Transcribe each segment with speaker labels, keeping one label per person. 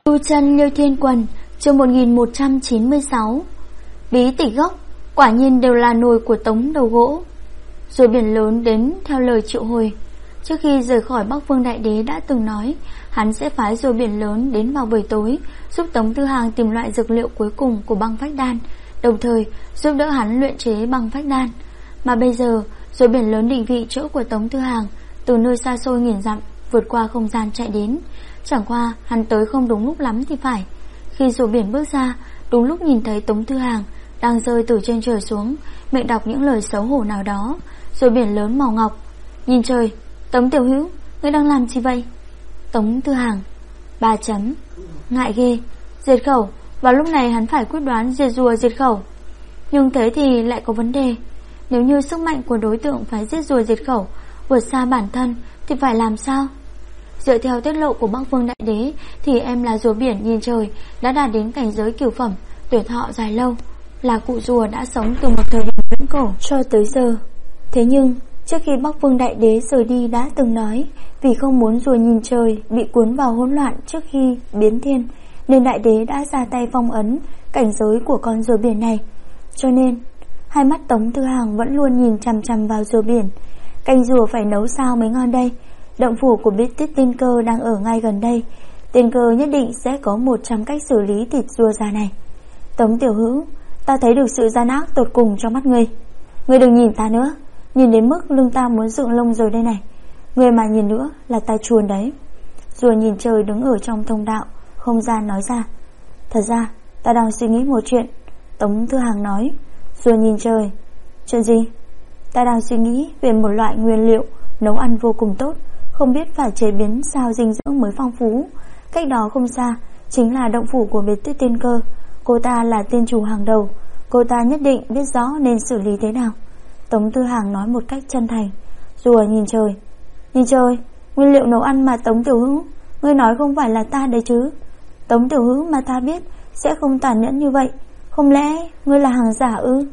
Speaker 1: Tu chân Liêu Thiên Quần, chương 1196. Bí tịch gốc, quả nhiên đều là nồi của Tống Đầu Gỗ. Rồi biển lớn đến theo lời triệu hồi. Trước khi rời khỏi Bắc Vương Đại Đế đã từng nói hắn sẽ phái rồi biển lớn đến vào buổi tối, giúp Tống Tư Hàng tìm loại dược liệu cuối cùng của băng phách đan, đồng thời giúp đỡ hắn luyện chế băng phách đan. Mà bây giờ rồi biển lớn định vị chỗ của Tống Tư Hàng, từ nơi xa xôi nghìn dặm vượt qua không gian chạy đến. Chẳng qua hắn tới không đúng lúc lắm thì phải. Khi rồi biển bước ra, đúng lúc nhìn thấy Tống Tư Hàng đang rơi từ trên trời xuống, miệng đọc những lời xấu hổ nào đó. Rồi biển lớn màu ngọc nhìn trời: Tống tiểu hữu, ngươi đang làm gì vậy? Tống Tư Hàng: 3 chấm. Ngại ghê, diệt khẩu. Vào lúc này hắn phải quyết đoán diệt rùa diệt khẩu. Nhưng thế thì lại có vấn đề. Nếu như sức mạnh của đối tượng phải giết rùa diệt khẩu vượt xa bản thân thì phải làm sao? Dựa theo tiết lộ của Bắc Vương Đại Đế thì em là rùa biển nhìn trời đã đạt đến cảnh giới cửu phẩm, tuổi thọ dài lâu, là cụ rùa đã sống từ một thời điểm viễn cổ cho tới giờ. Thế nhưng trước khi Bắc Vương Đại Đế rời đi đã từng nói, vì không muốn rùa nhìn trời bị cuốn vào hỗn loạn trước khi biến thiên, nên Đại Đế đã ra tay phong ấn cảnh giới của con rùa biển này. Cho nên hai mắt Tống Tư Hàng vẫn luôn nhìn chằm chằm vào rùa biển. Canh rùa phải nấu sao mới ngon đây? Động phủ của Bí Tích Tiên Cơ đang ở ngay gần đây. Tiên Cơ nhất định sẽ có 100 cách xử lý thịt rùa già này. Tống tiểu hữu, ta thấy được sự gian ác tột cùng trong mắt ngươi. Ngươi đừng nhìn ta nữa, nhìn đến mức lưng ta muốn dựng lông rồi đây này. Ngươi mà nhìn nữa là ta chuồn đấy. Rùa nhìn trời đứng ở trong thông đạo không gian nói ra: Thật ra ta đang suy nghĩ một chuyện. Tống Tư Hàng nói. Rùa nhìn trời: Chuyện gì? Ta đang suy nghĩ về một loại nguyên liệu nấu ăn vô cùng tốt, không biết phải chế biến sao dinh dưỡng mới phong phú. Cách đó không xa chính là động phủ của Bí Tích Tiên Cơ. Cô ta là tiên chủ hàng đầu, cô ta nhất định biết rõ nên xử lý thế nào. Tống Tư Hàng nói một cách chân thành. Rùa nhìn trời: Nhìn trời, nguyên liệu nấu ăn mà Tống tiểu hữu, ngươi nói không phải là ta đấy chứ? Tống tiểu hữu mà ta biết sẽ không tàn nhẫn như vậy. Không lẽ ngươi là hàng giả ư?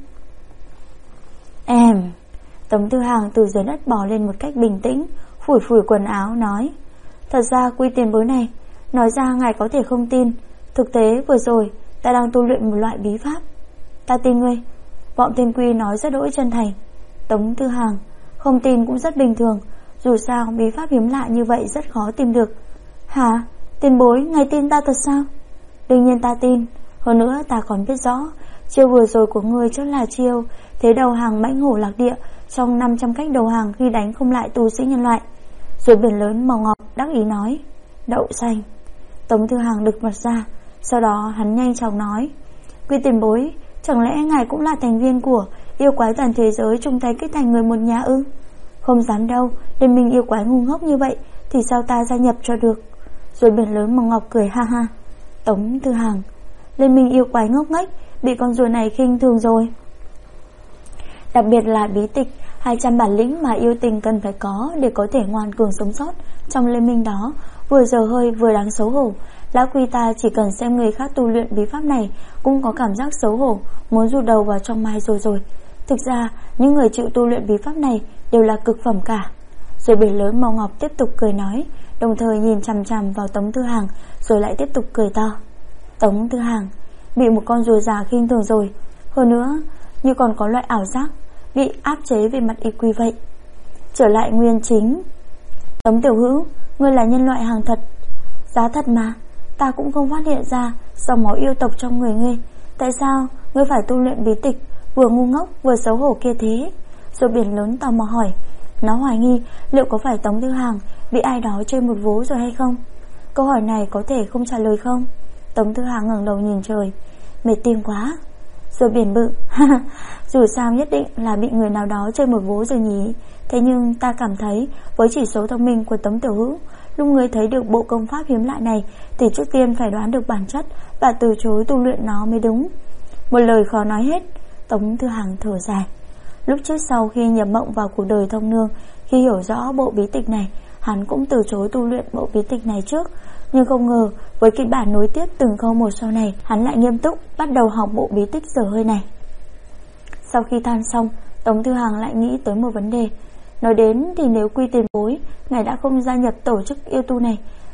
Speaker 1: Tống Tư Hàng từ dưới đất bò lên một cách bình tĩnh, phủi phủi quần áo nói: Thật ra quy tiền bối này, nói ra ngài có thể không tin, thực tế vừa rồi ta đang tu luyện một loại bí pháp. Ta tin ngươi. Vọng Thiên Quy nói rất đỗi chân thành. Tống Tư Hàng: Không tin cũng rất bình thường, dù sao bí pháp hiếm lạ như vậy rất khó tìm được. Hả? Tiền bối, ngài tin ta thật sao? Đương nhiên ta tin. Hơn nữa ta còn biết rõ chiêu vừa rồi của ngươi chắc là chiêu thế đầu hàng mãnh hổ lạc địa trong 500 cách đầu hàng khi đánh không lại tu sĩ nhân loại. Rồi biển lớn màu ngọc đắc ý nói: Đậu xanh. Tống Tư Hàng đực mặt ra, sau đó hắn nhanh chóng nói: Quy tiền bối, chẳng lẽ ngài cũng là thành viên của yêu quái toàn thế giới chung tay kết thành người một nhà ư? Không dám đâu, liên minh yêu quái ngu ngốc như vậy thì sao ta gia nhập cho được? Rồi biển lớn màu ngọc cười ha ha. Tống Tư Hàng: Liên minh yêu quái ngốc nghếch bị con rùa này khinh thường rồi. Đặc biệt là bí tịch 200 bản lĩnh mà yêu tình cần phải có để có thể ngoan cường sống sót trong liên minh đó, vừa dở hơi vừa đáng xấu hổ. Lão Quy ta chỉ cần xem người khác tu luyện bí pháp này cũng có cảm giác xấu hổ, muốn rụt đầu vào trong mai rồi. Thực ra những người chịu tu luyện bí pháp này đều là cực phẩm cả. Rồi biển lớn màu ngọc tiếp tục cười nói, đồng thời nhìn chằm chằm vào Tống Tư Hàng, rồi lại tiếp tục cười to. Tống Tư Hàng: Bị một con rùa già khinh thường rồi. Hơn nữa như còn có loại ảo giác bị áp chế về mặt y quy vậy. Trở lại nguyên chính. Tống tiểu hữu, ngươi là nhân loại hàng thật. Giá thật mà, ta cũng không phát hiện ra dòng máu yêu tộc trong người ngươi. Tại sao ngươi phải tu luyện bí tịch vừa ngu ngốc vừa xấu hổ kia thế? Rồi biển lớn tò mò hỏi. Nó hoài nghi liệu có phải Tống Tư Hàng bị ai đó chơi một vố rồi hay không. Câu hỏi này có thể không trả lời không? Tống Tư Hàng ngẩng đầu nhìn trời: Mệt tim quá. Rồi biển bự: Dù sao nhất định là bị người nào đó chơi một vố rồi nhỉ. Thế nhưng ta cảm thấy với chỉ số thông minh của Tống tiểu hữu, lúc ngươi thấy được bộ công pháp hiếm lạ này thì trước tiên phải đoán được bản chất và từ chối tu luyện nó mới đúng. Một lời khó nói hết. Tống Tư Hàng thở dài. Lúc trước sau khi nhập mộng vào cuộc đời thông nương, khi hiểu rõ bộ bí tịch này, hắn cũng từ chối tu luyện bộ bí tịch này trước. Nhưng không ngờ với kịch bản nối tiếp từng câu một sau này, hắn lại nghiêm túc bắt đầu học bộ bí tịch dở hơi này. Sau khi than xong, Tống Tư Hàng lại nghĩ tới một vấn đề. Nói đến thì nếu Quy tiền bối ngài đã không gia nhập tổ chức yêu tu này,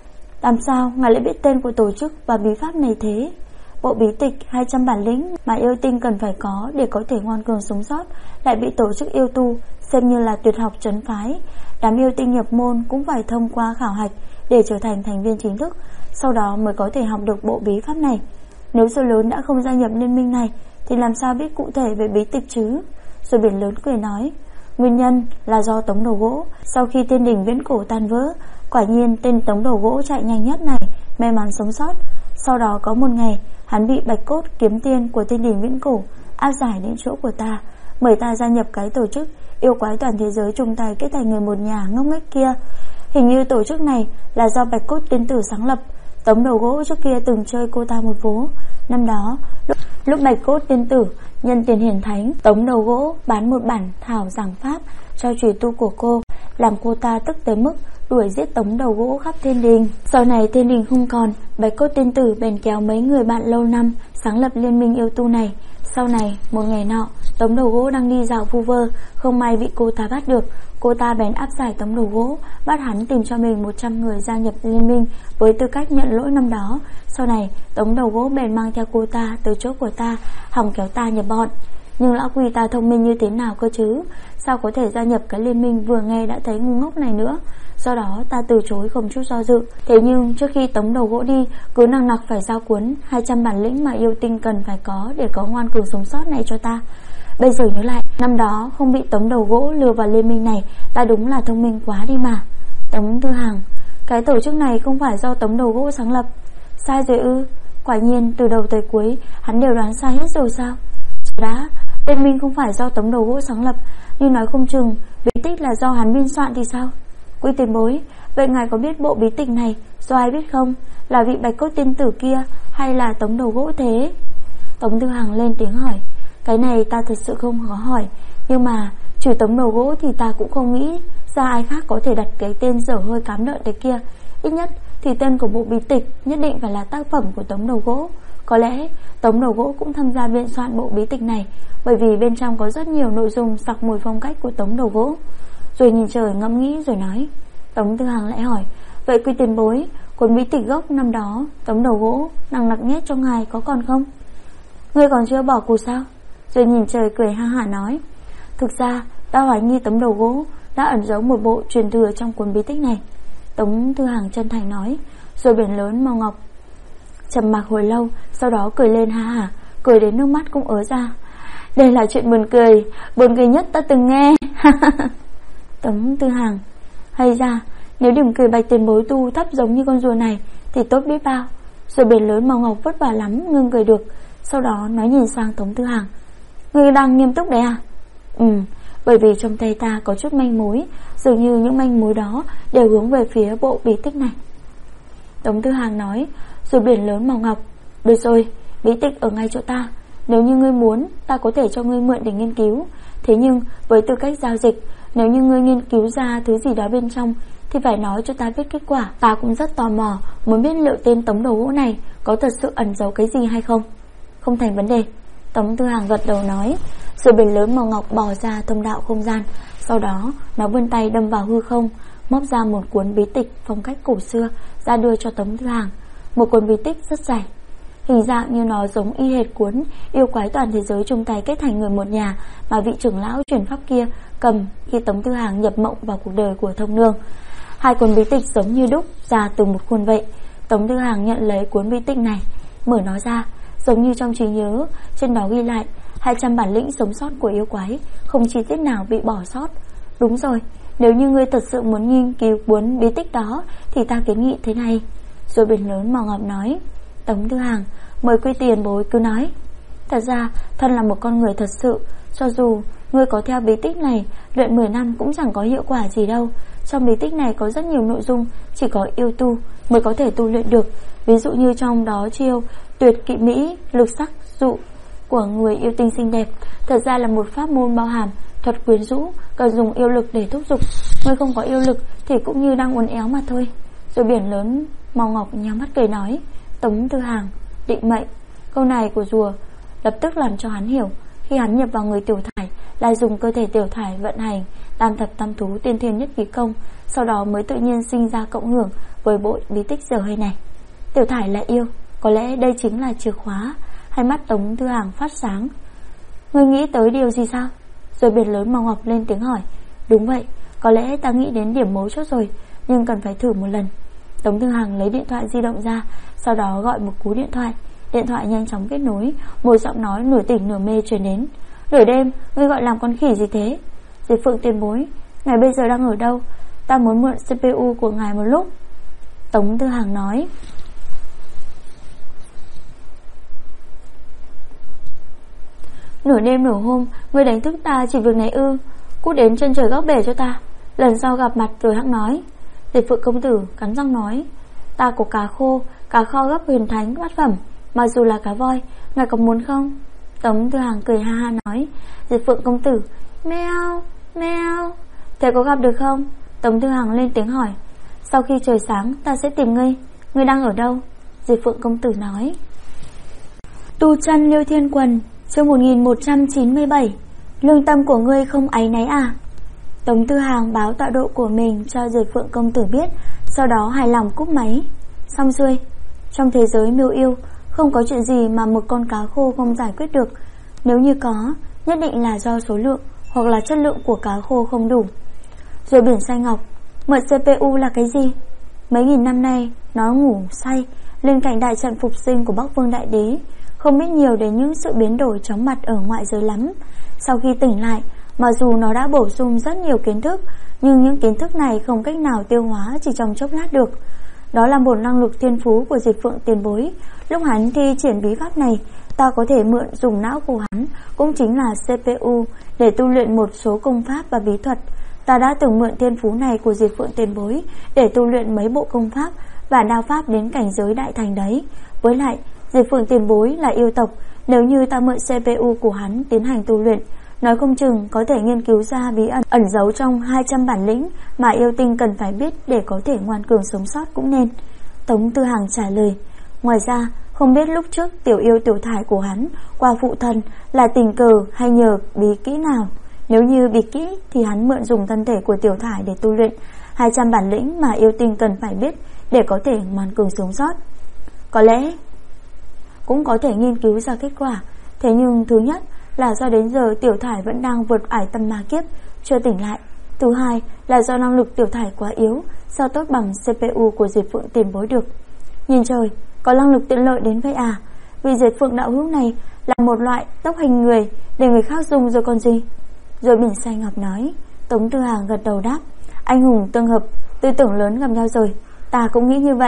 Speaker 1: Làm sao ngài lại biết tên của tổ chức và bí pháp này thế? Bộ bí tịch 200 bản lĩnh mà yêu tinh cần phải có để có thể ngoan cường sống sót lại bị tổ chức yêu tu xem như là tuyệt học trấn phái. Đám yêu tinh nhập môn cũng phải thông qua khảo hạch để trở thành thành viên chính thức, sau đó mới có thể học được bộ bí pháp này. Nếu số lớn đã không gia nhập liên minh này thì làm sao biết cụ thể về bí tịch chứ? Rồi biển lớn cười nói, nguyên nhân là do tống đầu gỗ. Sau khi tiên đỉnh viễn cổ tan vỡ, quả nhiên tên tống đầu gỗ chạy nhanh nhất này may mắn sống sót. Sau đó có một ngày, hắn bị bạch cốt kiếm tiên của tiên đỉnh viễn cổ áp giải đến chỗ của ta, mời ta gia nhập cái tổ chức yêu quái toàn thế giới chung tay kết thành người một nhà ngốc nghếch kia. Hình như tổ chức này là do bạch cốt tiên tử sáng lập. Tống đầu gỗ trước kia từng chơi cô ta một vố. Năm đó lúc bạch cốt tiên tử nhân tiền hiển thánh, tống đầu gỗ bán một bản thảo giảng pháp cho trùy tu của cô, làm cô ta tức tới mức đuổi giết tống đầu gỗ khắp thiên đình. Sau này thiên đình không còn, bạch cốt tiên tử bèn kéo mấy người bạn lâu năm sáng lập liên minh yêu tu này. Sau này một ngày nọ, tống đầu gỗ đang đi dạo vu vơ, không may bị cô ta bắt được. Cô ta bèn áp giải tống đầu gỗ, bắt hắn tìm cho mình 100 người gia nhập liên minh với tư cách nhận lỗi năm đó. Sau này tống đầu gỗ bèn mang theo cô ta tới chỗ của ta, hòng kéo ta nhập bọn. Nhưng lão quỷ ta thông minh như thế nào cơ chứ, sao có thể gia nhập cái liên minh vừa nghe đã thấy ngu ngốc này nữa. Do đó ta từ chối không chút do dự. Thế nhưng trước khi tống đầu gỗ đi, cứ nằng nặc phải giao cuốn 200 bản lĩnh mà yêu tinh cần phải có để có ngoan cường sống sót này cho ta. Bây giờ nhớ lại, năm đó không bị tống đầu gỗ lừa vào liên minh này, ta đúng là thông minh quá đi mà. Tống Tư Hằng, cái tổ chức này không phải do tống đầu gỗ sáng lập. Sai rồi ư? Quả nhiên từ đầu tới cuối hắn đều đoán sai hết rồi sao? Đã, liên minh không phải do tống đầu gỗ sáng lập, nhưng nói không chừng bí tích là do hắn biên soạn thì sao? Quý tiền bối, vậy ngài có biết bộ bí tịch này do ai biết không? Là vị bạch cốt tiên tử kia hay là tống đầu gỗ thế? Tống Tư Hằng lên tiếng hỏi. Cái này ta thật sự không có hỏi, nhưng mà trừ tống đầu gỗ thì ta cũng không nghĩ ra ai khác có thể đặt cái tên dở hơi cám lợn thế kia. Ít nhất thì tên của bộ bí tịch nhất định phải là tác phẩm của tống đầu gỗ. Có lẽ tống đầu gỗ cũng tham gia biên soạn bộ bí tịch này, bởi vì bên trong có rất nhiều nội dung sặc mùi phong cách của tống đầu gỗ. Rồi nhìn trời ngẫm nghĩ rồi nói. Tống Tư Hằng lại hỏi, vậy quý tiền bối, cuốn bí tịch gốc năm đó tống đầu gỗ nằng nặc nhét cho ngài có còn không? Ngươi còn chưa bỏ cuộc sao? Rồi nhìn trời cười ha hả nói, thực ra ta hoài nghi tống đầu gỗ đã ẩn giấu một bộ truyền thừa trong cuốn bí tích này. Tống Tư Hằng chân thành nói. Rồi biển lớn màu ngọc trầm mặc hồi lâu, sau đó cười lên ha hả, cười đến nước mắt cũng ứa ra. Đây là chuyện buồn cười nhất ta từng nghe. Tống Tư Hằng, hay ra nếu điểm cười bạch tiền bối tu thấp giống như con rùa này thì tốt biết bao. Rồi biển lớn màu ngọc vất vả lắm ngưng cười được. Sau đó nói nhìn sang Tống Tư Hằng, ngươi đang nghiêm túc đấy à? Bởi vì trong tay ta có chút manh mối, dường như những manh mối đó đều hướng về phía bộ bí tích này. Tống Tư Hằng nói. Rồi biển lớn màu ngọc, được rồi, bí tịch ở ngay chỗ ta, nếu như ngươi muốn ta có thể cho ngươi mượn để nghiên cứu. Thế nhưng với tư cách giao dịch, nếu như ngươi nghiên cứu ra thứ gì đó bên trong thì phải nói cho ta biết kết quả. Ta cũng rất tò mò muốn biết liệu tên tống đầu gỗ này có thật sự ẩn giấu cái gì hay không. Không thành vấn đề, Tống Tư Hằng gật đầu nói. Rồi biển lớn màu ngọc bò ra thông đạo không gian, sau đó nó vươn tay đâm vào hư không, móc ra một cuốn bí tịch phong cách cổ xưa ra đưa cho Tống Tư Hằng. Một cuốn bí tích rất dày, hình dạng như nó giống y hệt cuốn yêu quái toàn thế giới chung tay kết thành người một nhà mà vị trưởng lão truyền pháp kia cầm khi Tống Tư Hằng nhập mộng vào cuộc đời của Thông Nương. Hai cuốn bí tịch giống như đúc ra từ một khuôn vậy. Tống Tư Hằng nhận lấy cuốn bí tịch này, mở nó ra, giống như trong trí nhớ, trên đó ghi lại 200 bản lĩnh sống sót của yêu quái, không chi tiết nào bị bỏ sót. Đúng rồi, nếu như ngươi thật sự muốn nghiên cứu cuốn bí tích đó thì ta kiến nghị thế này. Rồi biển lớn màu ngọc nói. Tống Tư Hằng, mời quý tiền bối cứ nói. Thật ra thân là một con người thật sự, cho dù ngươi có theo bí tích này luyện 10 năm cũng chẳng có hiệu quả gì đâu. Trong bí tích này có rất nhiều nội dung chỉ có yêu tu mới có thể tu luyện được. Ví dụ như trong đó chiêu tuyệt kỵ mỹ lực sắc dụ của người yêu tinh xinh đẹp, thật ra là một pháp môn bao hàm thuật quyến rũ, cần dùng yêu lực để thúc giục. Ngươi không có yêu lực thì cũng như đang uốn éo mà thôi. Rồi biển lớn màu ngọc nhắm mắt cười nói. Tống Tư Hằng, định mệnh. Câu này của rùa lập tức làm cho hắn hiểu. Khi hắn nhập vào người tiểu thải lại dùng cơ thể Tiểu Thải vận hành tam thập tam thú tiên thiên nhất khí công, sau đó mới tự nhiên sinh ra cộng hưởng với bộ bí tích giờ hơi này. Tiểu Thải là yêu, có lẽ đây chính là chìa khóa. Hai mắt Tống Thư Hàng phát sáng. Ngươi nghĩ tới điều gì sao? Rồi biển lớn màu ngọc lên tiếng hỏi. Đúng vậy, có lẽ ta nghĩ đến điểm mấu chốt rồi, nhưng cần phải thử một lần. Tống Thư Hàng lấy điện thoại di động ra, sau đó gọi một cú điện thoại. Điện thoại nhanh chóng kết nối, một giọng nói nửa tỉnh nửa mê truyền đến. Nửa đêm, ngươi gọi làm con khỉ gì thế? Diệp Phượng tiền bối, ngài bây giờ đang ở đâu? Ta muốn mượn CPU của ngài một lúc. Tống Thư Hàng nói. Nửa đêm nửa hôm, ngươi đánh thức ta chỉ việc này ư? Cút đến chân trời góc bể cho ta, lần sau gặp mặt rồi hẵng nói. Diệp Phượng công tử cắn răng nói. Ta có cá khô, cá kho gấp huyền thánh bát phẩm, mặc dù là cá voi, ngài có muốn không? Tống Thư Hàng cười ha ha nói. Diệp Phượng công tử, meo, meo. Thế có gặp được không? Tống Thư Hàng lên tiếng hỏi. Sau khi trời sáng ta sẽ tìm ngươi. Ngươi đang ở đâu? Diệp Phượng công tử nói. Tu chân Liêu Thiên Quần, chương 1197. Lương tâm của ngươi không áy náy à? Tống Thư Hàng báo tọa độ của mình cho Diệp Phượng công tử biết, sau đó hài lòng cúp máy. Xong xuôi. Trong thế giới miêu yêu, không có chuyện gì mà một con cá khô không giải quyết được. Nếu như có, nhất định là do số lượng hoặc là chất lượng của cá khô không đủ. Rồi biển xanh ngọc, mượn CPU là cái gì? Mấy nghìn năm nay nó ngủ say lên cạnh đại trận phục sinh của Bắc Vương Đại Đế, không biết nhiều đến những sự biến đổi chóng mặt ở ngoại giới lắm. Sau khi tỉnh lại, mặc dù nó đã bổ sung rất nhiều kiến thức, nhưng những kiến thức này không cách nào tiêu hóa chỉ trong chốc lát được. Đó là một năng lực thiên phú của Diệp Phượng tiền bối. Lúc hắn thi triển bí pháp này, ta có thể mượn dùng não của hắn, cũng chính là CPU, để tu luyện một số công pháp và bí thuật. Ta đã từng mượn thiên phú này của Diệp Phượng tiền bối để tu luyện mấy bộ công pháp và đao pháp đến cảnh giới đại thành đấy. Với lại, Diệp Phượng tiền bối là yêu tộc, nếu như ta mượn CPU của hắn tiến hành tu luyện, nói không chừng có thể nghiên cứu ra bí ẩn giấu trong 200 bản lĩnh mà yêu tinh cần phải biết để có thể ngoan cường sống sót cũng nên. Tống Thư Hàng trả lời. Ngoài ra, không biết lúc trước tiểu yêu Tiểu Thải của hắn qua phụ thần là tình cờ hay nhờ bí kỹ nào. Nếu như bí kỹ thì hắn mượn dùng thân thể của Tiểu Thải để tu luyện 200 bản lĩnh mà yêu tinh cần phải biết để có thể ngoan cường sống sót. Có lẽ cũng có thể nghiên cứu ra kết quả. Thế nhưng thứ nhất là do đến giờ Tiểu Thải vẫn đang vượt ải tâm ma kiếp, chưa tỉnh lại. Thứ hai là do năng lực Tiểu Thải quá yếu, sao tốt bằng CPU của Diệp Phượng tiền bối được. Nhìn trời, có năng lực tiện lợi đến vậy à? Vì Diệp Phượng đạo hữu này là một loại tốc hành người, để người khác dùng rồi còn gì. Rồi biển xanh ngọc nói. Tống Thư Hàng gật đầu đáp. Anh hùng tương hợp, tư tưởng lớn gặp nhau rồi. Ta cũng nghĩ như vậy.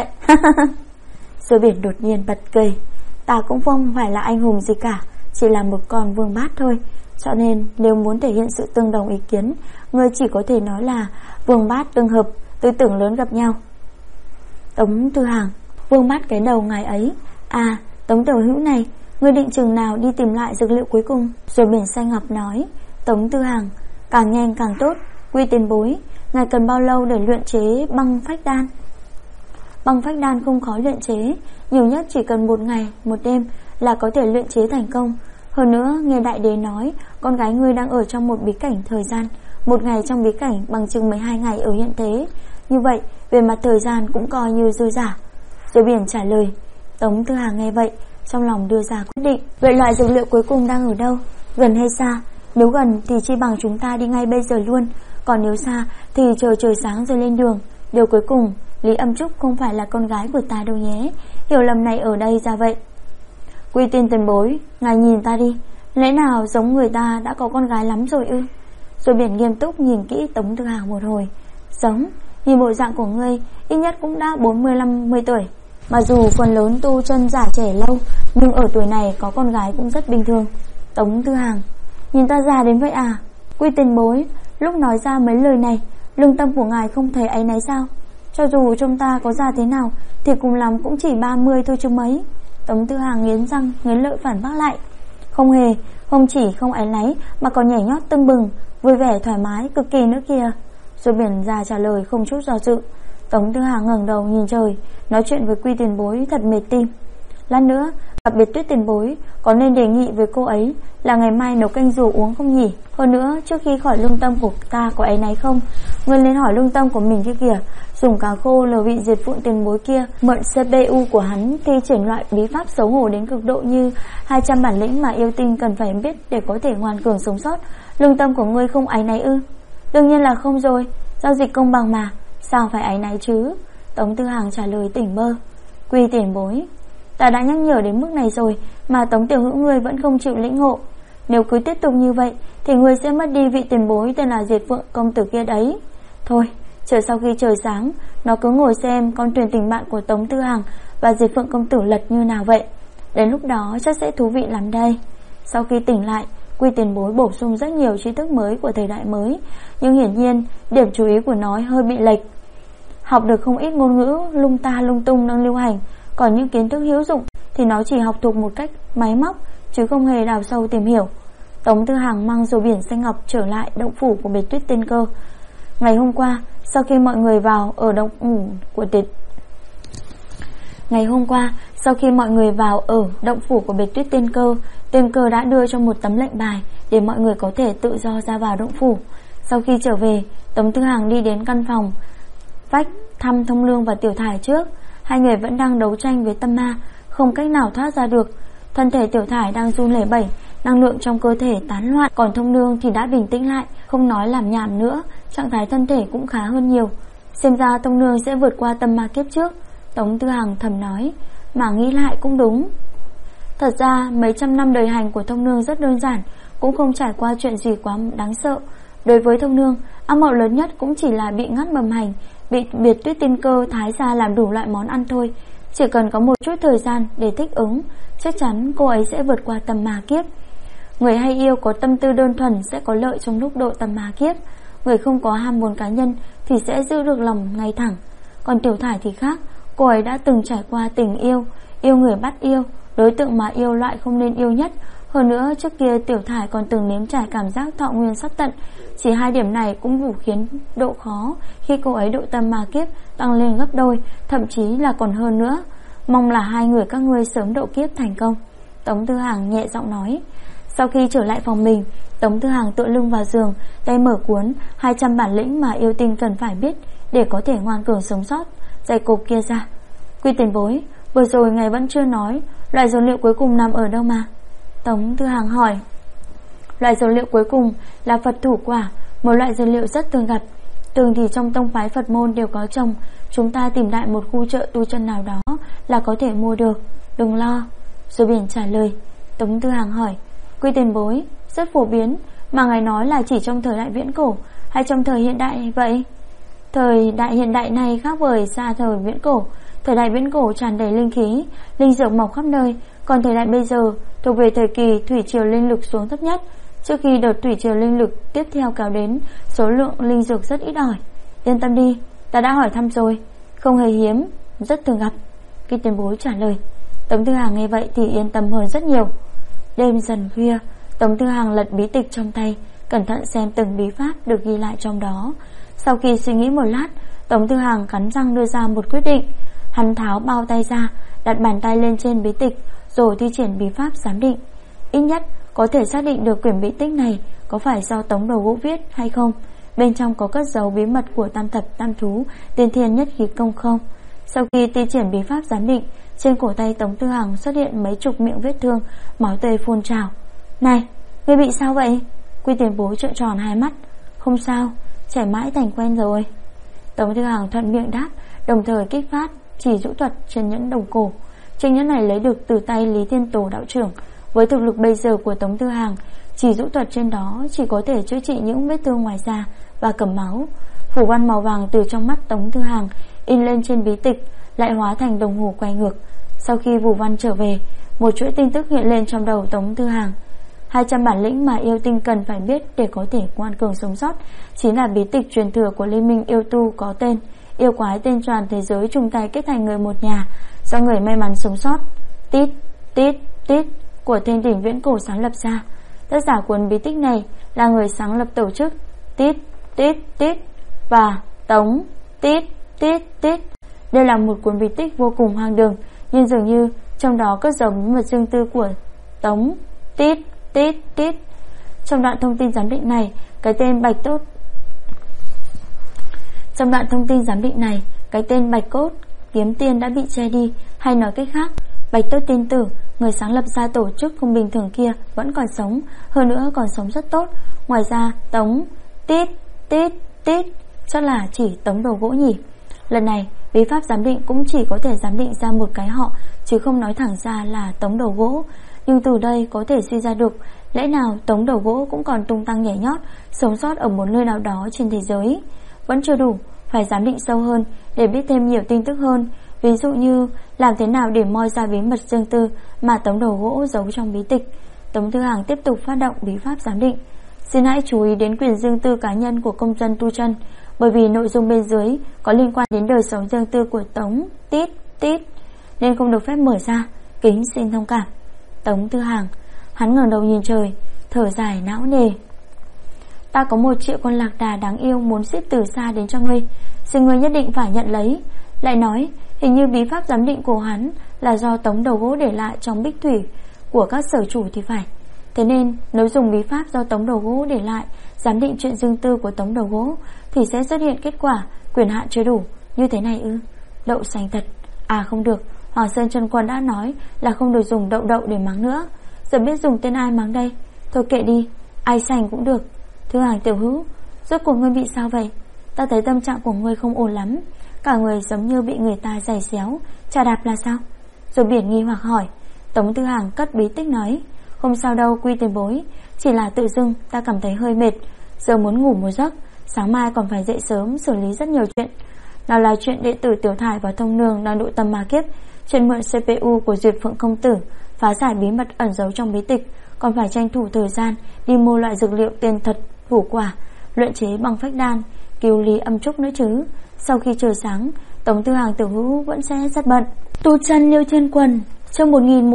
Speaker 1: Rồi biển đột nhiên bật cười. Ta cũng không phải là anh hùng gì cả, chỉ là một con vương bát thôi. Cho nên nếu muốn thể hiện sự tương đồng ý kiến, ngươi chỉ có thể nói là vương bát tương hợp, tư tưởng lớn gặp nhau. Tống Thư Hàng, vương bát cái đầu ngài ấy. À, Tống tiểu hữu này, ngươi định chừng nào đi tìm lại dược liệu cuối cùng? Rồi biển xanh ngọc nói. Tống Thư Hàng, càng nhanh càng tốt. Quy tiền bối, ngài cần bao lâu để luyện chế băng phách đan? Băng phách đan không khó luyện chế, nhiều nhất chỉ cần 1 ngày 1 đêm là có thể luyện chế thành công. Hơn nữa, nghe đại đế nói con gái ngươi đang ở trong một bí cảnh thời gian, 1 ngày trong bí cảnh bằng chừng 12 ngày ở hiện thế. Như vậy, về mặt thời gian cũng coi như dư giả. Rồi biển trả lời. Tống Thư Hàng nghe vậy, trong lòng đưa ra quyết định. Vậy loại dược liệu cuối cùng đang ở đâu? Gần hay xa? Nếu gần thì chi bằng chúng ta đi ngay bây giờ luôn, còn nếu xa thì chờ trời sáng rồi lên đường. Điều cuối cùng, Lý Âm Trúc không phải là con gái của ta đâu nhé. Hiểu lầm này ở đây ra vậy. Quy tiên tiền bối, ngài nhìn ta đi, lẽ nào giống người ta đã có con gái lắm rồi ư? Rồi biển nghiêm túc nhìn kỹ Tống Thư Hàng một hồi. Giống, nhìn bộ dạng của ngươi ít nhất cũng đã 45-50 tuổi. Mặc dù phần lớn tu chân giả trẻ lâu, nhưng ở tuổi này có con gái cũng rất bình thường. Tống Thư Hàng, nhìn ta già đến vậy à? Quy tiền bối, lúc nói ra mấy lời này, lương tâm của ngài không thấy áy náy sao? Cho dù chúng ta có già thế nào thì cùng lắm cũng chỉ 30 thôi chứ mấy. Tống Thư Hàng nghiến răng nghiến lợi phản bác lại. Không hề, không chỉ không áy náy mà còn nhảy nhót tưng bừng, vui vẻ thoải mái cực kỳ nữa kìa. Rồi biển già trả lời không chút do dự. Tống Thư Hàng ngẩng đầu nhìn trời, nói chuyện với Quy tiền bối thật mệt tim. Lát nữa Đặc biệt Tuyết tiền bối có nên đề nghị với cô ấy là ngày mai nấu canh rùa uống không nhỉ? Hơn nữa, trước khi khỏi lương tâm của ta có ấy nấy không? Ngươi lên hỏi lương tâm của mình kia kìa. Dùng cá khô lừa vị Diệt Phượng tiền bối kia, mượn CPU của hắn thi triển loại bí pháp xấu hổ đến cực độ như 200 bản lĩnh mà yêu tinh cần phải biết để có thể ngoan cường sống sót. Lương tâm của ngươi không áy náy ư? Đương nhiên là không rồi, giao dịch công bằng mà, sao phải áy náy chứ? Tống Tư Hằng trả lời tỉnh bơ. Quy tiền bối, ta đã nhắc nhở đến mức này rồi mà Tống tiểu hữu ngươi vẫn không chịu lĩnh ngộ. Nếu cứ tiếp tục như vậy thì ngươi sẽ mất đi vị tiền bối tên là Diệt Phượng công tử kia đấy. Thôi, chờ sau khi trời sáng, nó cứ ngồi xem con thuyền tình bạn của Tống Tư Hằng và Diệt Phượng công tử lật như nào vậy. Đến lúc đó chắc sẽ thú vị lắm đây. Sau khi tỉnh lại, Quy tiền bối bổ sung rất nhiều tri thức mới của thời đại mới, nhưng hiển nhiên điểm chú ý của nó hơi bị lệch. Học được không ít ngôn ngữ lung ta lung tung đang lưu hành, còn những kiến thức hữu dụng thì nó chỉ học thuộc một cách máy móc chứ không hề đào sâu tìm hiểu. Tống Tư Hằng mang rùa biển xanh ngọc trở lại động phủ của Biệt Tuyết Tiên Cơ. Ngày hôm qua, sau khi mọi người vào ở động phủ của Biệt Tuyết Tiên Cơ đã đưa cho một tấm lệnh bài để mọi người có thể tự do ra vào động phủ. Sau khi trở về, Tống Tư Hằng đi đến căn phòng vách thăm Thông Lương và Tiểu Thải trước. Hai người vẫn đang đấu tranh với tâm ma, không cách nào thoát ra được. Thân thể Tiểu Thải đang run lẩy bẩy, năng lượng trong cơ thể tán loạn, còn Thông Lương thì đã bình tĩnh lại, không nói làm nhảm nữa, trạng thái thân thể cũng khá hơn nhiều. Xem ra Thông Lương sẽ vượt qua tâm ma kiếp trước, Tống Tư Hằng thầm nói, mà nghĩ lại cũng đúng. Thật ra mấy trăm năm đời hành của Thông Lương rất đơn giản, cũng không trải qua chuyện gì quá đáng sợ. Đối với Thông Lương, ác mộng lớn nhất cũng chỉ là bị ngắt mầm hành, bị Biệt Tuyết Tiên Cơ thái ra làm đủ loại món ăn thôi. Chỉ cần có một chút thời gian để thích ứng, chắc chắn cô ấy sẽ vượt qua tâm ma kiếp. Người hay yêu có tâm tư đơn thuần sẽ có lợi trong lúc độ tâm ma kiếp. Người không có ham muốn cá nhân thì sẽ giữ được lòng ngay thẳng. Còn Tiểu Thải thì khác, cô ấy đã từng trải qua tình yêu, yêu người bắt yêu, đối tượng mà yêu loại không nên yêu nhất. Hơn nữa trước kia Tiểu Thải còn từng nếm trải cảm giác thọ nguyên sắp tận. Chỉ hai điểm này cũng đủ khiến độ khó khi cô ấy độ tâm ma kiếp tăng lên gấp đôi, thậm chí là còn hơn nữa. Mong là hai người các ngươi sớm độ kiếp thành công, Tống Tư Hằng nhẹ giọng nói. Sau khi trở lại phòng mình, Tống Tư Hằng tựa lưng vào giường, tay mở cuốn 200 bản lĩnh mà yêu tinh cần phải biết để có thể ngoan cường sống sót dày cộp kia ra. Quy tiền bối, vừa rồi ngài vẫn chưa nói loại dược liệu cuối cùng nằm ở đâu mà? Tống Tư Hằng hỏi. Loại dược liệu cuối cùng là Phật thủ quả, một loại dược liệu rất thường gặp. Thường thì trong tông phái Phật môn đều có trồng, chúng ta tìm đại một khu chợ tu chân nào đó là có thể mua được, đừng lo. Rồi biển trả lời. Tống Tư Hằng hỏi, Quy tiền bối, rất phổ biến, mà ngài nói là chỉ trong thời đại viễn cổ hay trong thời hiện đại vậy? Thời đại hiện đại này khác với xa thời viễn cổ. Thời đại viễn cổ tràn đầy linh khí, linh dược mọc khắp nơi, còn thời đại bây giờ thuộc về thời kỳ thủy triều linh lực xuống thấp nhất. Trước khi đợt thủy triều linh lực tiếp theo kéo đến, số lượng linh dược rất ít ỏi. Yên tâm đi, ta đã hỏi thăm rồi, không hề hiếm, rất thường gặp, Quy tiền bối trả lời. Tống Tư Hằng nghe vậy thì yên tâm hơn rất nhiều. Đêm dần khuya, Tống Tư Hằng lật bí tịch trong tay, cẩn thận xem từng bí pháp được ghi lại trong đó. Sau khi suy nghĩ một lát, Tống Tư Hằng cắn răng đưa ra một quyết định. Hắn tháo bao tay ra, đặt bàn tay lên trên bí tịch, rồi thi triển bí pháp giám định. Ít nhất có thể xác định được quyển bí tích này có phải do Tống Đầu Vũ viết hay không, bên trong có cất dấu bí mật của tam thập tam thú, tiên thiên nhất khí công không. Sau khi thi triển bí pháp giám định, trên cổ tay Tống Tư Hằng xuất hiện mấy chục miệng vết thương, máu tươi phun trào. Này, ngươi bị sao vậy? Quy tiền bối trợn tròn hai mắt. Không sao, chảy mãi thành quen rồi, Tống Tư Hằng thuận miệng đáp, đồng thời kích phát chỉ rũ thuật trên nhẫn đồng cổ. Chiếc nhẫn này lấy được từ tay Lý Thiên Tổ đạo trưởng. Với thực lực bây giờ của Tống Tư Hằng, chỉ rũ thuật trên đó chỉ có thể chữa trị những vết thương ngoài da và cầm máu. Phủ văn màu vàng từ trong mắt Tống Tư Hằng in lên trên bí tịch lại hóa thành đồng hồ quay ngược. Sau khi phủ văn trở về, một chuỗi tin tức hiện lên trong đầu Tống Tư Hằng. 200 bản lĩnh mà yêu tinh cần phải biết để có thể ngoan cường sống sót chính là bí tịch truyền thừa của Liên minh yêu tu có tên Yêu quái tên toàn thế giới chung tay kết thành người một nhà, do người may mắn sống sót Tít Tít Tít của Thiên Đỉnh viễn cổ sáng lập ra. Tác giả cuốn bí tích này là người sáng lập tổ chức Tít Tít Tít và Tống Tít Tít Tít. Đây là một cuốn bí tích vô cùng hoang đường, nhưng dường như trong đó cất giấu bí mật riêng tư của Tống. Tít tít tít. Trong đoạn thông tin giám định này, cái tên Bạch Cốt Kiếm Tiên đã bị che đi, hay nói cách khác, Bạch Tốt tin tưởng người sáng lập ra tổ chức không bình thường kia vẫn còn sống, hơn nữa còn sống rất tốt. Ngoài ra, Tống tít tít tít chắc là chỉ Tống Đầu Gỗ nhỉ. Lần này, bí pháp giám định cũng chỉ có thể giám định ra một cái họ, chứ không nói thẳng ra là Tống Đầu Gỗ. Nhưng từ đây có thể suy ra được, lẽ nào Tống Đầu Gỗ cũng còn tung tăng nhảy nhót, sống sót ở một nơi nào đó trên thế giới. Vẫn chưa đủ, phải giám định sâu hơn để biết thêm nhiều tin tức hơn. Ví dụ như làm thế nào để moi ra bí mật riêng tư mà Tống Đầu Gỗ giấu trong bí tịch. Tống Thư Hàng tiếp tục phát động bí pháp giám định. Xin hãy chú ý đến quyền riêng tư cá nhân của công dân tu chân, bởi vì nội dung bên dưới có liên quan đến đời sống riêng tư của Tống tít tít nên không được phép mở ra, kính xin thông cảm. Tống Thư Hàng, hắn ngẩng đầu nhìn trời, thở dài não nề. Ta có một triệu con lạc đà đáng yêu muốn ship từ xa đến cho ngươi, xin ngươi nhất định phải nhận lấy. Lại nói hình như bí pháp giám định của hắn là do Tống Đầu Gỗ để lại trong bích thủy của các sở chủ thì phải. Thế nên nếu dùng bí pháp do Tống Đầu Gỗ để lại giám định chuyện riêng tư của Tống Đầu Gỗ thì sẽ xuất hiện kết quả quyền hạn chưa đủ. Như thế này ư? Đậu xanh thật. À không được, Hoàng Sơn Chân Quân đã nói là không được dùng đậu đậu để mắng nữa. Giờ biết dùng tên ai mắng đây? Thôi kệ đi, ai sành cũng được. Thư Hàng tiểu hữu, rốt cuộc ngươi bị sao vậy? Ta thấy tâm trạng của ngươi không ổn lắm, cả người giống như bị người ta giày xéo, chà đạp là sao? Rồi Biển nghi hoặc hỏi. Tống Thư Hàng cất bí tích nói, không sao đâu Quy tiền bối, chỉ là tự dưng ta cảm thấy hơi mệt, giờ muốn ngủ một giấc, sáng mai còn phải dậy sớm xử lý rất nhiều chuyện. Nào là chuyện đệ tử Tiểu Thải và Thông Nương đang độ tâm ma kiếp, chuyện mượn CPU của Duyệt Phượng công tử, phá giải bí mật ẩn giấu trong bí tịch, còn phải tranh thủ thời gian đi mua loại dược liệu tên thật, vũ quả, luyện chế bằng phách đan, cứu Lý Âm Trúc nữa chứ. Sau khi trời sáng, Tống Thư Hàng tiểu hữu vẫn sẽ rất bận. Tu chân Liêu Thiên Quần, chương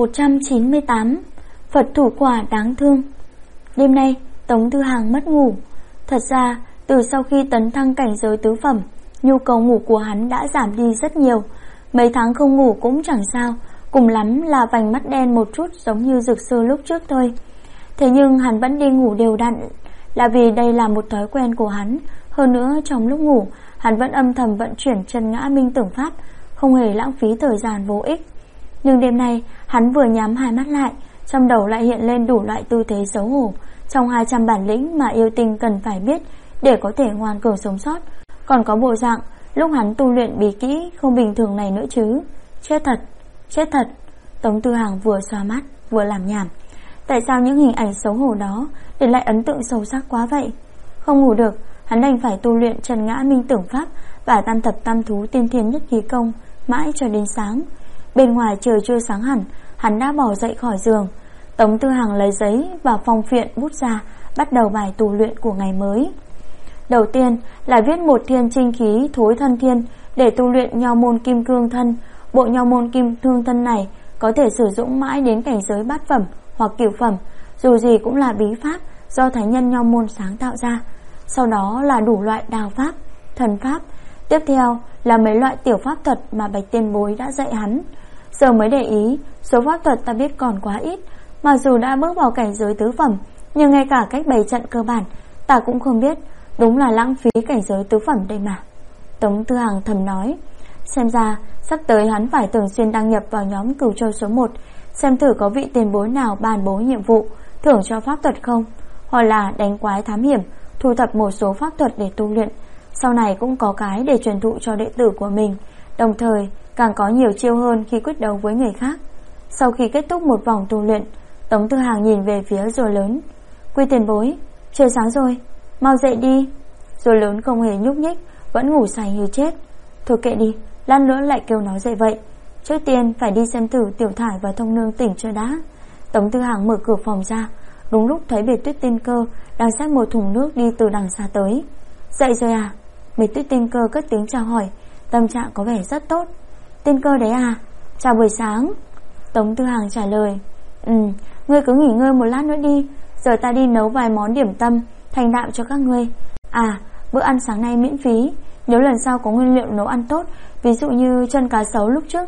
Speaker 1: 1198, Phật thủ quả đáng thương. Đêm nay Tống Thư Hàng mất ngủ. Thật ra từ sau khi tấn thăng cảnh giới tứ phẩm, nhu cầu ngủ của hắn đã giảm đi rất nhiều. Mấy tháng không ngủ cũng chẳng sao, cùng lắm là vành mắt đen một chút giống như Dược Sư lúc trước thôi. Thế nhưng hắn vẫn đi ngủ đều đặn, là vì đây là một thói quen của hắn. Hơn nữa trong lúc ngủ, hắn vẫn âm thầm vận chuyển chân ngã minh tưởng pháp, không hề lãng phí thời gian vô ích. Nhưng đêm nay hắn vừa nhắm hai mắt lại, trong đầu lại hiện lên đủ loại tư thế xấu hổ trong 200 bản lĩnh mà yêu tinh cần phải biết để có thể ngoan cường sống sót. Còn có bộ dạng lúc hắn tu luyện bí kỹ không bình thường này nữa chứ. Chết thật, chết thật. Tống Thư Hàng vừa xoa mắt vừa làm nhảm. Tại sao những hình ảnh xấu hổ đó để lại ấn tượng sâu sắc quá vậy? Không ngủ được, hắn đành phải tu luyện trần ngã minh tưởng pháp và tam thập tam thú tiên thiên nhất khí công mãi cho đến sáng. Bên ngoài trời chưa sáng hẳn, hắn đã bỏ dậy khỏi giường. Tống Thư Hàng lấy giấy và phong phiện bút ra, bắt đầu bài tu luyện của ngày mới. Đầu tiên là viết một thiên trinh khí thối thân thiên để tu luyện nho môn kim cương thân. Bộ nho môn kim cương thân này có thể sử dụng mãi đến cảnh giới bát phẩm hoặc cửu phẩm, dù gì cũng là bí pháp do thánh nhân nho môn sáng tạo ra. Sau đó là đủ loại đao pháp, thần pháp. Tiếp theo là mấy loại tiểu pháp thuật mà Bạch Tiên Bối đã dạy hắn. Giờ mới để ý, số pháp thuật ta biết còn quá ít. Mặc dù đã bước vào cảnh giới tứ phẩm, nhưng ngay cả cách bày trận cơ bản ta cũng không biết. Đúng là lãng phí cảnh giới tứ phẩm đây mà. Tống Thư Hàng thầm nói. Xem ra sắp tới hắn phải thường xuyên đăng nhập vào nhóm Cửu Châu số 1, xem thử có vị tiền bối nào ban bố nhiệm vụ thưởng cho pháp thuật không, hoặc là đánh quái thám hiểm, thu thập một số pháp thuật để tu luyện. Sau này cũng có cái để truyền thụ cho đệ tử của mình, đồng thời càng có nhiều chiêu hơn khi quyết đấu với người khác. Sau khi kết thúc một vòng tu luyện, Tống Thư Hàng nhìn về phía rùa lớn. Quy tiền bối, trời sáng rồi, mau dậy đi. Rùa lớn không hề nhúc nhích, vẫn ngủ say như chết. Thôi kệ đi, lát nữa lại kêu nó dậy vậy. Trước tiên phải đi xem thử Tiểu Thải và Thông Nương tỉnh chưa đã. Tống Thư Hàng mở cửa phòng ra, đúng lúc thấy Bệt Tuyết Tiên Cơ đang xách một thùng nước đi từ đằng xa tới. Dậy rồi à? Bệt Tuyết Tiên Cơ cất tiếng chào hỏi, tâm trạng có vẻ rất tốt. Tiên Cơ đấy à? Chào buổi sáng. Tống Thư Hàng trả lời. Ngươi cứ nghỉ ngơi một lát nữa đi, giờ ta đi nấu vài món điểm tâm thành đạo cho các ngươi. À, bữa ăn sáng nay miễn phí, nếu lần sau có nguyên liệu nấu ăn tốt, ví dụ như chân cá sấu lúc trước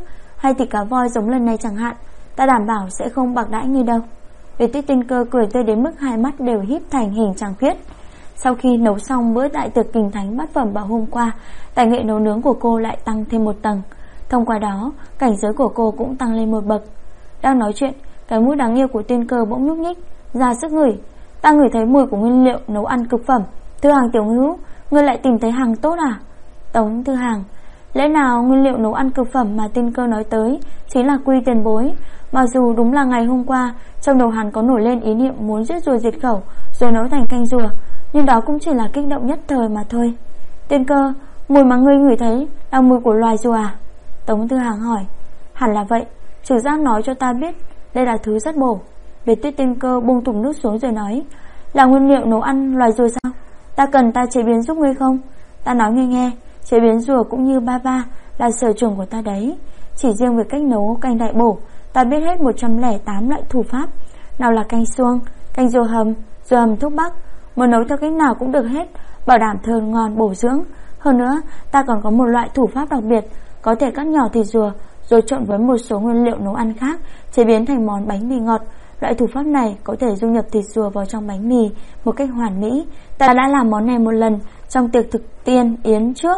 Speaker 1: hay thịt cá voi giống lần này chẳng hạn, ta đảm bảo sẽ không bạc đãi ngươi đâu. Việt Tuyết Tiên Cơ cười tươi đến mức hai mắt đều híp thành hình trăng khuyết. Sau khi nấu xong bữa đại tiệc kinh thánh bát phẩm vào hôm qua, tài nghệ nấu nướng của cô lại tăng thêm một tầng. Thông qua đó, cảnh giới của cô cũng tăng lên một bậc. Đang nói chuyện, cái mũi đáng yêu của Tiên Cơ bỗng nhúc nhích, ra sức ngửi. Ta ngửi thấy mùi của nguyên liệu nấu ăn cực phẩm. Thư Hàng tiểu hữu, ngươi lại tìm thấy hàng tốt à? Tống Thư Hàng: lẽ nào nguyên liệu nấu ăn cực phẩm mà Tiên Cơ nói tới chính là quy tiền bối? Mặc dù đúng là ngày hôm qua trong đầu hắn có nổi lên ý niệm muốn giết rùa diệt khẩu rồi nấu thành canh rùa, nhưng đó cũng chỉ là kích động nhất thời mà thôi. Tiên Cơ, mùi mà ngươi ngửi thấy là mùi của loài rùa à? Tống Thư Hàng hỏi. Hẳn là vậy, trực giác nói cho ta biết đây là thứ rất bổ. Biệt Tuyết Tiên Cơ buông thùng nước xuống rồi nói, là nguyên liệu nấu ăn loài rùa sao? Ta cần ta chế biến giúp ngươi không? Ta nói ngươi nghe, chế biến rùa cũng như ba là sở trường của ta đấy. Chỉ riêng về cách nấu canh đại bổ, ta biết hết 108 loại thủ pháp. Nào là canh xuông, canh rùa hầm thuốc bắc, muốn nấu theo cách nào cũng được hết, bảo đảm thơm ngon bổ dưỡng. Hơn nữa, ta còn có một loại thủ pháp đặc biệt, có thể cắt nhỏ thịt rùa rồi trộn với một số nguyên liệu nấu ăn khác, chế biến thành món bánh mì ngọt. Loại thủ pháp này có thể dung nhập thịt rùa vào trong bánh mì một cách hoàn mỹ. Ta đã làm món này một lần trong tiệc thực tiên yến trước.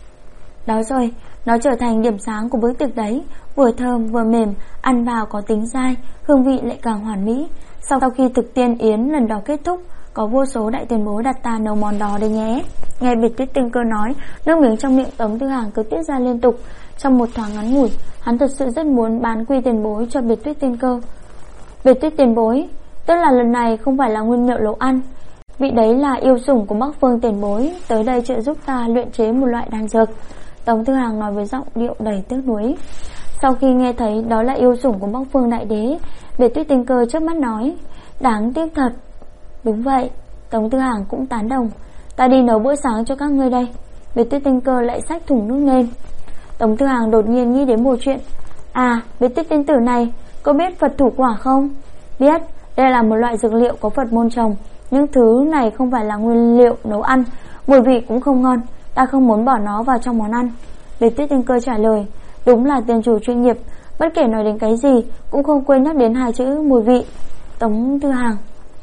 Speaker 1: Đó rồi, nó trở thành điểm sáng của bữa tiệc đấy, vừa thơm vừa mềm, ăn vào có tính dai, hương vị lại càng hoàn mỹ. Sau khi thực tiên yến lần đó kết thúc, có vô số đại tiền bối đặt ta nấu món đó đấy nhé. Nghe Biệt Tuyết Tiên Cơ nói, nước miếng trong miệng Tống Thư Hàng cứ tiết ra liên tục. Trong một thoáng ngắn ngủi, hắn thật sự rất muốn bán quy tiền bối cho Biệt Tuyết Tiên Cơ. Biệt Tuyết tiền bối, tức là lần này không phải là nguyên liệu nấu ăn, vị đấy là yêu sủng của Bắc Phương tiền bối, tới đây trợ giúp ta luyện chế một loại đan dược. Tống Thư Hàng nói với giọng điệu đầy tiếc nuối. Sau khi nghe thấy đó là yêu sủng của Bắc Phương đại đế, Biệt Tuyết Tiên Cơ trước mắt nói, đáng tiếc thật. Đúng vậy, Tống Thư Hàng cũng tán đồng. Ta đi nấu bữa sáng cho các ngươi đây. Biệt Tuyết Tiên Cơ lại xách thùng nước lên. Tống Thư Hàng đột nhiên nghĩ đến một chuyện. À, Biệt Tuyết tiên tử này, có biết Phật thủ quả không? Biết, đây là một loại dược liệu có Phật môn trồng. Những thứ này không phải là nguyên liệu nấu ăn, mùi vị cũng không ngon, ta không muốn bỏ nó vào trong món ăn. Biệt Tuyết Tiên Cơ trả lời. Đúng là tiền chủ chuyên nghiệp, bất kể nói đến cái gì cũng không quên nhắc đến hai chữ mùi vị. Tống Thư Hàng: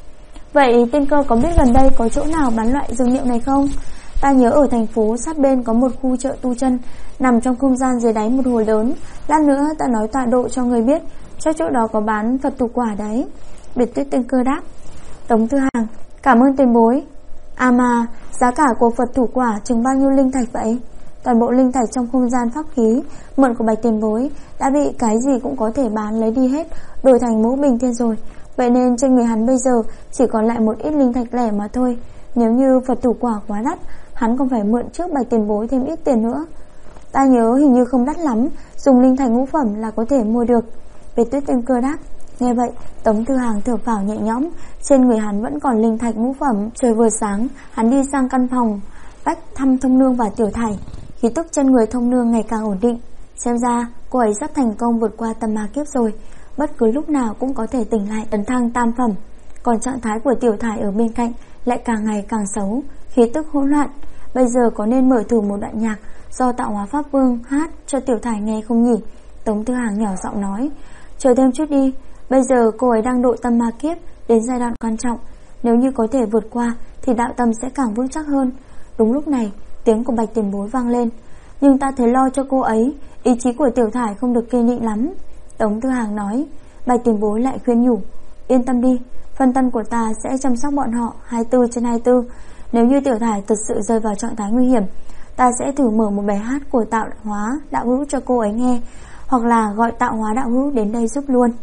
Speaker 1: vậy Tiên Cơ có biết gần đây có chỗ nào bán loại dược liệu này không? Ta nhớ ở thành phố sát bên có một khu chợ tu chân, nằm trong không gian dưới đáy một hồ lớn. Lát nữa ta nói tọa độ cho người biết, chắc chỗ đó có bán Phật thủ quả đấy. Biệt Tuyết Tiên Cơ đáp. Tống Thư Hàng: cảm ơn tiền bối. À mà, giá cả của Phật thủ quả chừng bao nhiêu linh thạch vậy? Toàn bộ linh thạch trong không gian pháp khí mượn của Bạch tiền bối đã bị cái gì cũng có thể bán lấy đi hết, đổi thành mẫu bình thiên rồi. Vậy nên trên người hắn bây giờ chỉ còn lại một ít linh thạch lẻ mà thôi. Nếu như Phật thủ quả quá đắt, hắn còn phải mượn trước Bạch tiền bối thêm ít tiền nữa. Ta nhớ hình như không đắt lắm, dùng linh thạch ngũ phẩm là có thể mua được. Biệt Tuyết Tiên Cơ đáp. Nghe vậy, Tống Thư Hàng thở phào nhẹ nhõm, trên người hắn vẫn còn linh thạch ngũ phẩm. Trời vừa sáng, hắn đi sang căn phòng bách thăm Thông Nương và Tiểu Thải. Khí tức trên người Thông Nương ngày càng ổn định, xem ra cô ấy sắp thành công vượt qua tâm ma kiếp rồi, bất cứ lúc nào cũng có thể tỉnh lại tấn thăng tam phẩm. Còn trạng thái của Tiểu Thải ở bên cạnh lại càng ngày càng xấu, khí tức hỗn loạn. Bây giờ có nên mở thử một đoạn nhạc do Tạo Hóa Pháp Vương hát cho Tiểu Thải nghe không nhỉ? Tống Thư Hàng nhỏ giọng nói. Chờ thêm chút đi, bây giờ cô ấy đang độ tâm ma kiếp đến giai đoạn quan trọng, nếu như có thể vượt qua thì đạo tâm sẽ càng vững chắc hơn. Đúng lúc này, tiếng của Bạch tiền bối vang lên. Nhưng ta thấy lo cho cô ấy, ý chí của Tiểu Thải không được kiên định lắm. Tống Thư Hàng nói. Bạch tiền bối lại khuyên nhủ. Yên tâm đi, phân thân của ta sẽ chăm sóc bọn họ 24/24. Nếu như Tiểu Thải thực sự rơi vào trạng thái nguy hiểm, ta sẽ thử mở một bài hát của Tạo Hóa Đạo Hữu cho cô ấy nghe, hoặc là gọi Tạo Hóa Đạo Hữu đến đây giúp luôn.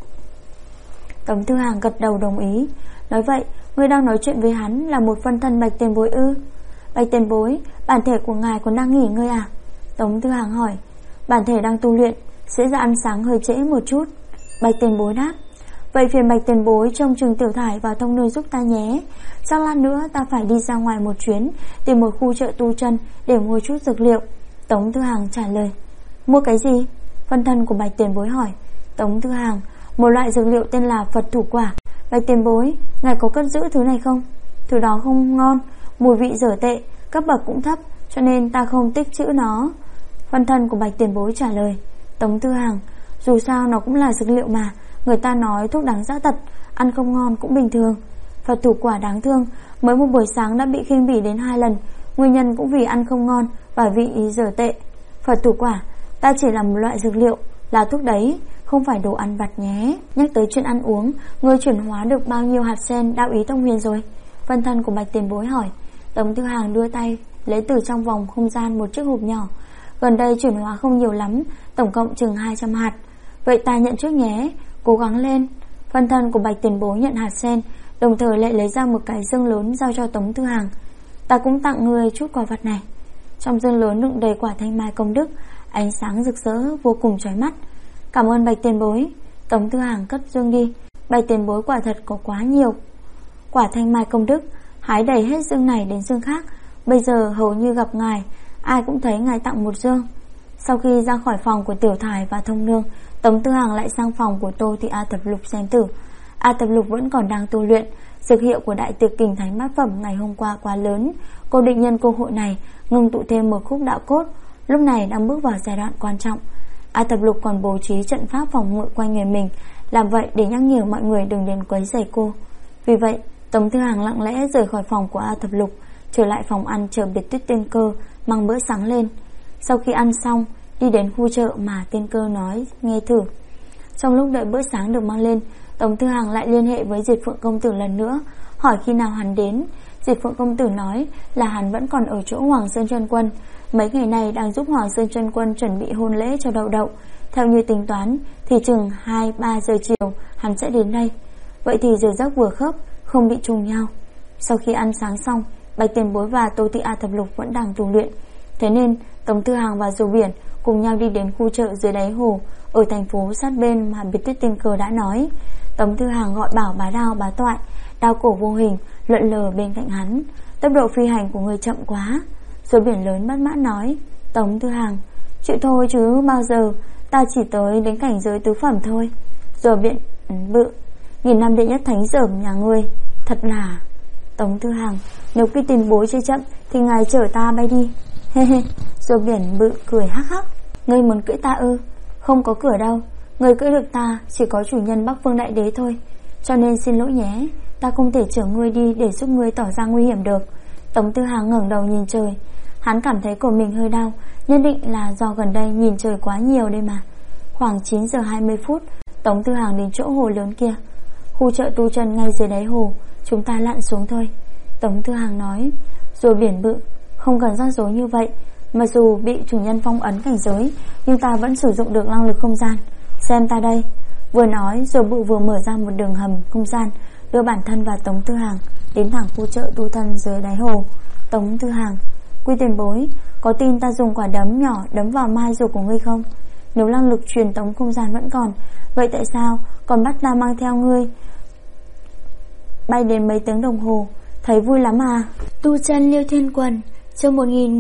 Speaker 1: Tống Thư Hàng gật đầu đồng ý. Nói vậy, ngươi đang nói chuyện với hắn là một phân thân Bạch tiền bối ư? Bạch tiền bối, bản thể của ngài còn đang nghỉ ngơi à? Tống Thư Hàng hỏi. Bản thể đang tu luyện, sẽ ra ăn sáng hơi trễ một chút. Bạch tiền bối đáp. Vậy phiền Bạch tiền bối trông chừng Tiểu Thải vào Thông Nơi giúp ta nhé. Chắc lát nữa ta phải đi ra ngoài một chuyến, tìm một khu chợ tu chân để mua chút dược liệu. Tống Thư Hàng trả lời. Mua cái gì? Phân thân của Bạch tiền bối hỏi. Tống Thư Hàng. Một loại dược liệu tên là Phật thủ quả. Bạch tiền bối, ngài có cất giữ thứ này không? Thứ đó không ngon, mùi vị dở tệ, cấp bậc cũng thấp, cho nên ta không tích trữ nó. Phân thân của Bạch tiền bối trả lời. Tống Tư Hàng: Dù sao nó cũng là dược liệu mà, người ta nói thuốc đáng dã tật, ăn không ngon cũng bình thường. Phật thủ quả đáng thương, mới một buổi sáng đã bị khinh bỉ đến 2 lần, nguyên nhân cũng vì ăn không ngon và vị ý dở tệ. Phật thủ quả, ta chỉ là một loại dược liệu, là thuốc đấy, không phải đồ ăn vặt nhé. Nhắc tới chuyện ăn uống, ngươi chuyển hóa được bao nhiêu hạt sen đạo ý thông huyền rồi? Phân thân của Bạch Tiền Bối hỏi. Tống Tư Hàng đưa tay lấy từ trong vòng không gian một chiếc hộp nhỏ. Gần đây chuyển hóa không nhiều lắm, tổng cộng chừng 200 hạt. Vậy ta nhận trước nhé, cố gắng lên. Phân thân của Bạch Tiền Bối nhận hạt sen, đồng thời lại lấy ra một cái dương lớn giao cho Tống Tư Hàng. Ta cũng tặng ngươi chút quà vật này. Trong dương lớn đựng đầy quả thanh mai công đức, ánh sáng rực rỡ vô cùng chói mắt. Cảm ơn Bạch Tiền Bối. Tống Tư Hàng cất dương đi. Bạch Tiền Bối quả thật có quá nhiều quả thanh mai công đức, hái đầy hết dương này đến dương khác. Bây giờ hầu như gặp ngài, ai cũng thấy ngài tặng một dương. Sau khi ra khỏi phòng của Tiểu Thải và Thông Nương, Tống Tư Hàng lại sang phòng của Tô Thị A Thập Lục xem thử. A Thập Lục vẫn còn đang tu luyện. Dược hiệu của đại tiệc Kình Thánh bát phẩm ngày hôm qua quá lớn, cô định nhân cơ hội này ngưng tụ thêm một khúc đạo cốt, lúc này đang bước vào giai đoạn quan trọng. A Thập Lục còn bố trí trận pháp phòng ngự quanh người mình, làm vậy để nhắc nhở mọi người đừng đến quấy rầy cô. Vì vậy, Tống Tư Hàng lặng lẽ rời khỏi phòng của A Thập Lục, trở lại phòng ăn chờ Biệt Tuyết Tiên Cơ mang bữa sáng lên. Sau khi ăn xong, đi đến khu chợ mà Tiên Cơ nói nghe thử. Trong lúc đợi bữa sáng được mang lên, Tống Tư Hàng lại liên hệ với Diệt Phượng công tử lần nữa, hỏi khi nào hắn đến. Diệt Phượng công tử nói là hắn vẫn còn ở chỗ Hoàng Sơn Chân Quân, mấy ngày này đang giúp Hoàng Sơn Chân Quân chuẩn bị hôn lễ cho Đậu Đậu. Theo như tính toán thì chừng 2-3 giờ chiều hắn sẽ đến đây. Vậy thì giờ giấc vừa khớp, không bị trùng nhau. Sau khi ăn sáng xong, Bạch Tiền Bối và Tô Thị A Thập Lục vẫn đang tu luyện. Thế nên Tống Tư Hàng và Diều Biển cùng nhau đi đến khu chợ dưới đáy hồ ở thành phố sát bên mà Biệt Tuyết Tiên Cơ đã nói. Tống Tư Hàng gọi bảo bá đao bá toại, đao cổ vô hình lượn lờ bên cạnh hắn. Tốc độ phi hành của người chậm quá. Diều Biển lớn bất mãn nói. Tống Tư Hàng, chịu thôi chứ bao giờ, ta chỉ tới đến cảnh giới tứ phẩm thôi. Diều Biển bự, 1000 năm đệ nhất thánh dởm nhà ngươi, thật là. Tống Tư Hàng, nếu Quy Tiền Bối chơi chậm thì ngài chở ta bay đi. He he. Diều Biển bự cười hắc hắc. Ngươi muốn cưỡi ta ư? Không có cửa đâu, người cưỡi được ta chỉ có chủ nhân Bắc Phương Đại Đế thôi. Cho nên xin lỗi nhé, ta không thể chở ngươi đi để giúp ngươi tỏ ra nguy hiểm được. Tống Tư Hàng ngẩng đầu nhìn trời. Hắn cảm thấy cổ mình hơi đau, nhất định là do gần đây nhìn trời quá nhiều đây mà. Khoảng 9 giờ 20 phút, Tống Tư Hàng đến chỗ hồ lớn kia. Khu chợ tu chân ngay dưới đáy hồ, chúng ta lặn xuống thôi. Tống Tư Hàng nói. Rồi Biển bự, không cần rắc rối như vậy. Mặc dù bị chủ nhân phong ấn cảnh giới, nhưng ta vẫn sử dụng được năng lực không gian. Xem ta đây. Vừa nói rồi bự vừa mở ra một đường hầm không gian, đưa bản thân và Tống Tư Hàng đến thẳng khu chợ tu thân dưới đáy hồ. Tống Tư Hàng, Quy Tiền Bối, có tin ta dùng quả đấm nhỏ đấm vào mai rùa của ngươi không? Nếu năng lực truyền tống không gian vẫn còn, vậy tại sao còn bắt ta mang theo ngươi bay đến mấy tiếng đồng hồ? Thấy vui lắm à? Tu chân Liêu Thiên Quần, chương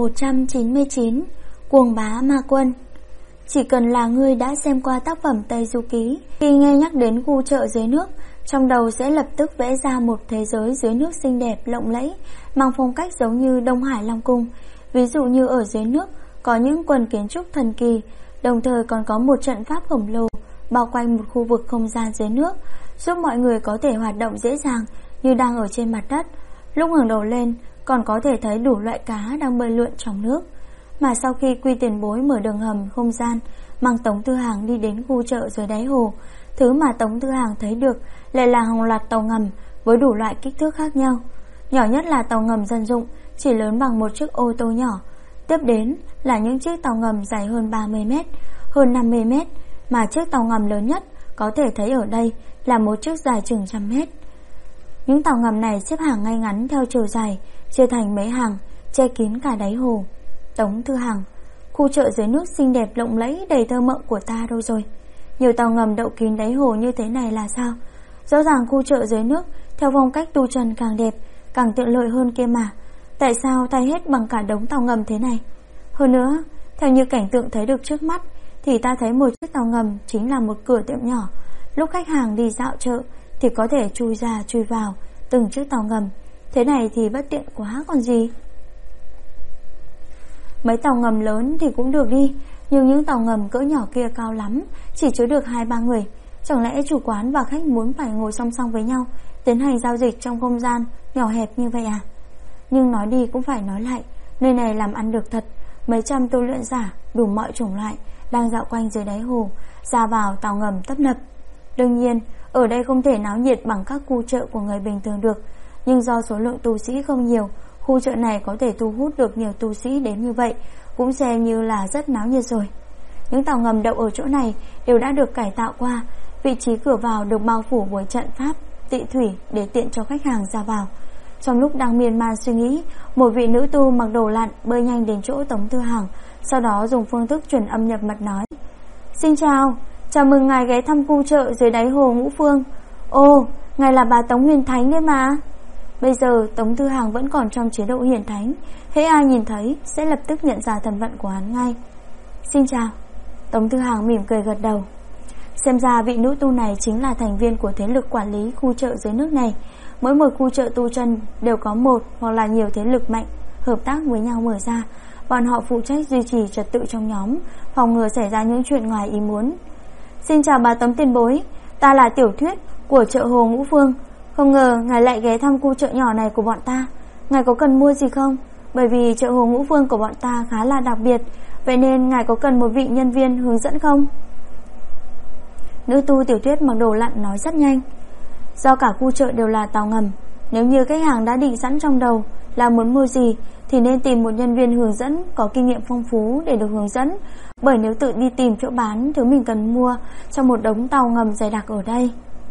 Speaker 1: 1199, Cuồng Bá Ma Quân. Chỉ cần là ngươi đã xem qua tác phẩm Tây Du Ký, khi nghe nhắc đến khu chợ dưới nước, trong đầu sẽ lập tức vẽ ra một thế giới dưới nước xinh đẹp lộng lẫy, mang phong cách giống như Đông Hải Long Cung. Ví dụ như ở dưới nước có những quần kiến trúc thần kỳ, đồng thời còn có một trận pháp khổng lồ bao quanh một khu vực không gian dưới nước, giúp mọi người có thể hoạt động dễ dàng như đang ở trên mặt đất. Lúc ngẩng đầu lên còn có thể thấy đủ loại cá đang bơi lượn trong nước. Mà sau khi Quy Tiền Bối mở đường hầm không gian, mang Tống Tư Hàng đi đến khu chợ dưới đáy hồ, thứ mà Tống Tư Hàng thấy được lại là hàng loạt tàu ngầm với đủ loại kích thước khác nhau. Nhỏ nhất là tàu ngầm dân dụng, chỉ lớn bằng một chiếc ô tô nhỏ. Tiếp đến là những chiếc tàu ngầm dài hơn 30 mét, hơn 50 mét, mà chiếc tàu ngầm lớn nhất có thể thấy ở đây là một chiếc dài chừng 100 mét. Những tàu ngầm này xếp hàng ngay ngắn theo chiều dài, chia thành mấy hàng, che kín cả đáy hồ. Tống Tư Hàng, khu chợ dưới nước xinh đẹp lộng lẫy đầy thơ mộng của ta đâu rồi? Nhiều tàu ngầm đậu kín đáy hồ như thế này là sao? Rõ ràng khu chợ dưới nước theo phong cách tu chân càng đẹp, càng tiện lợi hơn kia mà. Tại sao thay hết bằng cả đống tàu ngầm thế này? Hơn nữa, theo như cảnh tượng thấy được trước mắt, thì ta thấy một chiếc tàu ngầm chính là một cửa tiệm nhỏ. Lúc khách hàng đi dạo chợ thì có thể chui ra chui vào từng chiếc tàu ngầm. Thế này thì bất tiện quá còn gì. Mấy tàu ngầm lớn thì cũng được đi, Nhưng những tàu ngầm cỡ nhỏ kia cao lắm, chỉ chứa được 2-3 người. Chẳng lẽ chủ quán và khách muốn phải ngồi song song với nhau, tiến hành giao dịch trong không gian nhỏ hẹp như vậy à? Nhưng nói đi cũng phải nói lại, nơi này làm ăn được thật. Mấy trăm tu luyện giả đủ mọi chủng loại đang dạo quanh dưới đáy hồ, ra vào tàu ngầm tấp nập. Đương nhiên, ở đây không thể náo nhiệt bằng các khu chợ của người bình thường được, nhưng do số lượng tu sĩ không nhiều, khu chợ này có thể thu hút được nhiều tu sĩ đến như vậy, cũng xem như là rất náo nhiệt rồi. Những tàu ngầm đậu ở chỗ này đều đã được cải tạo qua, vị trí cửa vào được bao phủ bởi trận pháp tị thủy để tiện cho khách hàng ra vào. Trong lúc đang miên man suy nghĩ, một vị nữ tu mặc đồ lặn bơi nhanh đến chỗ Tống Tư Hằng, sau đó dùng phương thức truyền âm nhập mật nói: "Xin chào mừng ngài ghé thăm khu chợ dưới đáy hồ Ngũ Phương. Ồ, ngài là bà Tống Huyền Thánh đấy mà." Bây giờ Tống Tư Hằng vẫn còn trong chế độ hiển thánh, hễ ai nhìn thấy sẽ lập tức nhận ra thân phận của hắn ngay. "Xin chào." Tống Tư Hằng mỉm cười gật đầu. Xem ra vị nữ tu này chính là thành viên của thế lực quản lý khu chợ dưới nước này. Mỗi một khu chợ tu chân đều có một hoặc là nhiều thế lực mạnh hợp tác với nhau mở ra. Bọn họ phụ trách duy trì trật tự trong nhóm, phòng ngừa xảy ra những chuyện ngoài ý muốn. "Xin chào bà Tống tiền bối, ta là Tiểu Thuyết của chợ hồ Ngũ Phương. Không ngờ ngài lại ghé thăm khu chợ nhỏ này của bọn ta. Ngài có cần mua gì không? Bởi vì chợ hồ Ngũ Phương của bọn ta khá là đặc biệt, vậy nên ngài có cần một vị nhân viên hướng dẫn không?" Nữ tu Tiểu Thuyết mặc đồ lặn nói rất nhanh. Do cả khu chợ đều là tàu ngầm, nếu như khách hàng đã định sẵn trong đầu là muốn mua gì thì nên tìm một nhân viên hướng dẫn có kinh nghiệm phong phú để được hướng dẫn, bởi nếu tự đi tìm chỗ bán thứ mình cần mua trong một đống tàu ngầm dày đặc ở đây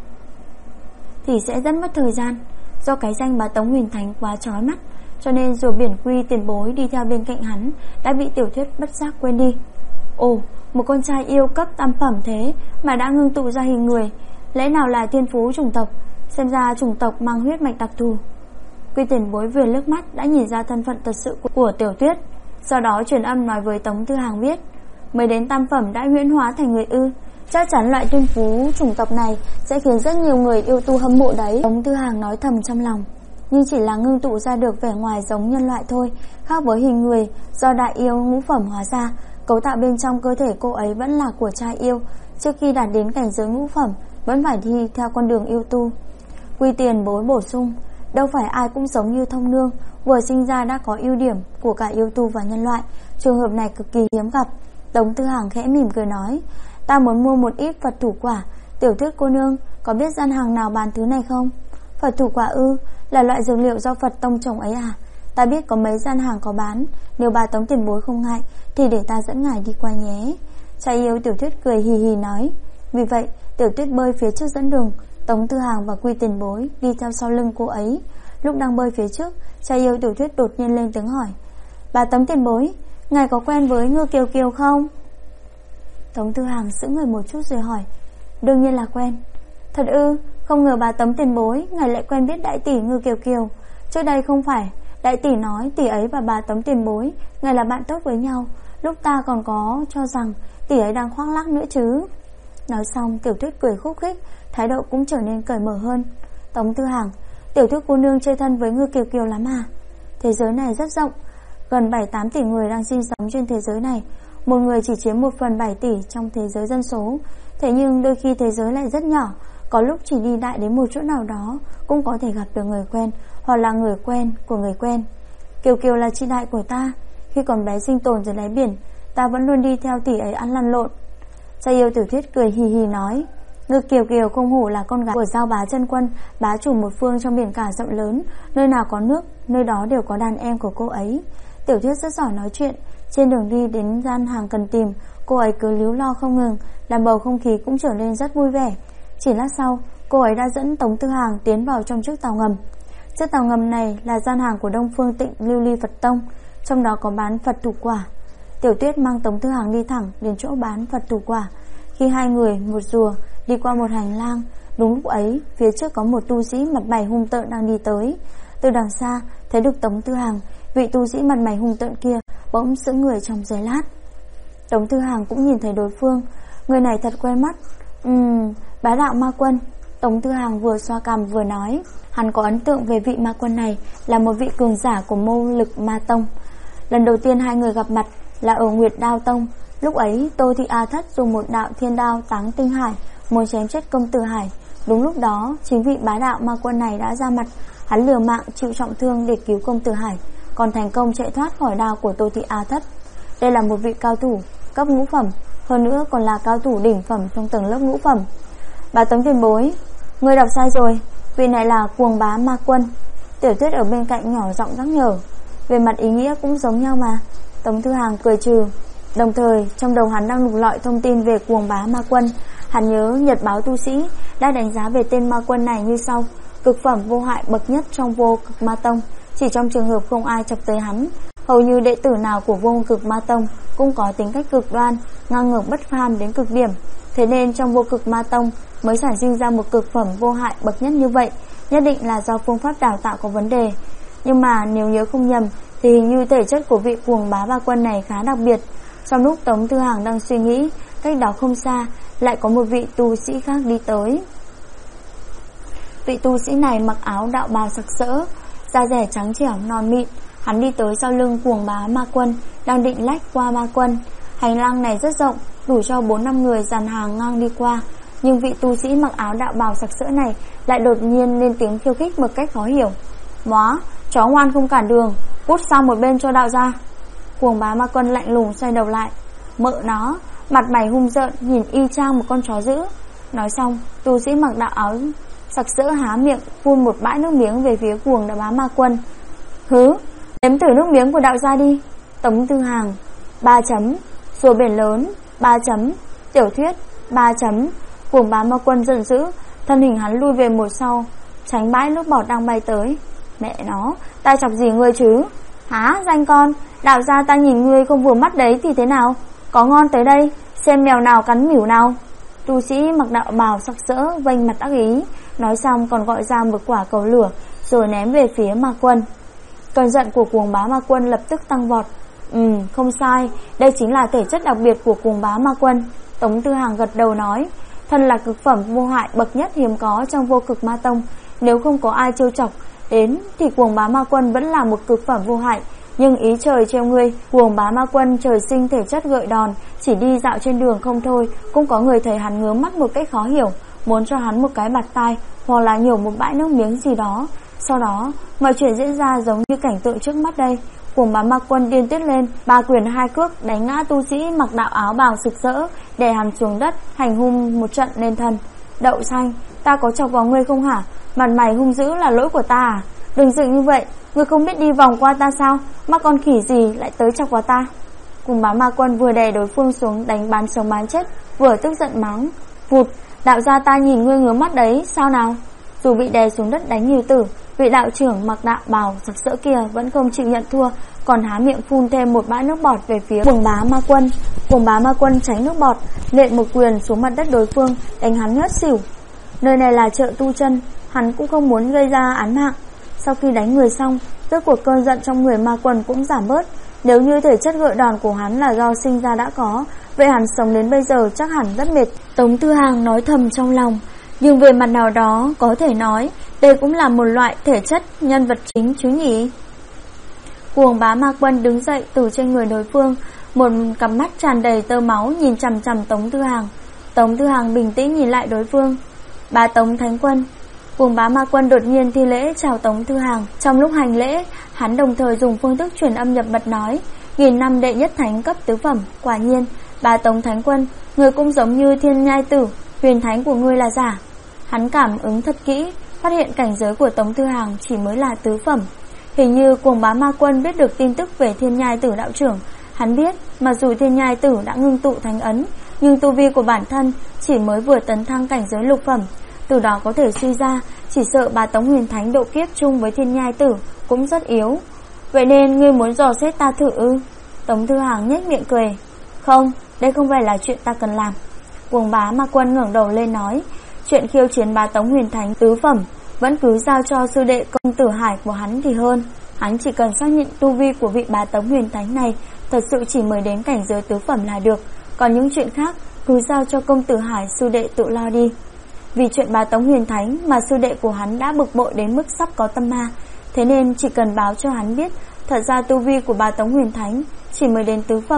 Speaker 1: thì sẽ rất mất thời gian. Do cái danh bà Tống Huyền Thánh quá chói mắt, cho nên dù Biển Quy tiền bối đi theo bên cạnh hắn đã bị Tiểu Thuyết bất giác quên đi. Ồ, một con trai yêu cấp tam phẩm thế mà đã ngưng tụ ra hình người, lẽ nào là thiên phú chủng tộc? Xem ra chủng tộc mang huyết mạch đặc thù. Quy tiền bối vừa liếc mắt đã nhìn ra thân phận thật sự của Tiểu Tuyết, sau đó truyền âm nói với Tống Tư Hằng biết: "Mới đến tam phẩm đã huyễn hóa thành người ư? Chắc chắn loại thiên phú chủng tộc này sẽ khiến rất nhiều người yêu tu hâm mộ đấy." Tống Tư Hằng nói thầm trong lòng, nhưng chỉ là ngưng tụ ra được vẻ ngoài giống nhân loại thôi, khác với hình người do đại yêu ngũ phẩm hóa ra. Cấu tạo bên trong cơ thể cô ấy vẫn là của trai yêu, trước khi đạt đến cảnh giới ngũ phẩm vẫn phải đi theo con đường yêu tu. Quy tiền bối bổ sung: "Đâu phải ai cũng giống như Thông Nương, vừa sinh ra đã có ưu điểm của cả yêu tu và nhân loại, trường hợp này cực kỳ hiếm gặp." Tống Tư Hằng khẽ mỉm cười nói: "Ta muốn mua một ít Phật thủ quả, Tiểu Thuyết cô nương có biết gian hàng nào bán thứ này không?" "Phật thủ quả ư? Là loại dược liệu do Phật tông trồng ấy à? Ta biết có mấy gian hàng có bán, nếu bà Tống tiền bối không ngại thì để ta dẫn ngài đi qua nhé." Trai yêu Tiểu Thuyết cười hì hì nói. Vì vậy Tiểu Tuyết bơi phía trước dẫn đường, Tống Tư Hằng và Quy tiền bối đi theo sau lưng cô ấy. Lúc đang bơi phía trước, trai yêu Tiểu Thuyết đột nhiên lên tiếng hỏi: "Bà Tống tiền bối, ngài có quen với Ngư Kiều Kiều không?" Tống Tư Hằng sững người một chút rồi hỏi: "Đương nhiên là quen." "Thật ư? Không ngờ bà Tống tiền bối ngài lại quen biết đại tỷ Ngư Kiều Kiều. Trước đây không phải đại tỷ nói tỷ ấy và bà Tống tiền bối ngài là bạn tốt với nhau, lúc ta còn có cho rằng tỷ ấy đang khoác lác nữa chứ." Nói xong Tiểu Tuyết cười khúc khích, thái độ cũng trở nên cởi mở hơn. "Tống Tư Hằng, Tiểu Tuyết cô nương chơi thân với Ngư Kiều Kiều lắm à? Thế giới này rất rộng, gần 7-8 tỷ người đang sinh sống trên thế giới này, một người chỉ chiếm 1/7 tỷ trong thế giới dân số. Thế nhưng đôi khi thế giới lại rất nhỏ, có lúc chỉ đi đại đến một chỗ nào đó cũng có thể gặp được người quen, hoặc là người quen của người quen. Kiều Kiều là chị đại của ta, khi còn bé sinh tồn dưới đáy biển, ta vẫn luôn đi theo tỷ ấy ăn lăn lộn." Trai yêu Tiểu Thuyết cười hì hì nói: "Ngư Kiều Kiều không hổ là con gái của Giao Bá Chân Quân, bá chủ một phương trong biển cả rộng lớn, nơi nào có nước, nơi đó đều có đàn em của cô ấy." Tiểu Thuyết rất giỏi nói chuyện, trên đường đi đến gian hàng cần tìm, cô ấy cứ líu lo không ngừng, làm bầu không khí cũng trở nên rất vui vẻ. Chỉ lát sau, cô ấy đã dẫn Tống Tư Hằng tiến vào trong chiếc tàu ngầm. Chiếc tàu ngầm này là gian hàng của Đông Phương Tịnh Lưu Ly Phật Tông, trong đó có bán Phật thủ quả. Tiểu Tuyết mang Tống Tư Hằng đi thẳng đến chỗ bán Phật thủ quả. Khi hai người một rùa đi qua một hành lang, đúng lúc ấy phía trước có một tu sĩ mặt mày hung tợn đang đi tới. Từ đằng xa thấy được Tống Tư Hằng, vị tu sĩ mặt mày hung tợn kia bỗng sững người trong giây lát. Tống Tư Hằng cũng nhìn thấy đối phương, người này thật quen mắt. Bá đạo ma quân. Tống Tư Hằng vừa xoa cằm vừa nói. Hắn có ấn tượng về vị ma quân này là một vị cường giả của Mâu Lực Ma Tông. Lần đầu tiên hai người gặp mặt là ở Nguyệt Đao Tông, Lúc ấy Tô Thị A Thất dùng một đạo thiên đao Táng Tinh Hải muốn chém chết công tử Hải. Đúng lúc đó chính vị bá đạo ma quân này đã ra mặt. Hắn liều mạng chịu trọng thương để cứu công tử Hải, còn thành công chạy thoát khỏi đao của Tô Thị A Thất. Đây là một vị cao thủ cấp ngũ phẩm, hơn nữa còn là cao thủ đỉnh phẩm trong tầng lớp ngũ phẩm. Bà Tống tiền bối, người đọc sai rồi, vị này là Cuồng Bá Ma Quân. Tiểu Tuyết ở bên cạnh nhỏ giọng nhắc nhở. Về mặt ý nghĩa cũng giống nhau mà. Tống Thư Hàng cười trừ. Đồng thời trong đầu hắn đang lục lọi thông tin về Cuồng Bá Ma Quân. Hắn nhớ nhật báo tu sĩ đã đánh giá về tên ma quân này như sau: cực phẩm vô hại bậc nhất trong Vô Cực Ma Tông. Chỉ trong trường hợp không ai chọc tới hắn, hầu như đệ tử nào của Vô Cực Ma Tông cũng có tính cách cực đoan, ngang ngược bất phàm đến cực điểm. Thế nên trong Vô Cực Ma Tông mới sản sinh ra một cực phẩm vô hại bậc nhất như vậy. Nhất định là do phương pháp đào tạo có vấn đề. Nhưng mà nếu nhớ không nhầm thì hình như thể chất của vị Cuồng Bá Ma Quân này khá đặc biệt. Trong lúc Tống Thư Hàng đang suy nghĩ, cách đó không xa lại có một vị tu sĩ khác đi tới. Vị tu sĩ này mặc áo đạo bào sặc sỡ, da dẻ trắng trẻo non mịn. Hắn đi tới sau lưng Cuồng Bá Ma Quân, đang định lách qua ma quân. Hành lang này rất rộng, đủ cho 4-5 người dàn hàng ngang đi qua. Nhưng vị tu sĩ mặc áo đạo bào sặc sỡ này lại đột nhiên lên tiếng khiêu khích một cách khó hiểu. Móa, chó ngoan không cản đường, cút sang một bên cho đạo ra. Cuồng Bá Ma Quân lạnh lùng xoay đầu lại. Mợ nó, mặt mày hung dợn, nhìn y chang một con chó dữ. Nói xong, tu sĩ mặc đạo áo sặc sỡ há miệng phun một bãi nước miếng về phía Cuồng Bá Ma Quân. Hứ, nếm thử nước miếng của đạo gia đi. Tống Thư Hàng 3 chấm, Rùa Biển Lớn 3 chấm, Tiểu Thuyết 3 chấm. Cuồng Bá Ma Quân giận dữ, thân hình hắn lui về một sau, tránh bãi nước bọt đang bay tới. Mẹ nó, ta chọc gì ngươi chứ? Há, danh con, đạo gia ta nhìn ngươi không vừa mắt đấy thì thế nào? Có ngon tới đây, xem mèo nào cắn mỉu nào. Tu sĩ mặc đạo bào sặc sỡ vênh mặt ác ý, nói xong còn gọi ra một quả cầu lửa rồi ném về phía Ma Quân. Cơn giận của Cuồng Bá Ma Quân lập tức tăng vọt. Không sai, đây chính là thể chất đặc biệt của Cuồng Bá Ma Quân. Tống Tư Hàng gật đầu nói, thân là cực phẩm vô hại bậc nhất hiếm có trong Vô Cực Ma Tông, nếu không có ai trêu chọc đến thì Cuồng Bá Ma Quân vẫn là một cực phẩm vô hại. Nhưng ý trời trêu ngươi, Cuồng Bá Ma Quân trời sinh thể chất gợi đòn, chỉ đi dạo trên đường không thôi cũng có người thấy hắn ngứa mắt một cách khó hiểu, muốn cho hắn một cái bạt tai hoặc là nhổ một bãi nước miếng gì đó. Sau đó mọi chuyện diễn ra giống như cảnh tượng trước mắt đây. Cuồng Bá Ma Quân điên tiết lên, 3 quyền 2 cước đánh ngã tu sĩ mặc đạo áo bào sực sỡ, đè hắn xuống đất, hành hung một trận lên thân. Đậu xanh, ta có chọc vào ngươi không hả? Mặt mày hung dữ là lỗi của ta à? Đừng dựng như vậy, ngươi không biết đi vòng qua ta sao? Mắc con khỉ gì lại tới chọc vào ta? Cuồng Bá Ma Quân vừa đè đối phương xuống đánh bán sống bán chết, vừa tức giận mắng. Vụt, đạo gia ta nhìn ngươi ngứa mắt đấy, sao nào? Dù bị đè xuống đất đánh nhiều tử, vị đạo trưởng mặc đạo bào sặc sỡ kia vẫn không chịu nhận thua, còn há miệng phun thêm một bãi nước bọt về phía Cuồng Bá Ma Quân. Cuồng Bá Ma Quân tránh nước bọt, nện một quyền xuống mặt đất đối phương, đánh hắn ngất xỉu. Nơi này là chợ tu chân, hắn cũng không muốn gây ra án mạng. Sau khi đánh người xong, rốt cuộc cơn giận trong người Ma Quân cũng giảm bớt. Nếu như thể chất gợi đòn của hắn là do sinh ra đã có, vậy hắn sống đến bây giờ chắc hẳn rất mệt. Tống Tư Hàng nói thầm trong lòng, nhưng về mặt nào đó có thể nói đây cũng là một loại thể chất nhân vật chính chứ nhỉ. Cuồng Bá Ma Quân đứng dậy từ trên người đối phương, một cặp mắt tràn đầy tơ máu nhìn chằm chằm Tống Tư Hàng. Tống Tư Hàng bình tĩnh nhìn lại đối phương. Bá Tống Thánh Quân. Cuồng Bá Ma Quân đột nhiên thi lễ chào Tống Tư Hàng. Trong lúc hành lễ, hắn đồng thời dùng phương thức truyền âm nhập mật nói, 1000 năm đệ nhất thánh cấp tứ phẩm. Quả nhiên, Bá Tống Thánh Quân, người cũng giống như Thiên Nhai Tử, huyền thánh của ngươi là giả. Hắn cảm ứng thật kỹ, phát hiện cảnh giới của Tống Tư Hàng chỉ mới là tứ phẩm. Hình như Cuồng Bá Ma Quân biết được tin tức về Thiên Nhai Tử đạo trưởng. Hắn biết, mặc dù Thiên Nhai Tử đã ngưng tụ thánh ấn, nhưng tu vi của bản thân chỉ mới vừa tấn thăng cảnh giới lục phẩm. Từ đó có thể suy ra, chỉ sợ Bá Tống huyền thánh độ kiếp chung với Thiên Nhai Tử cũng rất yếu. Vậy nên ngươi muốn dò xét ta thử ư? Tống Tư Hàng nhếch miệng cười. Không, đây không phải là chuyện ta cần làm. Cuồng Bá Ma Quân ngẩng đầu lên nói, chuyện khiêu chiến Bá Tống huyền thánh tứ phẩm vẫn cứ giao cho sư đệ công tử Hải của hắn thì hơn. Hắn chỉ cần xác nhận tu vi của vị Bá Tống huyền thánh này thật sự chỉ mới đến cảnh giới tứ phẩm là được, còn những chuyện khác cứ giao cho công tử Hải sư đệ tự lo đi. Vì chuyện Bá Tống huyền thánh mà sư đệ của hắn đã bực bội đến mức sắp có tâm ma, thế nên chỉ cần báo cho hắn biết thật ra tu vi của Bá Tống huyền thánh chỉ mới đến tứ phẩm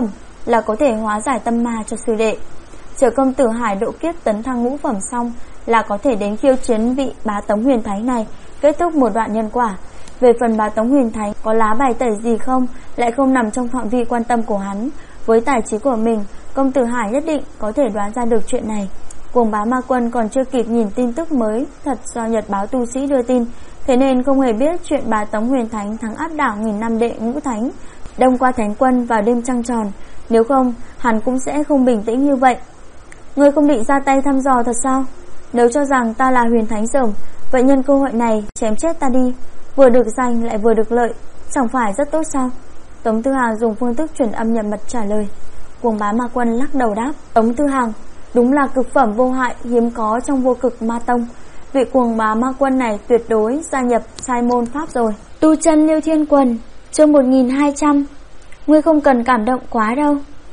Speaker 1: là có thể hóa giải tâm ma cho sư đệ. Chờ công tử Hải độ kiếp tấn thăng ngũ phẩm xong là có thể đến khiêu chiến vị bá tống huyền thánh này, kết thúc một đoạn nhân quả. Về phần bá tống huyền thánh có lá bài tẩy gì không, lại không nằm trong phạm vi quan tâm của hắn. Với tài trí của mình, công tử Hải nhất định có thể đoán ra được chuyện này. Cuồng bá ma quân còn chưa kịp nhìn tin tức mới thật do nhật báo tu sĩ đưa tin, thế nên không hề biết chuyện bá tống huyền thánh thắng áp đảo 1000 năm đệ ngũ thánh, đông qua thánh quân vào đêm trăng tròn. Nếu không, hắn cũng sẽ không bình tĩnh như vậy. Ngươi không định ra tay thăm dò thật sao? Nếu cho rằng ta là huyền thánh rồng, vậy nhân cơ hội này chém chết ta đi, vừa được danh lại vừa được lợi, chẳng phải rất tốt sao? Tống Tư Hàng dùng phương thức truyền âm nhập mật trả lời. Cuồng bá ma quân lắc đầu đáp, Tống Tư Hàng, đúng là cực phẩm vô hại hiếm có trong vô cực ma tông. Vị cuồng bá ma quân này tuyệt đối gia nhập sai môn pháp rồi. Tu chân Liêu Thiên Quần, chương 1200. Ngươi không cần cảm động quá đâu.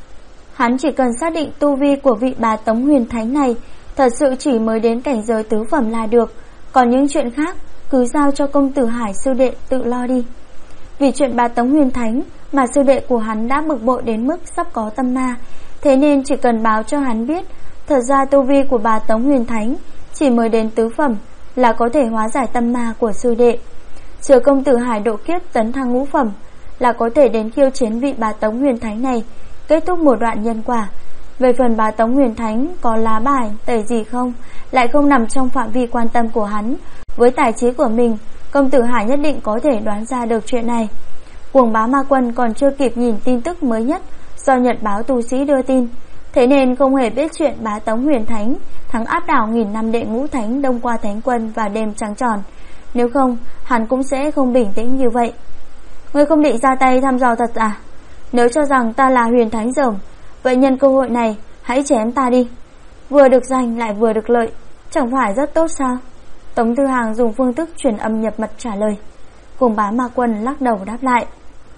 Speaker 1: Hắn chỉ cần xác định tu vi của vị bá tống huyền thánh này thật sự chỉ mới đến cảnh giới tứ phẩm là được, còn những chuyện khác cứ giao cho công tử Hải sư đệ tự lo đi. Vì chuyện bá tống huyền thánh mà sư đệ của hắn đã bực bội đến mức sắp có tâm ma, thế nên chỉ cần báo cho hắn biết thật ra tu vi của bá tống huyền thánh chỉ mới đến tứ phẩm là có thể hóa giải tâm ma của sư đệ. Chờ công tử Hải độ kiếp tấn thăng ngũ phẩm là có thể đến khiêu chiến vị bá tống huyền thánh này, kết thúc một đoạn nhân quả. Về phần bá tống huyền thánh có lá bài tẩy gì không, lại không nằm trong phạm vi quan tâm của hắn. Với tài trí của mình, công tử Hải nhất định có thể đoán ra được chuyện này. Cuồng bá ma quân còn chưa kịp nhìn tin tức mới nhất do nhật báo tu sĩ đưa tin, thế nên không hề biết chuyện bá tống huyền thánh thắng áp đảo 1000 năm đệ ngũ thánh đông qua thánh quân vào đêm trăng tròn. Nếu không, hắn cũng sẽ không bình tĩnh như vậy. Ngươi không định ra tay thăm dò thật à? Nếu cho rằng ta là huyền thánh rồng, vậy nhân cơ hội này hãy chém ta đi, vừa được danh lại vừa được lợi, chẳng phải rất tốt sao? Tống Tư Hàng dùng phương thức truyền âm nhập mật trả lời. Cuồng bá ma quân lắc đầu đáp lại,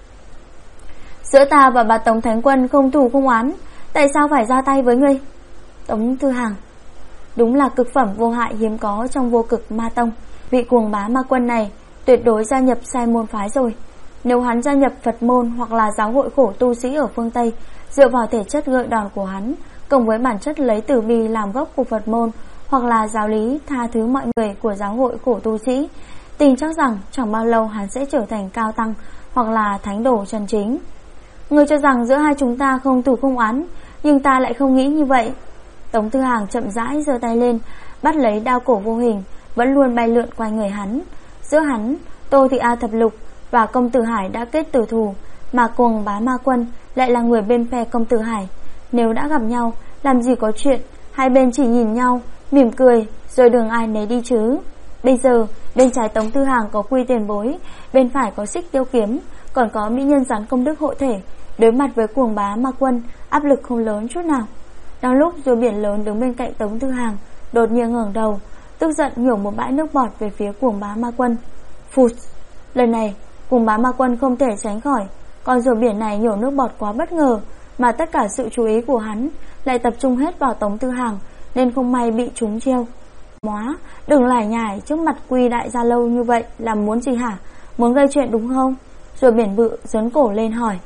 Speaker 1: giữa ta và bá tống thánh quân không thù không oán, tại sao phải ra tay với ngươi? Tống Tư Hàng, đúng là cực phẩm vô hại hiếm có trong vô cực ma tông. Vị cuồng bá ma quân này tuyệt đối gia nhập sai môn phái rồi. Nếu hắn gia nhập Phật môn hoặc là giáo hội khổ tu sĩ ở phương Tây, dựa vào thể chất gợi đòn của hắn cộng với bản chất lấy từ bi làm gốc của Phật môn hoặc là giáo lý tha thứ mọi người của giáo hội khổ tu sĩ, tin chắc rằng chẳng bao lâu hắn sẽ trở thành cao tăng hoặc là thánh đồ chân chính. Ngươi cho rằng giữa hai chúng ta không thù không oán, nhưng ta lại không nghĩ như vậy. Tống Tư Hàng chậm rãi giơ tay lên, bắt lấy đao cổ vô hình vẫn luôn bay lượn quanh người hắn. Giữa hắn, Tô Thị A Thập Lục và công tử Hải đã kết tử thù, mà cuồng bá ma quân lại là người bên phe công tử Hải. Nếu đã gặp nhau, làm gì có chuyện hai bên chỉ nhìn nhau mỉm cười rồi đường ai nấy đi chứ. Bây giờ bên trái Tống Tư Hàng có Quy Tiền Bối, bên phải có Xích Tiêu Kiếm, còn có mỹ nhân rắn công đức hộ thể. Đối mặt với cuồng bá ma quân, áp lực không lớn chút nào. Đang lúc rùa biển lớn đứng bên cạnh Tống Tư Hàng đột nhiên ngẩng đầu, tức giận nhổ một bãi nước bọt về phía cuồng bá ma quân. Phụt! Lần này cuồng bá ma quân không thể tránh khỏi, con rùa biển này nhổ nước bọt quá bất ngờ, mà tất cả sự chú ý của hắn lại tập trung hết vào Tống Tư Hàng, nên không may bị trúng chiêu. Móa, đừng lải nhải trước mặt Quy đại gia lâu như vậy, làm muốn gì hả? Muốn gây chuyện đúng không? Rùa biển bự giớn cổ lên hỏi.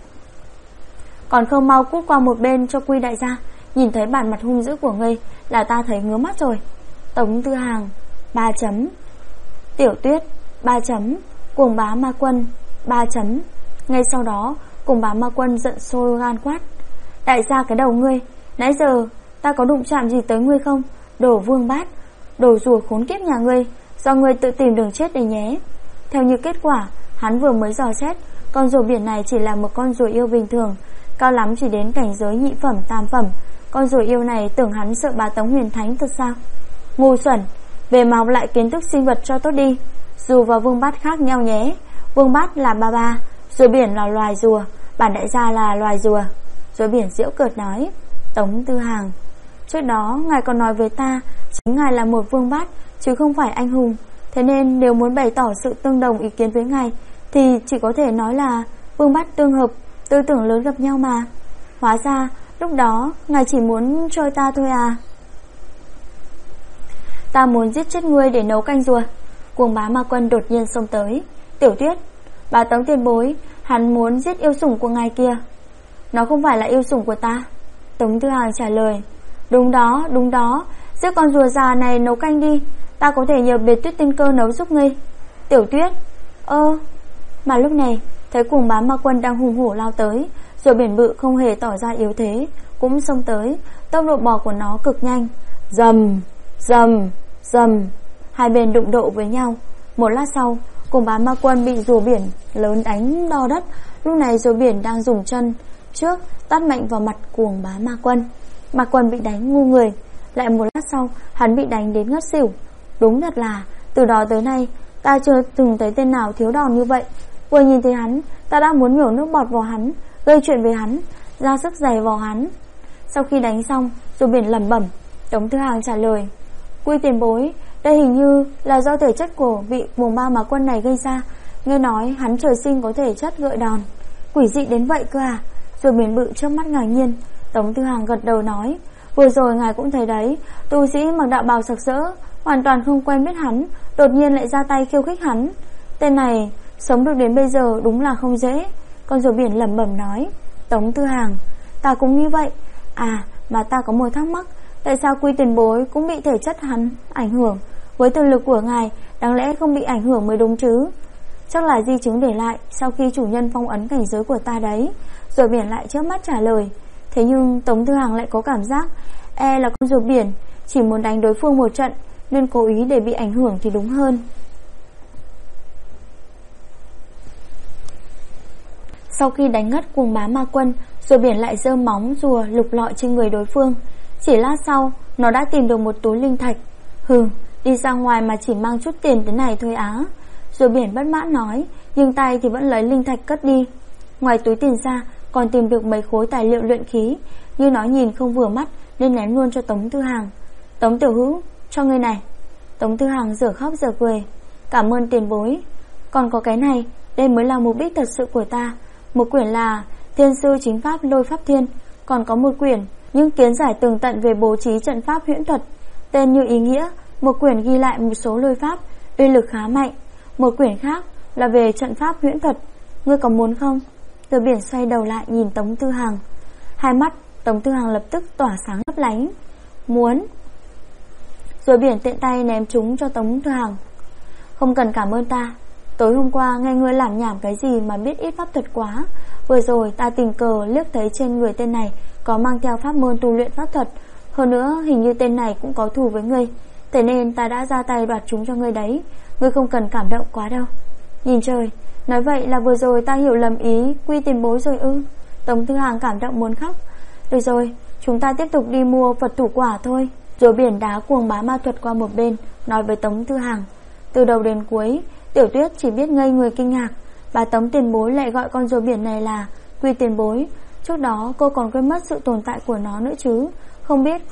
Speaker 1: Còn không mau cút qua một bên cho Quy đại gia, nhìn thấy bản mặt hung dữ của ngươi là ta thấy ngứa mắt rồi. Tống Tư Hàng 3 chấm, Tiểu Tuyết 3 chấm, cuồng bá ma quân 3 chấm. Ngay sau đó cuồng bá ma quân giận sôi gan quát, đại gia cái đầu ngươi, nãy giờ ta có đụng chạm gì tới ngươi không? Đồ vương bát, đồ rùa khốn kiếp nhà ngươi, do ngươi tự tìm đường chết đấy nhé. Theo như kết quả hắn vừa mới dò xét, con rùa biển này chỉ là một con rùa yêu bình thường, cao lắm chỉ đến cảnh giới nhị phẩm tam phẩm. Con rùa yêu này tưởng hắn sợ bá tống huyền thánh thật sao? Ngu xuẩn, về mà học lại kiến thức sinh vật cho tốt đi. Rùa và vương bát khác nhau nhé. Vương bát là ba, rùa biển là loài rùa, bản đại gia là loài rùa. Rùa biển giễu cợt nói. Tống Tư Hàng, trước đó ngài còn nói với ta chính ngài là một vương bát chứ không phải anh hùng, thế nên nếu muốn bày tỏ sự tương đồng ý kiến với ngài thì chỉ có thể nói là vương bát tương hợp, tư tưởng lớn gặp nhau mà. Hóa ra lúc đó ngài chỉ muốn trôi ta thôi à? Ta muốn giết chết ngươi để nấu canh rùa. Cuồng bá ma quân đột nhiên xông tới. Tiểu Tuyết, bá Tống tiền bối, hắn muốn giết yêu sủng của ngài kia. Nó không phải là yêu sủng của ta. Tống Tư Hàng trả lời. Đúng đó, giết con rùa già này nấu canh đi. Ta có thể nhờ Biệt Tuyết Tiên Cơ nấu giúp ngươi. Tiểu Tuyết. Mà lúc này thấy Cuồng Bá Ma Quân đang hùng hổ lao tới. Rùa biển bự không hề tỏ ra yếu thế, cũng xông tới. Tốc độ bò của nó cực nhanh. Rầm, rầm, rầm. Hai bên đụng độ với nhau. Một lát sau, Cuồng Bá Ma Quân bị rùa biển lớn đánh đo đất. Lúc này rùa biển đang dùng chân trước tát mạnh vào mặt Cuồng Bá Ma Quân. Ma Quân bị đánh ngu người. Lại một lát sau, hắn bị đánh đến ngất xỉu. Đúng thật là từ đó tới nay ta chưa từng thấy tên nào thiếu đòn như vậy. Vừa nhìn thấy hắn, ta đã muốn nhổ nước bọt vào hắn, gây chuyện với hắn, ra sức giày vào hắn. Sau khi đánh xong, rùa biển lẩm bẩm. Tống Tư Hàng trả lời. Quy tiền bối, đây hình như là do thể chất của vị Cuồng Bá Ma Quân này gây ra. Nghe nói hắn trời sinh có thể chất gợi đòn. Quỷ dị đến vậy cơ à? Rùa biển bự trước mắt ngạc nhiên. Tống Tư Hàng gật đầu nói. Vừa rồi ngài cũng thấy đấy, tu sĩ mặc đạo bào sặc sỡ, hoàn toàn không quen biết hắn, đột nhiên lại ra tay khiêu khích hắn. Tên này sống được đến bây giờ đúng là không dễ. Con rùa biển lẩm bẩm nói. Tống Tư Hàng, ta cũng như vậy. À, mà ta có một thắc mắc, tại sao Quy tiền bối cũng bị thể chất hắn ảnh hưởng? Với thực lực của ngài, đáng lẽ không bị ảnh hưởng mới đúng chứ? Chắc là di chứng để lại sau khi chủ nhân phong ấn cảnh giới của ta đấy. Rùa biển lại trước mắt trả lời. Thế nhưng Tống Tư Hàng lại có cảm giác là con rùa biển chỉ muốn đánh đối phương một trận, nên cố ý để bị ảnh hưởng thì đúng hơn. Sau khi đánh ngất Cuồng Bá Ma Quân, rùa biển lại giơ móng rùa lục lọi trên người đối phương. Chỉ lát sau, nó đã tìm được một túi linh thạch. Đi ra ngoài mà chỉ mang chút tiền thế này thôi á. Rùa biển bất mãn nói, nhưng tay thì vẫn lấy linh thạch cất đi. Ngoài túi tiền ra, còn tìm được mấy khối tài liệu luyện khí, như nó nhìn không vừa mắt nên ném luôn cho Tống Tư Hàng. Tống tiểu hữu, cho ngươi này. Tống Tư Hàng dở khóc dở cười. Cảm ơn tiền bối. Còn có cái này, đây mới là mục đích thật sự của ta. Một quyển là Thiên sư chính pháp Lôi Pháp Thiên, còn có một quyển những kiến giải tường tận về bố trí trận pháp huyễn thuật. Tên như ý nghĩa, một quyển ghi lại một số lôi pháp, uy lực khá mạnh. Một quyển khác là về trận pháp huyễn thuật. Ngươi có muốn không? Rùa biển xoay đầu lại nhìn Tống Tư Hàng. Hai mắt Tống Tư Hàng lập tức tỏa sáng lấp lánh. Muốn. Rùa biển tiện tay ném chúng cho Tống Tư Hàng. Không cần cảm ơn ta. Tối hôm qua nghe ngươi làm nhảm cái gì mà biết ít pháp thuật quá. Vừa rồi ta tình cờ liếc thấy trên người tên này có mang theo pháp môn tu luyện pháp thuật. Hơn nữa hình như tên này cũng có thù với ngươi, thế nên ta đã ra tay đoạt chúng cho ngươi đấy. Ngươi không cần cảm động quá đâu. Nhìn trời, nói vậy là vừa rồi ta hiểu lầm ý Quy tiền bối rồi ư? Tống Tư Hàng cảm động muốn khóc. Được rồi, chúng ta tiếp tục đi mua Phật thủ quả thôi. Rùa biển đá Cuồng Bá Ma thuật qua một bên, nói với Tống Tư Hàng. Từ đầu đến cuối, Tiểu Tuyết chỉ biết ngây người kinh ngạc. Bà Tống tiền bối lại gọi con rùa biển này là Quy tiền bối. Trước đó cô còn quên mất sự tồn tại của nó nữa chứ. Không biết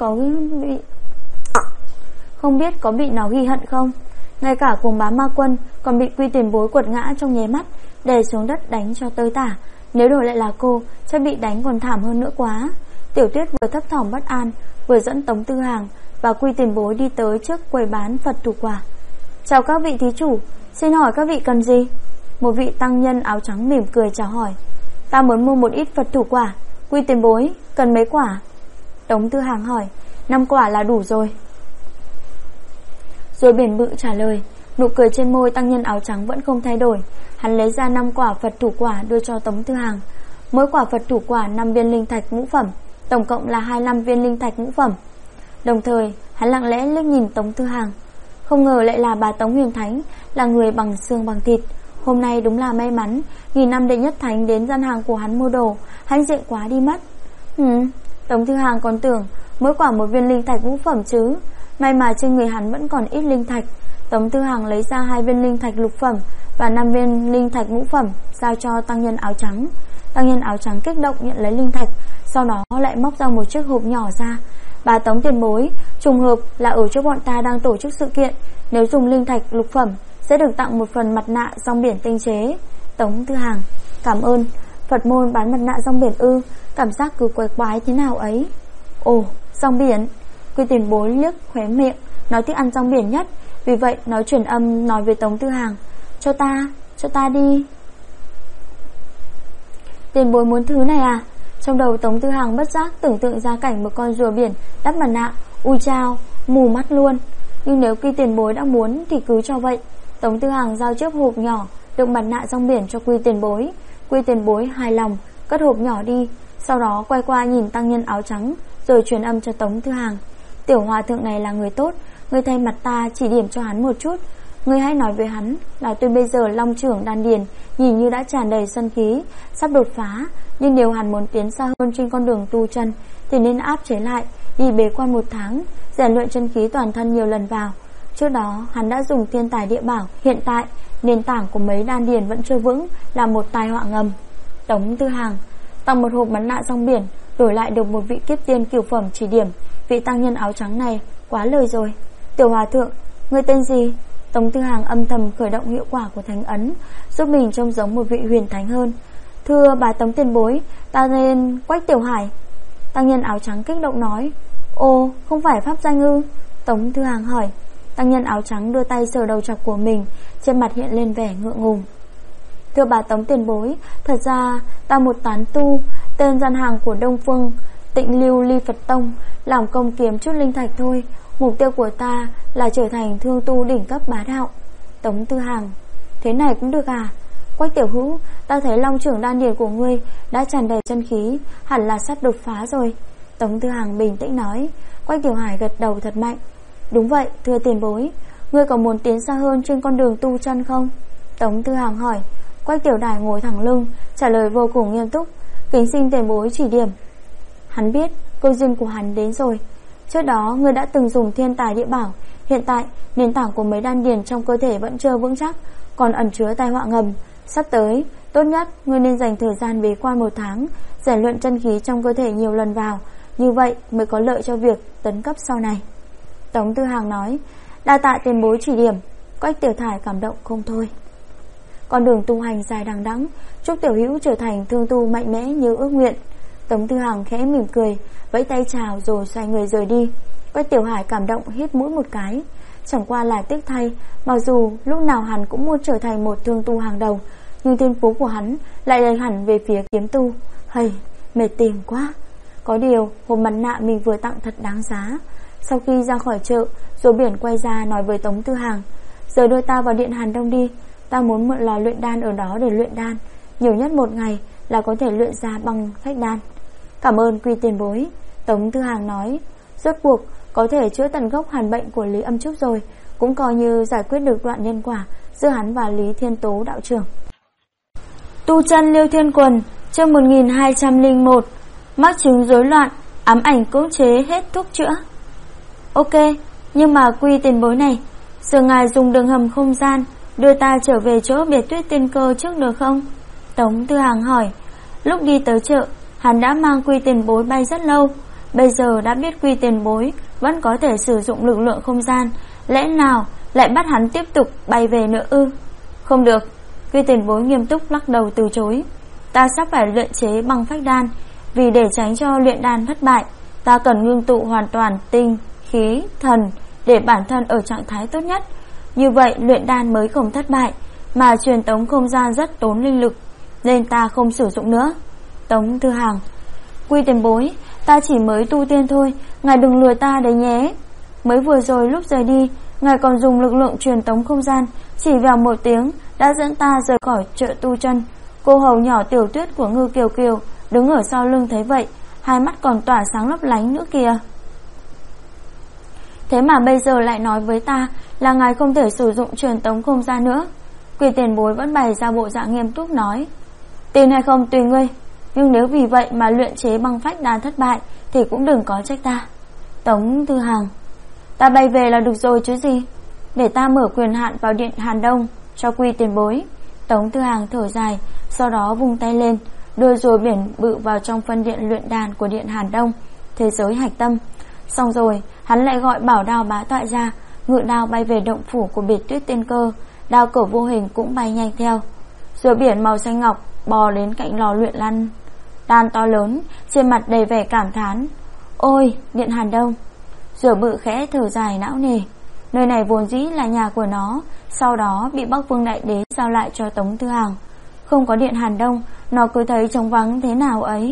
Speaker 1: có bị nó ghi hận không. Ngay cả Cuồng Bá Ma Quân còn bị Quy tiền bối quật ngã trong nháy mắt, đè xuống đất đánh cho tơi tả. Nếu đổi lại là cô, chắc bị đánh còn thảm hơn nữa quá. Tiểu Tuyết vừa thấp thỏm bất an, vừa dẫn Tống Tư Hàng và Quy tiền bối đi tới trước quầy bán Phật thủ quả. Chào các vị thí chủ, xin hỏi các vị cần gì? Một vị tăng nhân áo trắng mỉm cười chào hỏi. Ta muốn mua một ít Phật thủ quả. Quy tiền bối, cần mấy quả? Tống Tư Hàng hỏi. 5 quả là đủ rồi. Rùa biển bự trả lời. Nụ cười trên môi tăng nhân áo trắng vẫn không thay đổi. Hắn lấy ra 5 quả Phật thủ quả đưa cho Tống Tư Hàng. Mỗi quả Phật thủ quả 5 viên linh thạch ngũ phẩm, tổng cộng là 25 viên linh thạch ngũ phẩm. Đồng thời hắn lặng lẽ liếc nhìn Tống Tư Hàng. Không ngờ lại là bà Tống Huyền Thánh, là người bằng xương bằng thịt. Hôm nay đúng là may mắn, nghìn năm đệ nhất thánh đến gian hàng của hắn mua đồ, hãnh diện quá đi mất. Tống Tư Hàng còn tưởng mỗi quả một viên linh thạch ngũ phẩm chứ. May mà trên người hắn vẫn còn ít linh thạch. Tống Tư Hàng lấy ra 2 viên linh thạch lục phẩm và 5 viên linh thạch ngũ phẩm, giao cho tăng nhân áo trắng. Tăng nhân áo trắng kích động nhận lấy linh thạch, sau đó lại móc ra một chiếc hộp nhỏ ra. Bà Tống tiền bối, trùng hợp là ở chỗ bọn ta đang tổ chức sự kiện, nếu dùng linh thạch lục phẩm sẽ được tặng một phần mặt nạ rong biển tinh chế. Tống Tư Hàng, cảm ơn. Phật môn bán mặt nạ rong biển ư? Cảm giác cứ quái quái thế nào ấy. Ồ, rong biển. Quy tiền bối liếc khóe miệng, nói thích ăn rong biển nhất, vì vậy nói truyền âm nói với Tống Tư Hàng. Cho ta đi. Tiền bối muốn thứ này à? Trong đầu Tống Tư Hằng bất giác tưởng tượng ra cảnh một con rùa biển đắp mặt nạ. Ui chao, mù mắt luôn. Nhưng nếu Quy Tiền Bối đã muốn thì cứ cho vậy. Tống Tư Hằng giao chiếc hộp nhỏ đựng mặt nạ rong biển cho Quy Tiền Bối. Quy Tiền Bối hài lòng cất hộp nhỏ đi, sau đó quay qua nhìn tăng nhân áo trắng rồi truyền âm cho Tống Tư Hằng. Tiểu hòa thượng này là người tốt, ngươi thay mặt ta chỉ điểm cho hắn một chút. Ngươi hãy nói với hắn là tuy bây giờ long trưởng đan điền nhìn như đã tràn đầy sinh khí, sắp đột phá, nhưng nếu hắn muốn tiến xa hơn trên con đường tu chân thì nên áp chế lại, đi bế quan 1 tháng, rèn luyện chân khí toàn thân nhiều lần vào. Trước đó hắn đã dùng thiên tài địa bảo, hiện tại nền tảng của mấy đan điền vẫn chưa vững, là một tai họa ngầm. Tống Tư Hằng tặng một hộp mặt nạ rong biển, đổi lại được một vị kiếp tiên cửu phẩm chỉ điểm. Vị tăng nhân áo trắng này quá lời rồi. Tiểu hòa thượng, ngươi tên gì? Tống Tư Hằng âm thầm khởi động hiệu quả của thánh ấn, giúp mình trông giống một vị huyền thánh hơn. Thưa bà Tống tiền bối, ta tên Quách Tiểu Hải. Tăng nhân áo trắng kích động nói. Ồ, không phải pháp danh ư? Tống Tư Hằng hỏi. Tăng nhân áo trắng đưa tay sờ đầu chọc của mình, trên mặt hiện lên vẻ ngượng ngùng. Thưa bà Tống tiền bối, thật ra ta một tán tu, tên gian hàng của Đông Phương Tịnh Lưu Ly Phật Tông, làm công kiếm chút linh thạch thôi. Mục tiêu của ta là trở thành thương tu đỉnh cấp bá đạo. Tống Tư Hằng. Thế này cũng được à? Quách tiểu hữu, ta thấy long trưởng đan điền của ngươi đã tràn đầy chân khí, hẳn là sắp đột phá rồi. Tống Tư Hằng bình tĩnh nói. Quách Tiểu Hải gật đầu thật mạnh. Đúng vậy, thưa tiền bối. Ngươi có muốn tiến xa hơn trên con đường tu chân không? Tống Tư Hằng hỏi. Quách Tiểu Hải ngồi thẳng lưng, trả lời vô cùng nghiêm túc. Kính xin tiền bối chỉ điểm. Hắn biết cơ duyên của hắn đến rồi. Trước đó ngươi đã từng dùng thiên tài địa bảo, hiện tại nền tảng của mấy đan điền trong cơ thể vẫn chưa vững chắc, còn ẩn chứa tai họa ngầm. Sắp tới, tốt nhất ngươi nên dành thời gian bế quan 1 tháng, rèn luyện chân khí trong cơ thể nhiều lần vào, như vậy mới có lợi cho việc tấn cấp sau này. Tống Tư Hằng nói. Đa tạ tiền bối chỉ điểm. Quách Tiểu Hải cảm động không thôi. Con đường tu hành dài đằng đẵng, chúc tiểu hữu trở thành thương tu mạnh mẽ như ước nguyện. Tống Tư Hằng khẽ mỉm cười, vẫy tay chào rồi xoay người rời đi. Quách Tiểu Hải cảm động hít mũi một cái. Chẳng qua là tiếc thay, mặc dù lúc nào hắn cũng muốn trở thành một thương tu hàng đầu, nhưng thiên phú của hắn lại đẩy hẳn về phía kiếm tu. Hây, mệt tìm quá. Có điều hộp mặt nạ mình vừa tặng thật đáng giá. Sau khi ra khỏi chợ, Rùa Biển quay ra nói với Tống Tư Hằng. Giờ đưa ta vào điện Hàn Đông đi, ta muốn mượn lò luyện đan ở đó để luyện đan, nhiều nhất 1 ngày là có thể luyện ra băng phách đan. Cảm ơn Quy tiền bối. Tống Tư Hằng nói. Rốt cuộc có thể chữa tận gốc hàn bệnh của Lý Âm Trúc rồi, cũng coi như giải quyết được đoạn nhân quả giữa hắn và Lý Thiên Tố đạo trưởng. Tu chân Liêu Thiên Quần, chương 1201. Mắc chứng rối loạn, ám ảnh cưỡng chế hết thuốc chữa. Ok, nhưng mà Quy tiền bối này, giờ ngài dùng đường hầm không gian đưa ta trở về chỗ Biệt Tuyết Tiên Cơ trước được không? Tống Tư Hằng hỏi. Lúc đi tới chợ, hắn đã mang Quy tiền bối bay rất lâu, bây giờ đã biết Quy tiền bối vẫn có thể sử dụng lực lượng không gian, lẽ nào lại bắt hắn tiếp tục bay về nữa ư? Không được. Quy tiền bối nghiêm túc lắc đầu từ chối. Ta sắp phải luyện chế băng phách đan, vì để tránh cho luyện đan thất bại, ta cần ngưng tụ hoàn toàn tinh, khí, thần để bản thân ở trạng thái tốt nhất. Như vậy luyện đan mới không thất bại, mà truyền tống không gian rất tốn linh lực, nên ta không sử dụng nữa. Tống Tư Hằng. Quy tiền bối, ta chỉ mới tu tiên thôi, ngài đừng lừa ta đấy nhé. Mới vừa rồi lúc rời đi, ngài còn dùng lực lượng truyền tống không gian, chỉ vào 1 tiếng đã dẫn ta rời khỏi chợ tu chân. Cô hầu nhỏ Tiểu Tuyết của Ngư Kiều Kiều đứng ở sau lưng thấy vậy, hai mắt còn tỏa sáng lấp lánh nữa kìa. Thế mà bây giờ lại nói với ta là ngài không thể sử dụng truyền tống không gian nữa. Quy tiền bối vẫn bày ra bộ dạng nghiêm túc nói. Tin hay không tùy ngươi, nhưng nếu vì vậy mà luyện chế băng phách đan thất bại thì cũng đừng có trách ta. Tống Tư Hằng. Ta bay về là được rồi chứ gì. Để ta mở quyền hạn vào điện Hàn Đông cho Quy tiền bối. Tống Tư Hằng thở dài, sau đó vung tay lên, đưa Rùa Biển bự vào trong phân điện luyện đan của điện Hàn Đông, thế giới hạch tâm. Xong rồi hắn lại gọi Bảo Đao Bá Toại ra, ngự đao bay về động phủ của Biệt Tuyết Tiên Cơ. Đao cẩu vô hình cũng bay nhanh theo. Rùa Biển màu xanh ngọc bò đến cạnh lò luyện đan to lớn, trên mặt đầy vẻ cảm thán. Ôi, điện Hàn Đông. Rùa bự khẽ thở dài não nề. Nơi này vốn dĩ là nhà của nó, sau đó bị Bắc Vương Đại Đế giao lại cho Tống Tư Hằng. Không có điện Hàn Đông, nó cứ thấy trống vắng thế nào ấy.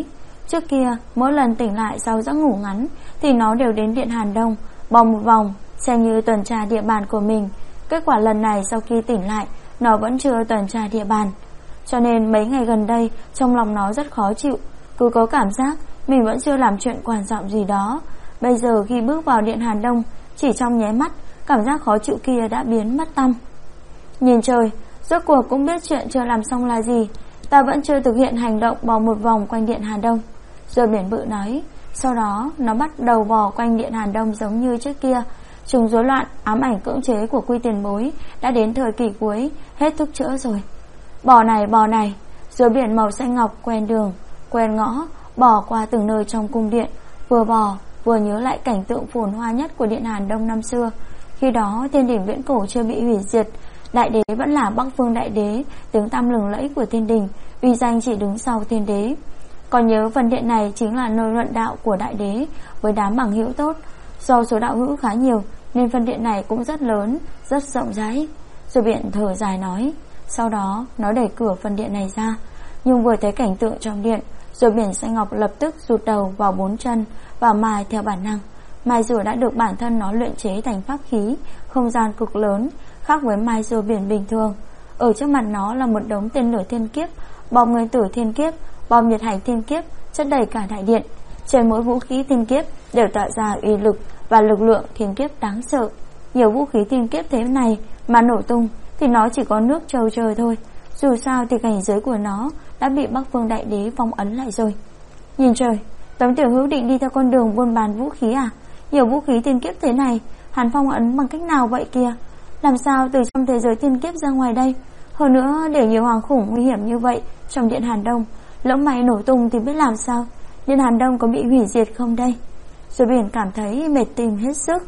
Speaker 1: Trước kia mỗi lần tỉnh lại sau giấc ngủ ngắn thì nó đều đến Điện Hàn Đông bò một vòng, xem như tuần tra địa bàn của mình. Kết quả lần này sau khi tỉnh lại, nó vẫn chưa tuần tra địa bàn, cho nên mấy ngày gần đây trong lòng nó rất khó chịu, cứ có cảm giác mình vẫn chưa làm chuyện quan trọng gì đó. Bây giờ khi bước vào Điện Hàn Đông, chỉ trong nháy mắt, cảm giác khó chịu kia đã biến mất tăm. Nhìn trời, rốt cuộc cũng biết chuyện chưa làm xong là gì. Ta vẫn chưa thực hiện hành động bò một vòng quanh Điện Hàn Đông, rồi biển bự nói. Sau đó nó bắt đầu bò quanh Điện Hàn Đông giống như trước kia. Trùng rối loạn ám ảnh cưỡng chế của Quy Tiền Bối đã đến thời kỳ cuối, hết thuốc chữa rồi. Bò này, rồi biển màu xanh ngọc quen đường, quen ngõ, bò qua từng nơi trong cung điện. Vừa bò vừa nhớ lại cảnh tượng phồn hoa nhất của Điện Hàn Đông năm xưa. Khi đó thiên đình viễn cổ chưa bị hủy diệt, đại đế vẫn là Bắc Vương đại đế, tiếng tăm lừng lẫy của thiên đình, uy danh chỉ đứng sau thiên đế. Còn nhớ phần điện này chính là nơi luận đạo của đại đế với đám bằng hữu tốt. Do số đạo hữu khá nhiều nên phần điện này cũng rất lớn, rất rộng rãi. Rồi biển thở dài nói. Sau đó nó đẩy cửa phần điện này ra, nhưng vừa thấy cảnh tượng trong điện, rồi biển xanh ngọc lập tức rụt đầu vào 4 chân và mài theo bản năng. Mai rùa đã được bản thân nó luyện chế thành pháp khí, không gian cực lớn, khác với mai rùa biển bình thường. Ở trước mặt nó là một đống tên lửa thiên kiếp, bom nguyên tử thiên kiếp, bom nhiệt hạch thiên kiếp chất đầy cả đại điện. Trên mỗi vũ khí thiên kiếp đều tạo ra uy lực và lực lượng thiên kiếp đáng sợ. Nhiều vũ khí thiên kiếp thế này mà nổ tung thì nó chỉ có nước trâu trời thôi. Dù sao thì cảnh giới của nó đã bị Bắc Vương đại đế phong ấn lại rồi. Nhìn trời, Tống tiểu hữu định đi theo con đường buôn bán vũ khí à? Nhiều vũ khí thiên kiếp thế này, hắn phong ấn bằng cách nào vậy kia? Làm sao từ trong thế giới thiên kiếp ra ngoài đây? Hơn nữa để nhiều hoàng khủng nguy hiểm như vậy trong Điện Hàn Đông, lỡ may nổ tung thì biết làm sao? Điện Hàn Đông có bị hủy diệt không đây? Rồi biển cảm thấy mệt tim hết sức.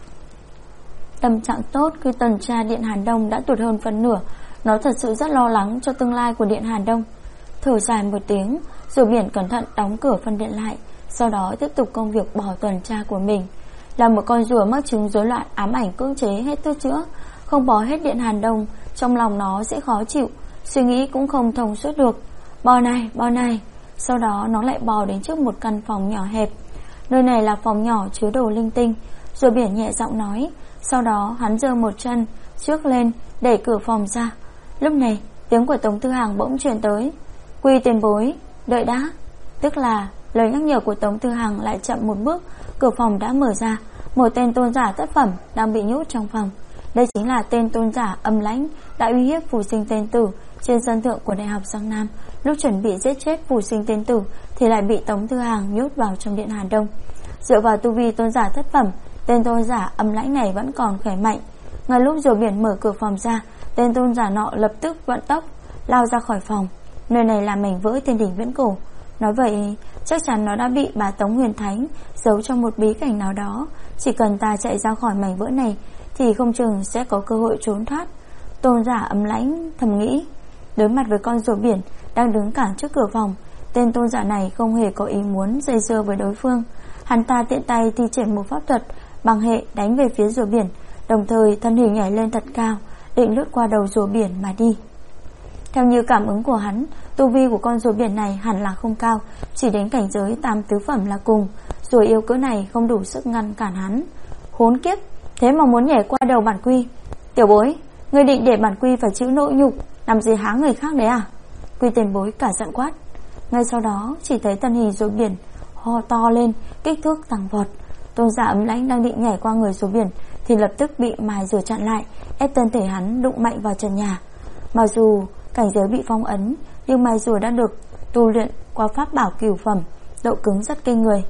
Speaker 1: Tâm trạng tốt khi tuần tra Điện Hàn Đông đã tụt hơn phân nửa. Nó thật sự rất lo lắng cho tương lai của Điện Hàn Đông. Thở dài một tiếng, rồi biển cẩn thận đóng cửa phân điện lại, sau đó tiếp tục công việc bỏ tuần tra của mình. Là một con rùa mắc chứng rối loạn ám ảnh cưỡng chế hết thuốc chữa, không bò hết Điện Hàn Đông, trong lòng nó sẽ khó chịu, suy nghĩ cũng không thông suốt được. Bò này. Sau đó nó lại bò đến trước một căn phòng nhỏ hẹp. Nơi này là phòng nhỏ chứa đồ linh tinh. Rồi biển nhẹ giọng nói. Sau đó hắn giơ một chân trước lên đẩy cửa phòng ra. Lúc này tiếng của Tống Tư Hàng bỗng truyền tới. Quy Tiền Bối, đợi đã. Tức là lời nhắc nhở của Tống Tư Hàng lại chậm một bước. Cửa phòng đã mở ra. Một tên tôn giả thất phẩm đang bị nhốt trong phòng. Đây chính là tên tôn giả âm lãnh đã uy hiếp phù sinh tên tử trên sân thượng của Đại học Giang Nam. Lúc chuẩn bị giết chết phù sinh tên tử thì lại bị Tống Tư Hàng nhốt vào trong Điện Hàn Đông. Dựa vào tu vi tôn giả thất phẩm, tên tôn giả âm lãnh này vẫn còn khỏe mạnh. Ngay lúc Diều Biển mở cửa phòng ra, tên tôn giả nọ lập tức vận tốc lao ra khỏi phòng. Nơi này là mảnh vỡ thiên đỉnh viễn cổ. Nói vậy chắc chắn nó đã bị bà Tống Huyền Thánh giấu trong một bí cảnh nào đó. Chỉ cần ta chạy ra khỏi mảnh vỡ này thì không chừng sẽ có cơ hội trốn thoát. Tôn giả âm lãnh thầm nghĩ. Đối mặt với con rùa biển đang đứng cản trước cửa phòng, tên tôn giả này không hề có ý muốn dây dưa với đối phương. Hắn ta tiện tay thi triển một pháp thuật bằng hệ đánh về phía rùa biển, đồng thời thân hình nhảy lên thật cao, định lướt qua đầu rùa biển mà đi. Theo như cảm ứng của hắn, tu vi của con rùa biển này hẳn là không cao, chỉ đến cảnh giới tam tứ phẩm là cùng. Rùa yêu cỡ này không đủ sức ngăn cản hắn. Khốn kiếp, thế mà muốn nhảy qua đầu bản Quy. Tiểu bối, ngươi định để bản Quy phải chịu nỗi nhục làm gì háng người khác đấy à? Quy Tiền Bối cả giận quát. Ngay sau đó chỉ thấy thân hình rùa biển ho to lên, kích thước tăng vọt. Tôn giả ấm lãnh đang định nhảy qua người rùa biển thì lập tức bị mài rùa chặn lại, ép thân thể hắn đụng mạnh vào trần nhà. Mặc dù cảnh giới bị phong ấn, nhưng mài rùa đã được tu luyện qua pháp bảo cửu phẩm, độ cứng rất kinh người.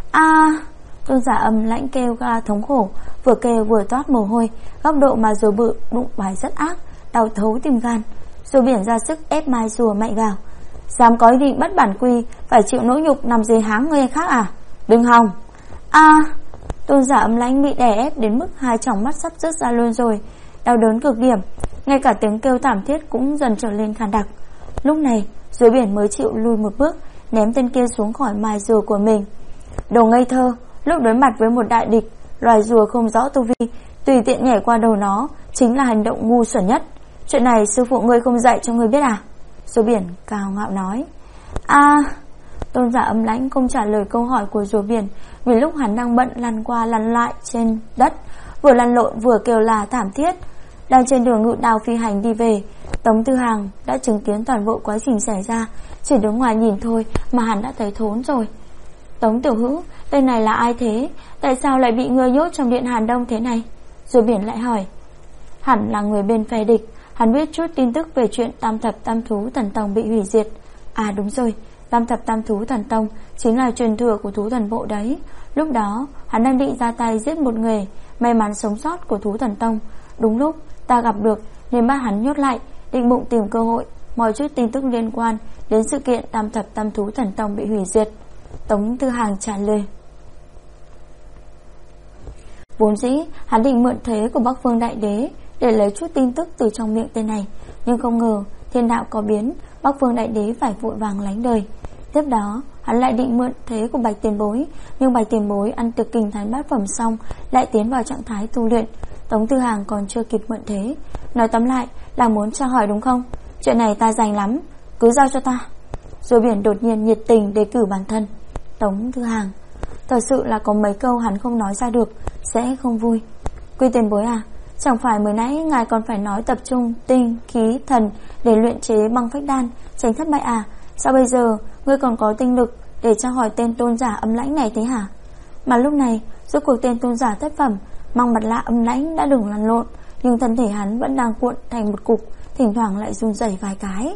Speaker 1: Tôn giả âm lãnh kêu ga thống khổ, vừa kêu vừa toát mồ hôi. Góc độ mà rùa bự đụng phải rất ác, đau thấu tim gan. Rùa biển ra sức ép mai rùa mạnh vào. Dám có ý định bắt bản Quy phải chịu nỗi nhục nằm dưới háng người khác à? Đừng hòng. Tôn giả âm lãnh bị đè ép đến mức hai tròng mắt sắp rớt ra luôn rồi, đau đớn cực điểm, ngay cả tiếng kêu thảm thiết cũng dần trở lên khàn đặc. Lúc này rùa biển mới chịu lùi một bước, ném tên kia xuống khỏi mai rùa của mình. Đồ ngây thơ, lúc đối mặt với một đại địch, loài rùa không rõ tu vi tùy tiện nhảy qua đầu nó chính là hành động ngu xuẩn nhất. Chuyện này sư phụ ngươi không dạy cho ngươi biết à? Rùa biển cao ngạo nói. Tôn giả Âm Lãnh không trả lời câu hỏi của rùa biển, vì lúc hắn đang bận lăn qua lăn lại trên đất, vừa lăn lộn vừa kêu là thảm thiết. Đang trên đường ngự đao phi hành đi về, Tống Tư Hàng đã chứng kiến toàn bộ quá trình xảy ra, chỉ đứng ngoài nhìn thôi mà hắn đã thấy thốn rồi. Tống tiểu hữu, tên này là ai thế? Tại sao lại bị ngươi nhốt trong điện Hàn Đông thế này? Rùa biển lại hỏi. Hẳn là người bên phe địch, hắn biết chút tin tức về chuyện Tam Thập Tam Thú Thần Tông bị hủy diệt. À đúng rồi, Tam Thập Tam Thú Thần Tông chính là truyền thừa của thú thần bộ đấy. Lúc đó hắn đang định ra tay giết một người may mắn sống sót của thú thần tông. Đúng lúc ta gặp được nên bắt hắn nhốt lại, định bụng tìm cơ hội mọi chút tin tức liên quan đến sự kiện Tam Thập Tam Thú Thần Tông bị hủy diệt. Tống Tư Hàng trả lời. Vốn dĩ hắn định mượn thế của Bắc Vương Đại Đế để lấy chút tin tức từ trong miệng tên này, nhưng không ngờ thiên đạo có biến, Bắc Vương Đại Đế phải vội vàng lánh đời. Tiếp đó hắn lại định mượn thế của Bạch Tiền Bối, nhưng Bạch Tiền Bối ăn tiệc kinh thánh bát phẩm xong lại tiến vào trạng thái tu luyện. Tống Tư Hàng còn chưa kịp mượn thế. Nói tóm lại là muốn tra hỏi đúng không? Chuyện này ta rành lắm, cứ giao cho ta. Rùa biển đột nhiên nhiệt tình đề cử bản thân. Tống Tư Hàng thật sự là có mấy câu hắn không nói ra được sẽ không vui. Quy Tiền Bối à, chẳng phải mới nãy ngài còn phải nói tập trung tinh, khí, thần để luyện chế băng phách đan tránh thất bại à? Sao bây giờ ngươi còn có tinh lực để tra hỏi tên tôn giả Âm Lãnh này thế hả? Mà lúc này rốt cuộc tên tôn giả thất phẩm mang mặt lạ Âm Lãnh đã đừng lăn lộn, nhưng thân thể hắn vẫn đang cuộn thành một cục, thỉnh thoảng lại run rẩy vài cái.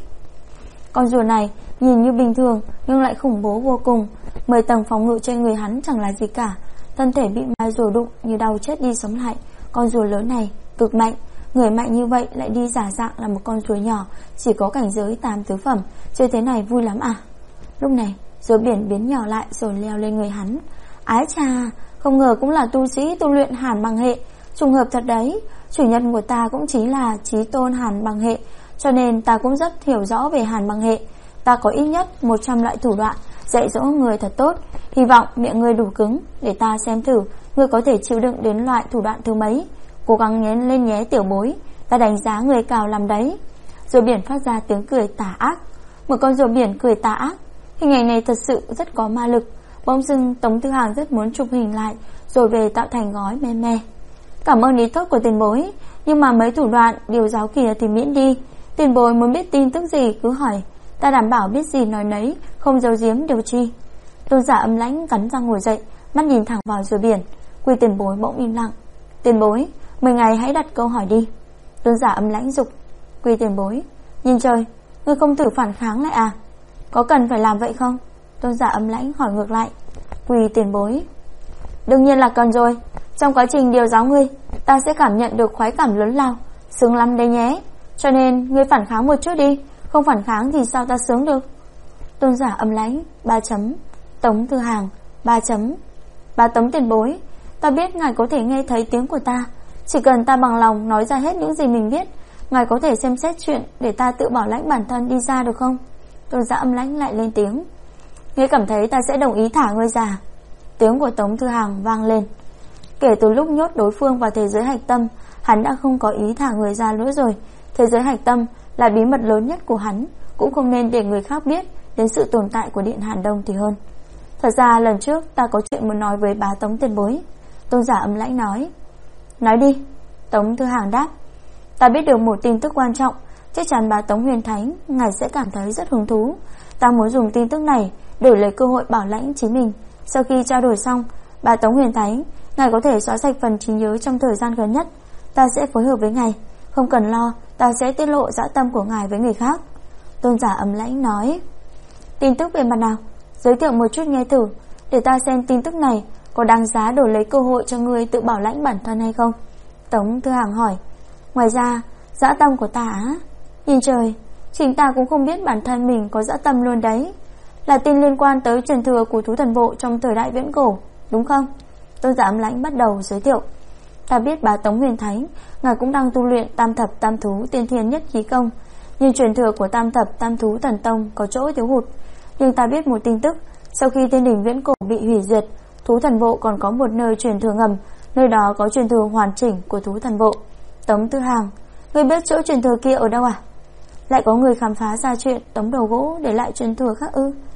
Speaker 1: Con rùa này nhìn như bình thường nhưng lại khủng bố vô cùng. 10 tầng phòng ngự trên người hắn chẳng là gì cả. Thân thể bị mai rùa đụng như đau chết đi sống lại. Con rùa lớn này cực mạnh, người mạnh như vậy lại đi giả dạng là một con rùa nhỏ chỉ có cảnh giới 8 tứ phẩm, chơi thế này vui lắm à? Lúc này rùa biển biến nhỏ lại rồi leo lên người hắn. Ái chà, không ngờ cũng là tu sĩ tu luyện Hàn Băng hệ, trùng hợp thật đấy. Chủ nhân của ta cũng chính là chí tôn Hàn Băng hệ, cho nên ta cũng rất hiểu rõ về Hàn Băng hệ. Ta có ít nhất 100 loại thủ đoạn dạy dỗ người thật tốt, hy vọng miệng ngươi đủ cứng để ta xem thử ngươi có thể chịu đựng đến loại thủ đoạn thứ mấy. Cố gắng nhén lên nhé tiểu bối, ta đánh giá người cao làm đấy. Rùa biển phát ra tiếng cười tà ác. Một con rùa biển cười tà ác, hình ảnh này thật sự rất có ma lực. Bỗng dưng Tống Tư Hàng rất muốn chụp hình lại rồi về tạo thành gói meme. Cảm ơn ý tốt của tiền bối, nhưng mà mấy thủ đoạn điều giáo kìa thì miễn đi. Tiền bối muốn biết tin tức gì cứ hỏi, ta đảm bảo biết gì nói nấy, không giấu giếm điều chi. Tôn giả Âm Lãnh cắn răng ngồi dậy, mắt nhìn thẳng vào rùa biển. Quy Tiền Bối bỗng im lặng. Tiền bối, 10 ngày hãy đặt câu hỏi đi. Tôn giả Âm Lãnh dục. Quy Tiền Bối, nhìn trời, ngươi không thử phản kháng lại à? Có cần phải làm vậy không? Tôn giả Âm Lãnh hỏi ngược lại. Quy Tiền Bối, đương nhiên là cần rồi. Trong quá trình điều giáo ngươi, ta sẽ cảm nhận được khoái cảm lớn lao, sướng lắm đấy nhé. Cho nên ngươi phản kháng một chút đi, không phản kháng thì sao ta sướng được? Tôn giả Âm Lãnh 3 chấm. Tống Tư Hàng 3 chấm. Bà Tống tiền bối, ta biết ngài có thể nghe thấy tiếng của ta, chỉ cần ta bằng lòng nói ra hết những gì mình biết, ngài có thể xem xét chuyện để ta tự bảo lãnh bản thân đi ra được không? Tôn giả Âm Lãnh lại lên tiếng. Ngươi cảm thấy ta sẽ đồng ý thả ngươi ra? Tiếng của Tống Tư Hàng vang lên. Kể từ lúc nhốt đối phương vào thế giới hạch tâm, hắn đã không có ý thả người ra nữa rồi. Thế giới hạch tâm là bí mật lớn nhất của hắn, cũng không nên để người khác biết đến sự tồn tại của Điện Hàn Đông thì hơn. Thật ra lần trước ta có chuyện muốn nói với bá Tống tiền bối. Tôn giả Âm Lãnh nói. Nói đi. Tống Tư Hàng đáp. Ta biết được một tin tức quan trọng, chắc chắn bá Tống Huyền Thánh ngài sẽ cảm thấy rất hứng thú. Ta muốn dùng tin tức này đổi lấy cơ hội bảo lãnh chính mình. Sau khi trao đổi xong, bá Tống Huyền Thánh ngài có thể xóa sạch phần trí nhớ trong thời gian gần nhất. Ta sẽ phối hợp với ngài, không cần lo, ta sẽ tiết lộ dã tâm của ngài với người khác. Tôn giả Âm Lãnh nói. Tin tức về mặt nào? Giới thiệu một chút nghe thử, để ta xem tin tức này có đáng giá đổi lấy cơ hội cho ngươi tự bảo lãnh bản thân hay không. Tống Tư Hàng hỏi. Ngoài ra, dã tâm của ta á? Nhìn trời, chính ta cũng không biết bản thân mình có dã tâm luôn đấy. Là tin liên quan tới truyền thừa của thú thần bộ trong thời đại viễn cổ, đúng không? Tôn giả Âm Lãnh bắt đầu giới thiệu. Ta biết bá Tống Huyền Thánh ngài cũng đang tu luyện Tam Thập Tam Thú Tiên Thiên Nhất Khí Công, nhưng truyền thừa của Tam Thập Tam Thú Thần Tông có chỗ thiếu hụt. Nhưng ta biết một tin tức, sau khi thiên đình viễn cổ bị hủy diệt, thú thần bộ còn có một nơi truyền thừa ngầm, nơi đó có truyền thừa hoàn chỉnh của thú thần bộ. Tống Tư Hàng, ngươi biết chỗ truyền thừa kia ở đâu à? Lại có người khám phá ra chuyện tống đầu gỗ để lại truyền thừa khác ư?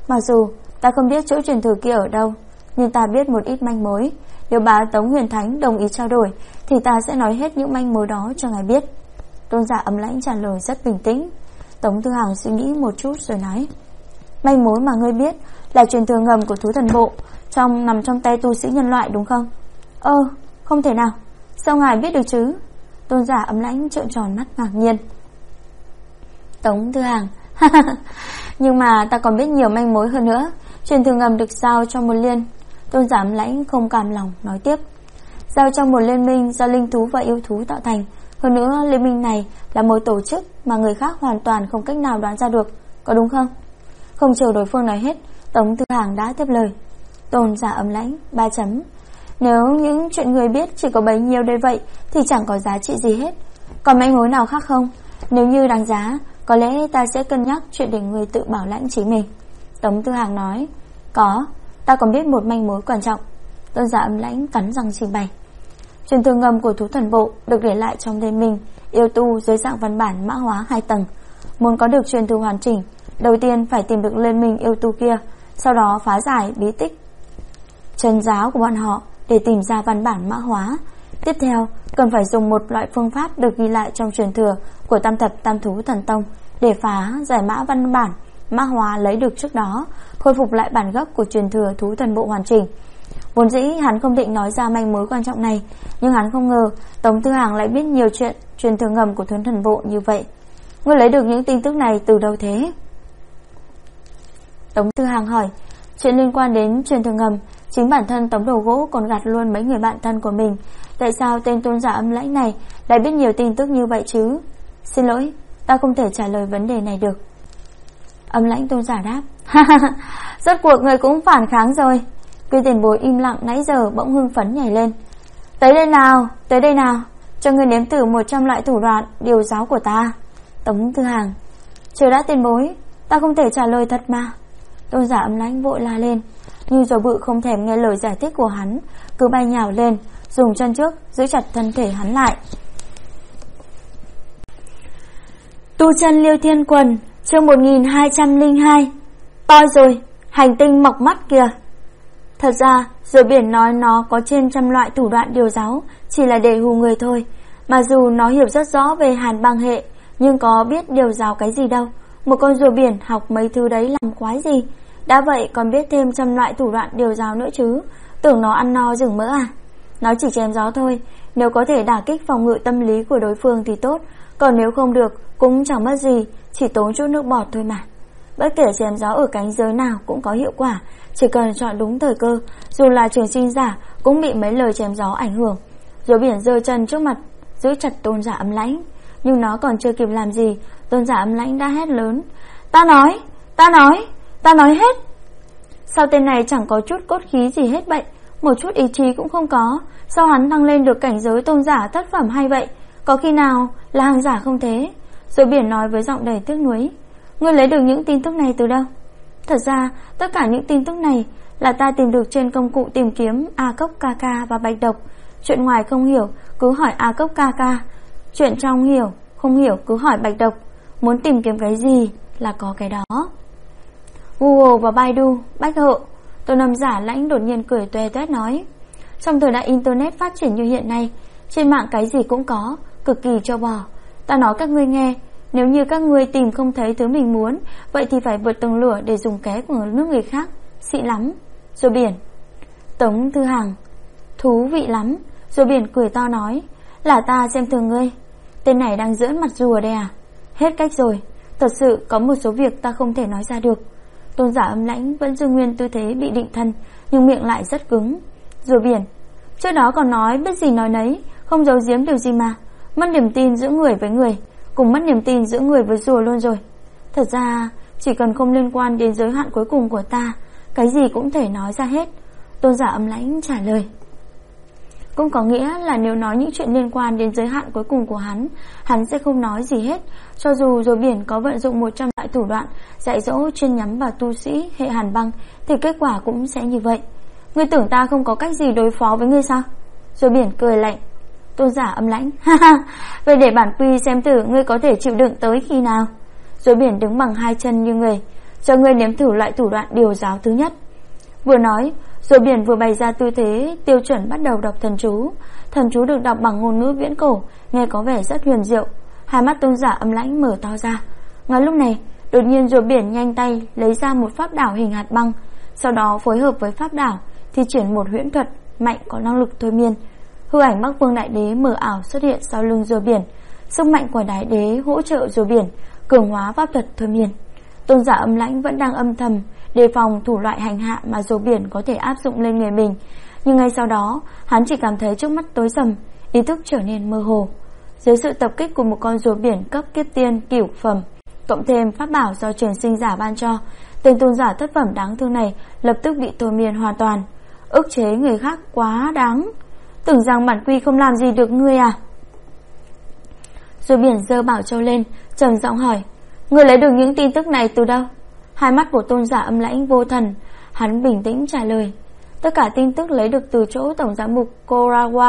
Speaker 1: Mặc dù ta không biết chỗ truyền thừa kia ở đâu, nhưng ta biết một ít manh mối. Nếu bá Tống Huyền Thánh đồng ý trao đổi thì ta sẽ nói hết những manh mối đó cho ngài biết. Tôn giả Âm Lãnh trả lời rất bình tĩnh. Tống Tư Hằng suy nghĩ một chút rồi nói: manh mối mà ngươi biết là truyền thừa ngầm của thú thần bộ nằm trong tay tu sĩ nhân loại đúng không? Không thể nào. Sao ngài biết được chứ? Tôn giả Âm Lãnh trợn tròn mắt ngạc nhiên. Tống Tư Hằng: nhưng mà ta còn biết nhiều manh mối hơn nữa. Truyền thừa ngầm được giao cho một liên. Tôn giả Âm Lãnh không cam lòng nói tiếp: giao cho một liên minh do linh thú và yêu thú tạo thành. Hơn nữa liên minh này là một tổ chức mà người khác hoàn toàn không cách nào đoán ra được, có đúng không? Không chờ đối phương nói hết, Tống Tư Hằng đã tiếp lời: Tôn giả Âm Lãnh 3 chấm. Nếu những chuyện người biết chỉ có bấy nhiêu đây vậy thì chẳng có giá trị gì hết. Còn manh mối nào khác không? Nếu như đáng giá, có lẽ ta sẽ cân nhắc chuyện để người tự bảo lãnh chính mình. Tống Tư Hằng nói: có, ta còn biết một manh mối quan trọng. Tôn giả Âm Lãnh cắn răng trình bày: truyền thừa ngầm của thú thần bộ được để lại trong liên minh yêu tu dưới dạng văn bản mã hóa 2 tầng. Muốn có được truyền thừa hoàn chỉnh, đầu tiên phải tìm được liên minh yêu tu kia, sau đó phá giải bí tích chân giáo của bọn họ để tìm ra văn bản mã hóa. Tiếp theo, cần phải dùng một loại phương pháp được ghi lại trong truyền thừa của Tam Thập Tam Thú Thần Tông để phá giải mã văn bản mã hóa lấy được trước đó, khôi phục lại bản gốc của truyền thừa thú thần bộ hoàn chỉnh. Vốn dĩ hắn không định nói ra manh mối quan trọng này, nhưng hắn không ngờ Tống Tư Hằng lại biết nhiều chuyện truyền thừa ngầm của thú thần bộ như vậy. Ngươi lấy được những tin tức này từ đâu thế? Tống Tư Hằng hỏi. Chuyện liên quan đến truyền thừa ngầm, chính bản thân Tống Đầu Gỗ còn gạt luôn mấy người bạn thân của mình. Tại sao tên tôn giả Âm Lãnh này lại biết nhiều tin tức như vậy chứ? Xin lỗi, ta không thể trả lời vấn đề này được. Âm Lãnh tôn giả đáp: rốt cuộc người cũng phản kháng rồi. Quy Tiền Bối im lặng nãy giờ bỗng hưng phấn nhảy lên: tới đây nào, cho người nếm thử 100 loại thủ đoạn điều giáo của ta. Tống Tư Hằng: chờ đã tiền bối, ta không thể trả lời thật mà. Tôn giả Âm Lãnh vội la lên, nhưng rồi bự không thèm nghe lời giải thích của hắn, cứ bay nhào lên, dùng chân trước giữ chặt thân thể hắn lại. Tu chân Liêu Thiên Quần, chương 1202. To rồi, hành tinh mọc mắt kìa. Thật ra, rồi biển nói nó có trên trăm loại thủ đoạn điều giáo chỉ là để hù người thôi. Mà dù nó hiểu rất rõ về hàn băng hệ, nhưng có biết điều giáo cái gì đâu. Một con rùa biển học mấy thứ đấy làm quái gì. Đã vậy còn biết thêm trăm loại thủ đoạn điều giáo nữa chứ. Tưởng nó ăn no rừng mỡ à? Nó chỉ chém gió thôi. Nếu có thể đả kích phòng ngự tâm lý của đối phương thì tốt, còn nếu không được cũng chẳng mất gì, chỉ tốn chút nước bọt thôi mà. Bất kể chém gió ở cánh giới nào cũng có hiệu quả, chỉ cần chọn đúng thời cơ. Dù là trường sinh giả cũng bị mấy lời chém gió ảnh hưởng. Rùa biển giơ chân trước mặt giữ chặt tôn giả Âm Lãnh, nhưng nó còn chưa kịp làm gì, tôn giả Âm Lãnh đã hét lớn: ta nói hết. Sao tên này chẳng có chút cốt khí gì hết vậy, một chút ý chí cũng không có. Sao hắn thăng lên được cảnh giới tôn giả thất phẩm hay vậy? Có khi nào là hàng giả không thế? Rồi biển nói với giọng đầy tiếc nuối: ngươi lấy được những tin tức này từ đâu? Thật ra tất cả những tin tức này là ta tìm được trên công cụ tìm kiếm A Cốc Ca Ca và Bạch Độc. Chuyện ngoài không hiểu cứ hỏi A Cốc Ca Ca, chuyện trong không hiểu cứ hỏi Bạch Độc. Muốn tìm kiếm cái gì là có cái đó. Google và Baidu, Bách Hộ. Tôn Âm Giả Lãnh đột nhiên cười toe toét nói: trong thời đại internet phát triển như hiện nay, trên mạng cái gì cũng có, cực kỳ trâu bò. Ta nói các ngươi nghe, nếu như các ngươi tìm không thấy thứ mình muốn, vậy thì phải vượt tầng lửa để dùng ké của nước người khác. Xị lắm. Rồi biển. Tống Tư Hằng: thú vị lắm. Rồi biển cười to nói: là ta xem thường ngươi. Tên này đang giỡn mặt rùa đây à? Hết cách rồi. Thật sự có một số việc ta không thể nói ra được. Tôn giả Âm Lãnh vẫn giữ nguyên tư thế bị định thân, nhưng miệng lại rất cứng. Rồi biển: trước đó còn nói biết gì nói nấy, không giấu giếm điều gì mà. Mất niềm tin giữa người với người, cùng mất niềm tin giữa người với rùa luôn rồi. Thật ra chỉ cần không liên quan đến giới hạn cuối cùng của ta, cái gì cũng thể nói ra hết. Tôn giả Âm Lãnh trả lời. Cũng có nghĩa là nếu nói những chuyện liên quan đến giới hạn cuối cùng của hắn sẽ không nói gì hết. Cho dù rồi biển có vận dụng 100 loại thủ đoạn dạy dỗ chuyên nhắm vào tu sĩ hệ hàn băng, thì kết quả cũng sẽ như vậy. Ngươi tưởng ta không có cách gì đối phó với ngươi sao? Rồi biển cười lạnh. Tôn giả Âm Lãnh: vậy để bản quy xem thử ngươi có thể chịu đựng tới khi nào. Rồi biển đứng bằng hai chân như người, cho ngươi nếm thử loại thủ đoạn điều giáo thứ nhất. Vừa nói, Rùa biển vừa bày ra tư thế tiêu chuẩn bắt đầu đọc thần chú. Thần chú được đọc bằng ngôn ngữ viễn cổ, nghe có vẻ rất huyền diệu. Hai mắt Tôn giả Âm Lãnh mở to ra. Ngay lúc này, đột nhiên Rùa biển nhanh tay lấy ra một pháp đảo hình hạt băng, sau đó phối hợp với pháp đảo thi triển một huyễn thuật mạnh có năng lực thôi miên. Hư ảnh Bắc Vương Đại Đế mờ ảo xuất hiện sau lưng Rùa biển. Sức mạnh của Đại Đế hỗ trợ Rùa biển cường hóa pháp thuật thôi miên. Tôn giả Âm Lãnh vẫn đang âm thầm đề phòng thủ loại hành hạ mà Rùa biển có thể áp dụng lên người mình, nhưng ngay sau đó hắn chỉ cảm thấy trước mắt tối sầm, ý thức trở nên mơ hồ. Dưới sự tập kích của một con rùa biển cấp kiếp tiên cửu phẩm, cộng thêm pháp bảo do trường sinh giả ban cho, tên tôn giả thất phẩm đáng thương này lập tức bị thôi miên hoàn toàn. Ức chế người khác quá đáng, tưởng rằng bản quy không làm gì được ngươi à? Rùa biển giơ bảo châu lên, trầm giọng hỏi: ngươi lấy được những tin tức này từ đâu? Hai mắt của tôn giả Âm Lãnh vô thần, hắn bình tĩnh trả lời: tất cả tin tức lấy được từ chỗ tổng giám mục Korawa.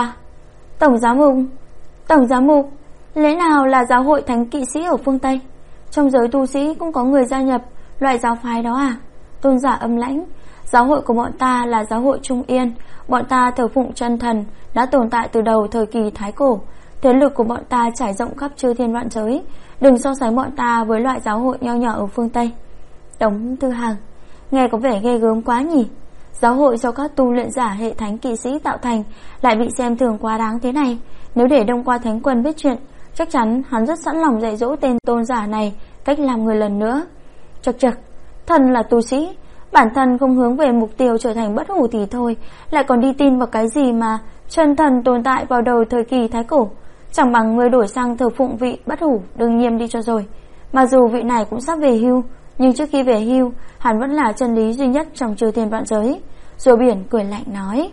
Speaker 1: Tổng giám mục, lẽ nào là giáo hội thánh kỵ sĩ ở phương Tây? Trong giới tu sĩ cũng có người gia nhập loại giáo phái đó à? Tôn giả Âm Lãnh: giáo hội của bọn ta là giáo hội Trung Yên, bọn ta thờ phụng chân thần, đã tồn tại từ đầu thời kỳ Thái Cổ. Thế lực của bọn ta trải rộng khắp chư thiên vạn giới, đừng so sánh bọn ta với loại giáo hội nho nhỏ ở phương Tây. Tống Tư Hằng: nghe có vẻ ghê gớm quá nhỉ. Giáo hội do các tu luyện giả hệ thánh kỵ sĩ tạo thành lại bị xem thường quá đáng thế này. Nếu để Đông Qua Thánh Quân biết chuyện, chắc chắn hắn rất sẵn lòng dạy dỗ tên tôn giả này cách làm người lần nữa. Chật chật, thần là tu sĩ, bản thân không hướng về mục tiêu trở thành bất hủ thì thôi, lại còn đi tin vào cái gì mà chân thần tồn tại vào đầu thời kỳ Thái Cổ. Chẳng bằng người đổi sang thờ phụng vị bất hủ đương nghiêm đi cho rồi. Mà dù vị này cũng sắp về hưu, nhưng trước khi về hưu, hắn vẫn là chân lý duy nhất trong chư thiên vạn giới. Rùa biển cười lạnh nói.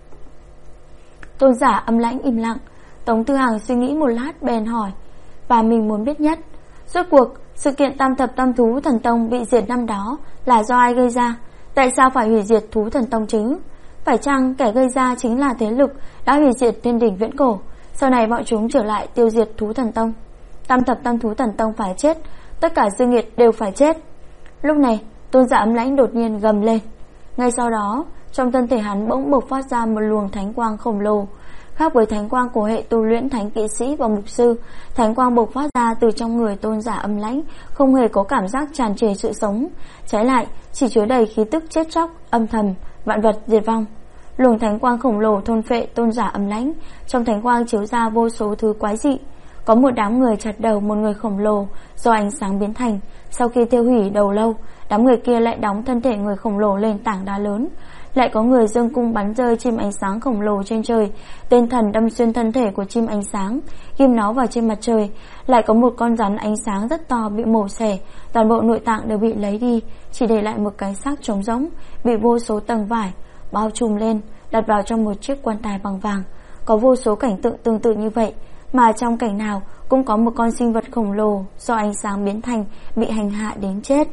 Speaker 1: Tôn giả Âm Lãnh im lặng. Tống Tư Hằng suy nghĩ một lát bèn hỏi: và mình muốn biết nhất, rốt cuộc sự kiện Tam Thập Tam Thú Thần Tông bị diệt năm đó là do ai gây ra? Tại sao phải hủy diệt Thú Thần Tông chứ? Phải chăng kẻ gây ra chính là thế lực đã hủy diệt Thiên Đỉnh viễn cổ, sau này bọn chúng trở lại tiêu diệt Thú Thần Tông? Tam Thập Tam Thú Thần Tông phải chết, tất cả dương nghiệt đều phải chết. Lúc này Tôn giả Âm Lãnh đột nhiên gầm lên. Ngay sau đó, trong thân thể hắn bỗng bộc phát ra một luồng thánh quang khổng lồ. Khác với thánh quang của hệ tu luyện thánh kỵ sĩ và mục sư, thánh quang bộc phát ra từ trong người Tôn giả Âm Lãnh không hề có cảm giác tràn trề sự sống, trái lại chỉ chứa đầy khí tức chết chóc, âm thầm, vạn vật diệt vong. Luồng thánh quang khổng lồ thôn phệ Tôn giả Âm Lãnh, trong thánh quang chiếu ra vô số thứ quái dị. Có một đám người chặt đầu một người khổng lồ do ánh sáng biến thành. Sau khi tiêu hủy đầu lâu, đám người kia lại đóng thân thể người khổng lồ lên tảng đá lớn. Lại có người dương cung bắn rơi chim ánh sáng khổng lồ trên trời. Tên thần đâm xuyên thân thể của chim ánh sáng, ghim nó vào trên mặt trời. Lại có một con rắn ánh sáng rất to bị mổ xẻ, toàn bộ nội tạng đều bị lấy đi, chỉ để lại một cái xác trống rỗng, bị vô số tầng vải bao trùm lên, đặt vào trong một chiếc quan tài bằng vàng. Có vô số cảnh tượng tương tự như vậy, mà trong cảnh nào cũng có một con sinh vật khổng lồ do ánh sáng biến thành bị hành hạ đến chết.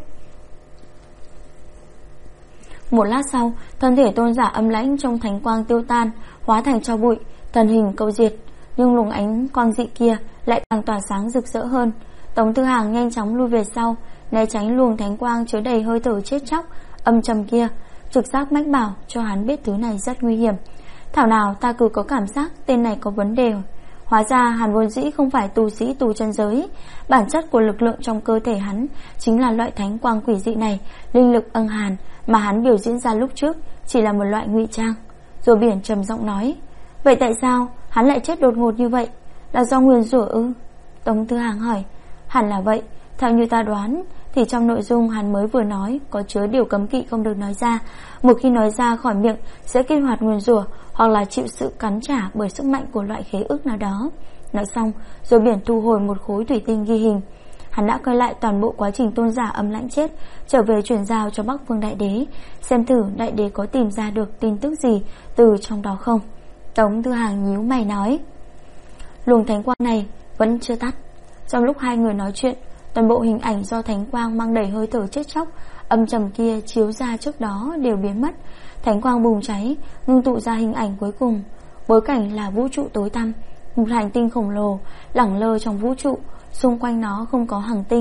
Speaker 1: Một lát sau, thân thể Tôn giả Âm Lãnh trong thánh quang tiêu tan, hóa thành tro bụi, thần hình câu diệt. Nhưng luồng ánh quang dị kia lại càng tỏa sáng rực rỡ hơn. Tống Tư Hằng nhanh chóng lui về sau, né tránh luồng thánh quang chứa đầy hơi thở chết chóc âm trầm kia. Trực giác mách bảo cho hắn biết thứ này rất nguy hiểm. Thảo nào ta cứ có cảm giác tên này có vấn đề. Hóa ra hắn vốn dĩ không phải tu sĩ tu chân giới. Bản chất của lực lượng trong cơ thể hắn chính là loại thánh quang quỷ dị này. Linh lực ân hàn mà hắn biểu diễn ra lúc trước chỉ là một loại ngụy trang. Rùa biển trầm giọng nói: vậy tại sao hắn lại chết đột ngột như vậy? Là do nguyền rủa ư? Tống Tư Hằng hỏi. Hẳn là vậy. Theo như ta đoán thì trong nội dung hắn mới vừa nói có chứa điều cấm kỵ không được nói ra. Một khi nói ra khỏi miệng sẽ kích hoạt nguyền rủa, hoặc là chịu sự cắn trả bởi sức mạnh của loại khế ước nào đó. Nói xong, Rùa biển thu hồi một khối thủy tinh ghi hình. Hắn đã coi lại toàn bộ quá trình Tôn giả Âm Lãnh chết, trở về chuyển giao cho Bắc Vương Đại Đế, xem thử Đại Đế có tìm ra được tin tức gì từ trong đó không. Tống Tư Hằng nhíu mày nói: luồng thánh quang này vẫn chưa tắt. Trong lúc hai người nói chuyện, toàn bộ hình ảnh do thánh quang mang đầy hơi thở chết chóc âm trầm kia chiếu ra trước đó đều biến mất. Thánh quang bùng cháy, ngưng tụ ra hình ảnh cuối cùng. Bối cảnh là vũ trụ tối tăm, một hành tinh khổng lồ lẳng lơ trong vũ trụ. Xung quanh nó không có hành tinh,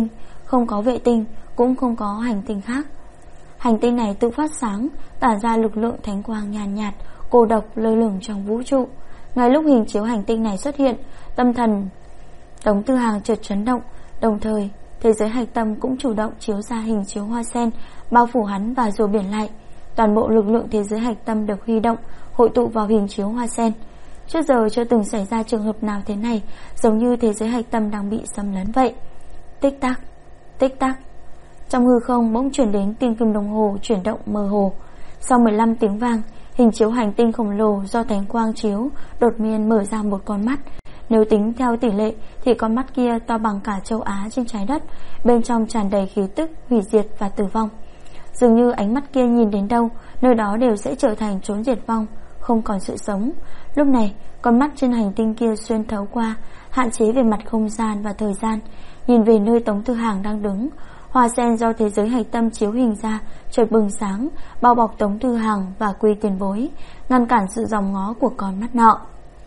Speaker 1: không có vệ tinh, cũng không có hành tinh khác. Hành tinh này tự phát sáng, tản ra lực lượng thánh quang nhàn nhạt, cô độc lơ lửng trong vũ trụ. Ngay lúc hình chiếu hành tinh này xuất hiện, tâm thần Tống Tư Hàng chợt chấn động, đồng thời thế giới hạch tâm cũng chủ động chiếu ra hình chiếu hoa sen, bao phủ hắn và rùa biển lại. Toàn bộ lực lượng thế giới hạch tâm được huy động, hội tụ vào hình chiếu hoa sen. Trước giờ chưa từng xảy ra trường hợp nào thế này, giống như thế giới hạch tâm đang bị xâm lấn vậy. Tích tắc, tích tắc. Trong hư không bỗng chuyển đến tiếng kim đồng hồ chuyển động mơ hồ. Sau 15 tiếng vang, hình chiếu hành tinh khổng lồ do thánh quang chiếu đột nhiên mở ra một con mắt. Nếu tính theo tỷ lệ thì con mắt kia to bằng cả châu Á trên trái đất, bên trong tràn đầy khí tức hủy diệt và tử vong. Dường như ánh mắt kia nhìn đến đâu, nơi đó đều sẽ trở thành chốn diệt vong, không còn sự sống. Lúc này, con mắt trên hành tinh kia xuyên thấu qua, hạn chế về mặt không gian và thời gian, nhìn về nơi Tống Tư Hàng đang đứng. Hoa sen do thế giới hạch tâm chiếu hình ra chợt bừng sáng, bao bọc Tống Tư Hàng và Quy Tiền Bối, ngăn cản sự dòm ngó của con mắt nọ.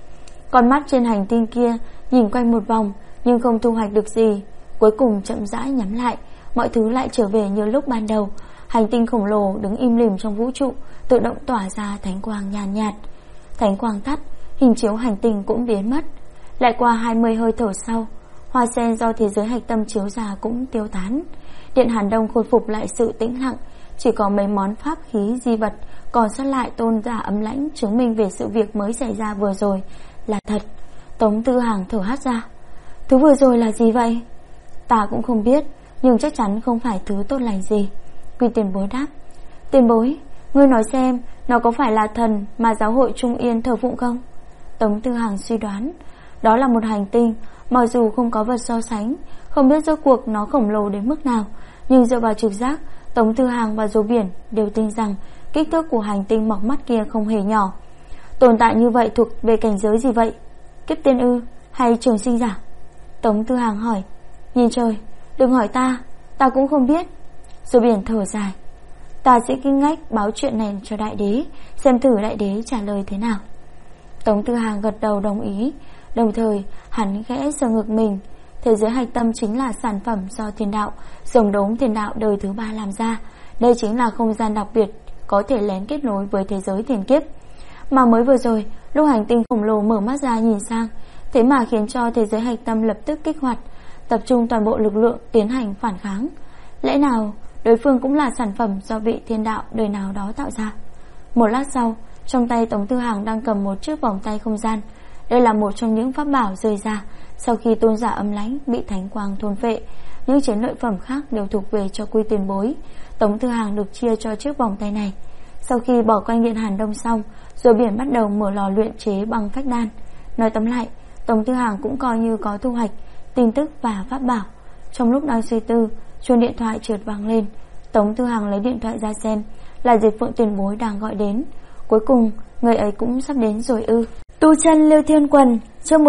Speaker 1: Con mắt trên hành tinh kia nhìn quanh một vòng nhưng không thu hoạch được gì, cuối cùng chậm rãi nhắm lại. Mọi thứ lại trở về như lúc ban đầu. Hành tinh khổng lồ đứng im lìm trong vũ trụ tự động tỏa ra thánh quang nhàn nhạt. Thánh quang tắt, hình chiếu hành tinh cũng biến mất. Lại qua 20 hơi thở sau, hoa sen do thế giới hạch tâm chiếu ra cũng tiêu tán. Điện Hàn Đông khôi phục lại sự tĩnh lặng, chỉ có mấy món pháp khí di vật còn sót lại tôn giả ấm lãnh chứng minh về sự việc mới xảy ra vừa rồi là thật. Tống Tư Hàng thở hắt ra. Thứ vừa rồi là gì vậy? Ta cũng không biết, nhưng chắc chắn không phải thứ tốt lành gì. Quy Tiền Bối đáp. Tiền bối, ngươi nói xem, nó có phải là thần mà giáo hội Trung Yên thờ phụng không? Tống Tư Hàng suy đoán. Đó là một hành tinh, mặc dù không có vật so sánh, không biết rốt cuộc nó khổng lồ đến mức nào, nhưng dựa vào trực giác, Tống Tư Hàng và rùa biển đều tin rằng kích thước của hành tinh mọc mắt kia không hề nhỏ. Tồn tại như vậy thuộc về cảnh giới gì vậy? Kiếp tiên ư hay trường sinh giả? Tống Tư Hàng hỏi. Nhìn trời, đừng hỏi ta cũng không biết. Rùa biển thở dài. Ta sẽ kinh ngách báo chuyện này cho đại đế, xem thử đại đế trả lời thế nào. Tống Tư Hàng gật đầu đồng ý, đồng thời hắn khẽ sờ ngực mình. Thế giới hạch tâm chính là sản phẩm do thiên đạo, rồng đống thiên đạo đời thứ 3 làm ra. Đây chính là không gian đặc biệt có thể lén kết nối với thế giới tiền kiếp. Mà mới vừa rồi, lúc hành tinh khổng lồ mở mắt ra nhìn sang, thế mà khiến cho thế giới hạch tâm lập tức kích hoạt, tập trung toàn bộ lực lượng tiến hành phản kháng. Lẽ nào đối phương cũng là sản phẩm do vị thiên đạo đời nào đó tạo ra? Một lát sau, trong tay Tống Tư Hàng đang cầm một chiếc vòng tay không gian. Đây là một trong những pháp bảo rơi ra sau khi tôn giả âm lãnh bị thánh quang thôn phệ. Những chiến lợi phẩm khác đều thuộc về cho Quy Tiền Bối. Tống Tư Hàng được chia cho chiếc vòng tay này. Sau khi bỏ quanh Điện Hàn Đông xong, rùa biển bắt đầu mở lò luyện chế bằng phách đan. Nói tóm lại, Tống Tư Hàng cũng coi như có thu hoạch tin tức và pháp bảo. Trong lúc đang suy tư, chuông điện thoại chợt vang lên. Tống Tư Hàng lấy điện thoại ra xem, là Diệp Phượng Tiền Bối đang gọi đến. Cuối cùng, người ấy cũng sắp đến rồi ư? Tu chân Lưu Thiên Quần, chương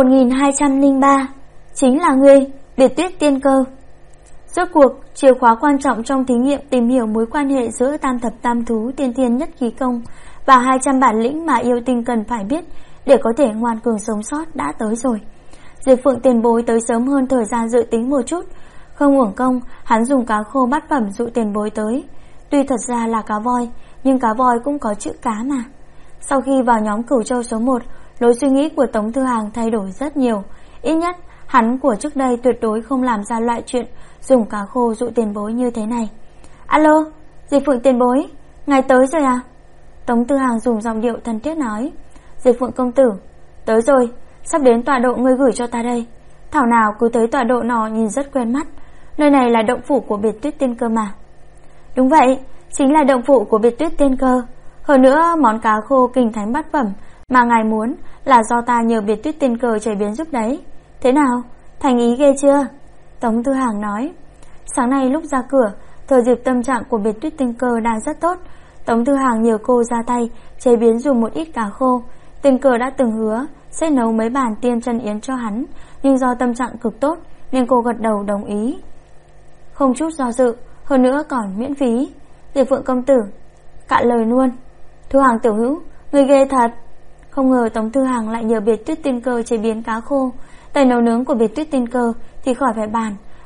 Speaker 1: 1203. Chính là ngươi, Biệt Tuyết Tiên Cơ. Rốt cuộc, chìa khóa quan trọng trong thí nghiệm tìm hiểu mối quan hệ giữa tam thập tam thú tiên thiên nhất khí công và 200 bản lĩnh mà yêu tinh cần phải biết để có thể ngoan cường sống sót đã tới rồi. Diệp Phượng Tiền Bối tới sớm hơn thời gian dự tính một chút. Không uổng công, hắn dùng cá khô bát phẩm dụ Tiền Bối tới. Tuy thật ra là cá voi, nhưng cá voi cũng có chữ cá mà. Sau khi vào nhóm Cửu Châu số 1, lối suy nghĩ của Tống Tư Hàng thay đổi rất nhiều. Ít nhất, hắn của trước đây tuyệt đối không làm ra loại chuyện dùng cá khô dụ Tiền Bối như thế này. Alo, Diệp Phượng Tiền Bối, ngài tới rồi à? Tống Tư Hàng dùng giọng điệu thân thiết nói. Diệp Phượng công tử, tới rồi, sắp đến tọa độ ngươi gửi cho ta đây. Thảo nào cứ tới tọa độ nọ nhìn rất quen mắt. Nơi này là động phủ của Biệt Tuyết Tiên Cơ mà. Đúng vậy, chính là động phủ của Biệt Tuyết Tiên Cơ. Hơn nữa, món cá khô kinh thánh bát phẩm mà ngài muốn là do ta nhờ Biệt Tuyết Tiên Cơ chế biến giúp đấy. Thế nào, thành ý ghê chưa? Tống Tư Hàng nói. Sáng nay lúc ra cửa, thời dịp tâm trạng của Biệt Tuyết Tiên Cơ đang rất tốt, Tống Tư Hàng nhờ cô ra tay chế biến dùng một ít cá khô. Tiên Cơ đã từng hứa sẽ nấu mấy bàn tiên chân yến cho hắn, nhưng do tâm trạng cực tốt nên cô gật đầu đồng ý, không chút do dự, hơn nữa còn miễn phí. Diệp Phượng công tử, cạn lời luôn. Thu Hàng tiểu hữu, người ghê thật. Không ngờ Tống Tư Hàng lại nhờ Biệt Tuyết Tiên Cơ chế biến cá khô. Tài nấu nướng của Biệt Tuyết Tiên Cơ thì khỏi phải bàn,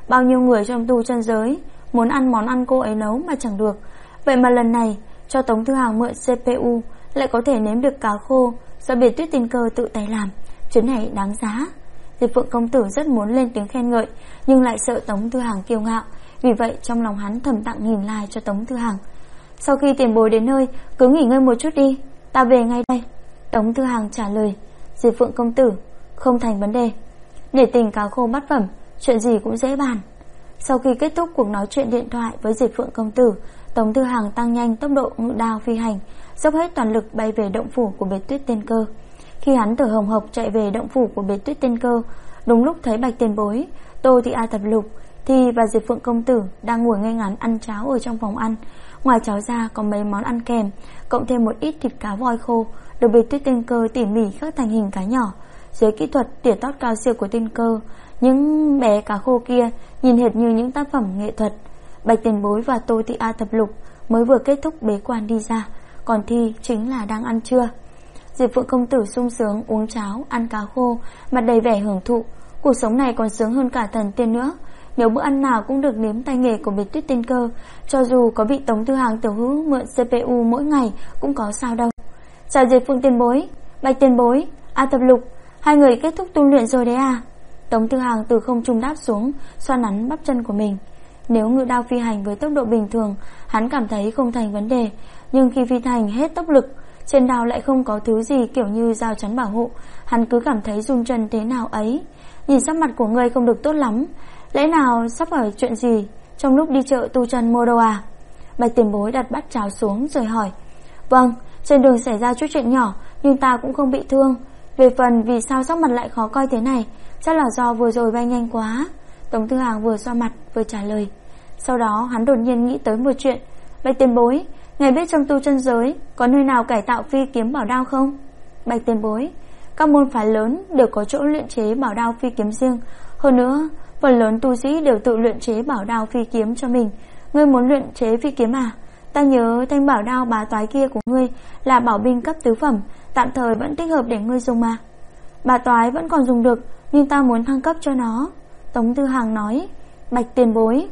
Speaker 1: Bao nhiêu người trong tu chân giới muốn ăn món ăn cô ấy nấu mà chẳng được. Vậy mà lần này cho Tống Thư Hàng mượn CPU lại có thể nếm được cá khô do Biệt Tuyết Tiên Cơ tự tay làm. Chuyến này đáng giá. Diệp Phượng công tử rất muốn lên tiếng khen ngợi, nhưng lại sợ Tống Thư Hàng kiêu ngạo. Vì vậy trong lòng hắn thầm tặng 1000 like cho Tống Thư Hàng. Sau khi tiền bối đến nơi, cứ nghỉ ngơi một chút đi, ta về ngay đây. Tống Thư Hàng trả lời. Diệp Phượng công tử, không thành vấn đề. Nể tình cá khô bát phẩm, chuyện gì cũng dễ bàn. Sau khi kết thúc cuộc nói chuyện điện thoại với Diệp Phượng công tử, Tống Thư Hàng tăng nhanh tốc độ ngự đao phi hành, dốc hết toàn lực bay về động phủ của Biệt Tuyết Tiên Cơ. Khi hắn thở hồng hộc chạy về động phủ của Biệt Tuyết Tiên Cơ, đúng lúc thấy Bạch Tiền Bối, Tô Thị A Thập Lục, Thi và Diệp Phượng công tử đang ngồi ngay ngắn ăn cháo ở trong phòng ăn. Ngoài cháo ra có mấy món ăn kèm, cộng thêm một ít thịt cá voi khô được Biệt Tuyết Tiên Cơ tỉ mỉ khắc thành hình cá nhỏ. Dưới kỹ thuật tỉa tót cao siêu của Tiên Cơ, những bé cá khô kia nhìn hệt như những tác phẩm nghệ thuật. Bạch Tiền Bối và Tô Thị A Thập Lục mới vừa kết thúc bế quan đi ra, còn Thi chính là đang ăn trưa. Diệp Phượng công tử sung sướng uống cháo, ăn cá khô, mặt đầy vẻ hưởng thụ. Cuộc sống này còn sướng hơn cả thần tiên nữa. Nếu bữa ăn nào cũng được nếm tay nghề của Biệt Tuyết Tiên Cơ, cho dù có bị Tống Thư Hàng tiểu hữu mượn CPU mỗi ngày cũng có sao đâu. Chào Diệp Phượng tiền bối, Bạch tiền bối, A Thập Lục, hai người kết thúc tu luyện rồi đấy à? Tống Thư Hàng từ không trung đáp xuống, xoa nắn bắp chân của mình. Nếu ngự đao phi hành với tốc độ bình thường, hắn cảm thấy không thành vấn đề, nhưng khi phi hành hết tốc lực, trên đao lại không có thứ gì kiểu như rào chắn bảo hộ, hắn cứ cảm thấy run chân thế nào ấy. Nhìn sắc mặt của ngươi không được tốt lắm, lẽ nào sắp ở chuyện gì trong lúc đi chợ tu chân mua đồ à? Bạch tiền bối đặt bát cháo xuống rồi hỏi. Vâng, trên đường xảy ra chút chuyện nhỏ, nhưng ta cũng không bị thương. Về phần vì sao sắc mặt lại khó coi thế này, chắc là do vừa rồi bay nhanh quá. Tống Thư Hàng vừa xoa mặt vừa trả lời. Sau đó hắn đột nhiên nghĩ tới một chuyện. Bạch tiền bối, ngài biết trong tu chân giới có nơi nào cải tạo phi kiếm bảo đao không? Bạch tiền bối, các môn phái lớn đều có chỗ luyện chế bảo đao phi kiếm riêng. Hơn nữa, phần lớn tu sĩ đều tự luyện chế bảo đao phi kiếm cho mình. Ngươi muốn luyện chế phi kiếm à? Ta nhớ thanh bảo đao bá toái kia của ngươi là bảo binh cấp tứ phẩm, tạm thời vẫn thích hợp để ngươi dùng mà. Bá toái vẫn còn dùng được, nhưng ta muốn thăng cấp cho nó. Tống Thư Hàng nói. Bạch tiền bối,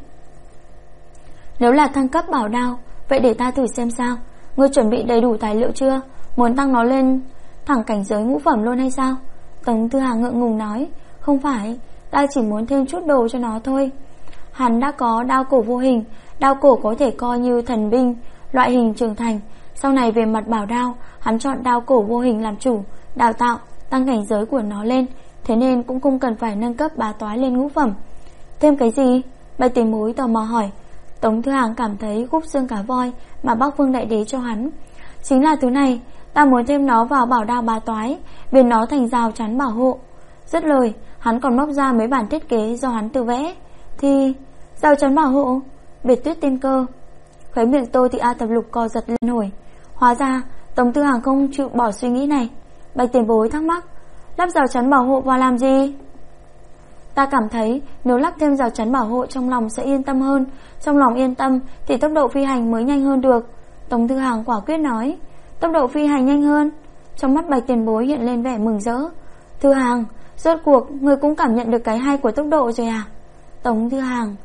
Speaker 1: nếu là thăng cấp bảo đao, vậy để ta thử xem sao. Ngươi chuẩn bị đầy đủ tài liệu chưa? Muốn tăng nó lên thẳng cảnh giới ngũ phẩm luôn hay sao? Tống Thư Hàng ngượng ngùng nói. Không phải, ta chỉ muốn thêm chút đồ cho nó thôi. Hắn đã có đao cổ vô hình. Đao cổ có thể coi như thần binh, loại hình trưởng thành. Sau này về mặt bảo đao, hắn chọn đao cổ vô hình làm chủ, đào tạo, tăng cảnh giới của nó lên. Thế nên cũng không cần phải nâng cấp bá toái lên ngũ phẩm. Thêm cái gì? Bạch tiền bối tò mò hỏi. Tống Thư Hàng cảm thấy khúc xương cá voi mà Bắc Vương Đại Đế cho hắn chính là thứ này. Ta muốn thêm nó vào bảo đao bá toái, biến nó thành rào chắn bảo hộ. Dứt lời, hắn còn móc ra mấy bản thiết kế do hắn tự vẽ. Thì rào chắn bảo hộ? Biệt Tuyết Tiên Cơ. Khóe miệng Tô Thị A Thập Lục co giật lên nổi. Hóa ra Tống Thư Hàng không chịu bỏ suy nghĩ này. Bạch tiền bối thắc mắc. Lắp rào chắn bảo hộ vào làm gì? Ta cảm thấy nếu lắp thêm rào chắn bảo hộ trong lòng sẽ yên tâm hơn. Trong lòng yên tâm thì tốc độ phi hành mới nhanh hơn được. Tống Thư Hàng quả quyết nói. Tốc độ phi hành nhanh hơn? Trong mắt Bạch tiền bối hiện lên vẻ mừng rỡ. Thư Hàng, rốt cuộc ngươi cũng cảm nhận được cái hay của tốc độ rồi à? Tống Thư Hàng.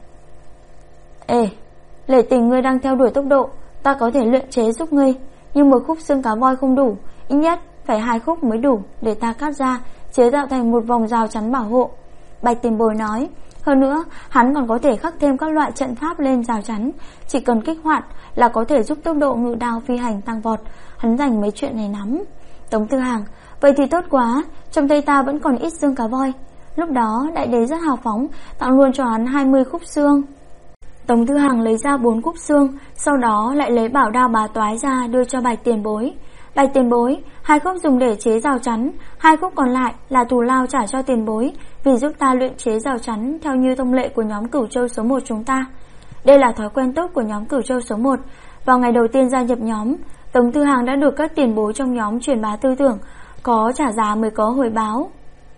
Speaker 1: Ê, lệ tình ngươi đang theo đuổi tốc độ, ta có thể luyện chế giúp ngươi, nhưng một khúc xương cá voi không đủ, ít nhất phải 2 khúc mới đủ để ta cắt ra, chế tạo thành một vòng rào chắn bảo hộ. Bạch tiền bối nói. Hơn nữa, hắn còn có thể khắc thêm các loại trận pháp lên rào chắn, chỉ cần kích hoạt là có thể giúp tốc độ ngự đao phi hành tăng vọt. Hắn dành mấy chuyện này lắm. Tống Thư Hàng. Vậy thì tốt quá, trong tay ta vẫn còn ít xương cá voi. Lúc đó Đại Đế rất hào phóng, tặng luôn cho hắn 20 khúc xương. Tống Thư Hàng lấy ra 4 khúc xương, sau đó lại lấy bảo đao bá toái ra đưa cho Bạch tiền bối. Bạch tiền bối, 2 khúc dùng để chế rào chắn, 2 khúc còn lại là thù lao trả cho tiền bối vì giúp ta luyện chế rào chắn theo như thông lệ của nhóm Cửu Châu số 1 chúng ta. Đây là thói quen tốt của nhóm Cửu Châu số 1. Vào ngày đầu tiên gia nhập nhóm, Tống Thư Hàng đã được các tiền bối trong nhóm truyền bá tư tưởng, có trả giá mới có hồi báo.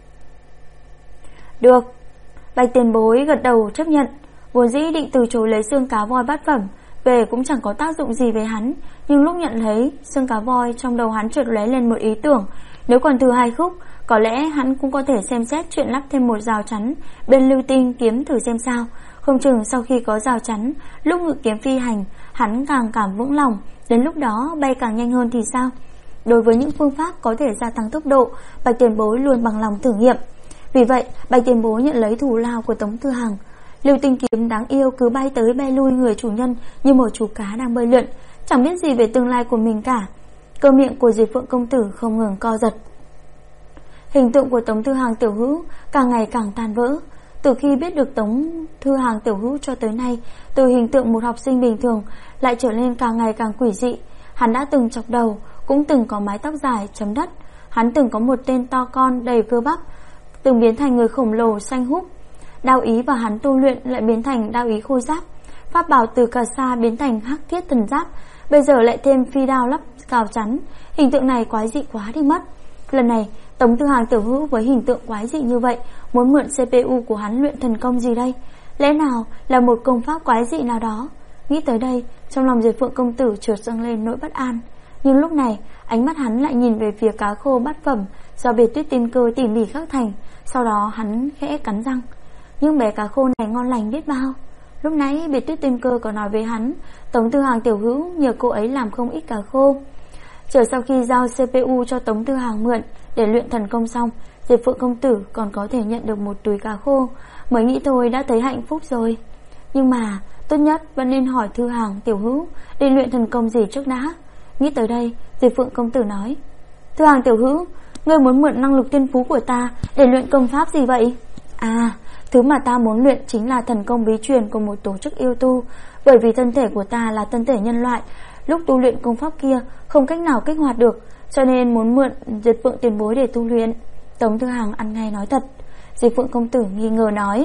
Speaker 1: Được. Bạch tiền bối gật đầu chấp nhận. Vốn dĩ định từ chối lấy xương cá voi bát phẩm về cũng chẳng có tác dụng gì với hắn, nhưng lúc nhận lấy xương cá voi, trong đầu hắn chợt lóe lên một ý tưởng. Nếu còn thừa 2 khúc, Có lẽ hắn cũng có thể xem xét chuyện lắp thêm một rào chắn bên lưu tinh kiếm thử xem sao. Không chừng sau khi có rào chắn, lúc ngự kiếm phi hành, hắn càng cảm vững lòng, đến lúc đó bay càng nhanh hơn thì sao? Đối với những phương pháp có thể gia tăng tốc độ, Bạch tiền bối luôn bằng lòng thử nghiệm. Vì vậy, Bạch tiền bối nhận lấy thù lao của Tống Thư Hằng. Lưu tinh kiếm đáng yêu cứ bay tới bay lui người chủ nhân như một chú cá đang bơi lượn, chẳng biết gì về tương lai của mình cả. Cơ miệng của Diệp Phượng công tử không ngừng co giật. Hình tượng của Tống Thư Hằng tiểu hữu càng ngày càng tan vỡ. Từ khi biết được Tống Thư Hằng tiểu hữu cho tới nay, từ hình tượng một học sinh bình thường lại trở nên càng ngày càng quỷ dị. Hắn đã từng chọc đầu, cũng từng có mái tóc dài chấm đất. Hắn từng có một tên to con đầy cơ bắp, từng biến thành người khổng lồ xanh húp. Đao ý và hắn tu luyện lại biến thành đao ý khôi giáp. Pháp bảo từ cà sa biến thành hắc thiết thần giáp, bây giờ lại thêm phi đao lắp cào chắn. Hình tượng này quái dị quá đi mất. Lần này Tống Thư Hằng tiểu hữu với hình tượng quái dị như vậy muốn mượn CPU của hắn luyện thần công gì đây? Lẽ nào là một công pháp quái dị nào đó? Nghĩ tới đây, trong lòng Diệp Phượng công tử chợt dâng lên nỗi bất an. Nhưng lúc này ánh mắt hắn lại nhìn về phía cá khô bát phẩm do Biệt Tuyết Tiên Cơ tỉ mỉ khắc thành. Sau đó hắn khẽ cắn răng. Nhưng bé cá khô này ngon lành biết bao. Lúc nãy Biệt Tuyết Tiên Cơ có nói với hắn, Tống Thư Hằng tiểu hữu nhờ cô ấy làm không ít cá khô. Chờ sau khi giao CPU cho Tống Thư Hằng mượn để luyện thần công xong, Diệp Phượng công tử còn có thể nhận được một túi cá khô. Mới nghĩ thôi đã thấy hạnh phúc rồi. Nhưng mà tốt nhất vẫn nên hỏi Thư Hằng tiểu hữu để luyện thần công gì trước đã. Nghĩ tới đây, Diệp Phượng công tử nói, Thư Hằng tiểu hữu, ngươi muốn mượn năng lực thiên phú của ta để luyện công pháp gì vậy? À, thứ mà ta muốn luyện chính là thần công bí truyền của một tổ chức yêu tu. Bởi vì thân thể của ta là thân thể nhân loại, lúc tu luyện công pháp kia không cách nào kích hoạt được, cho nên muốn mượn Diệp Phượng tiền bối để tu luyện. Tống Thư Hằng ăn ngay nói thật. Diệp Phượng công tử nghi ngờ nói,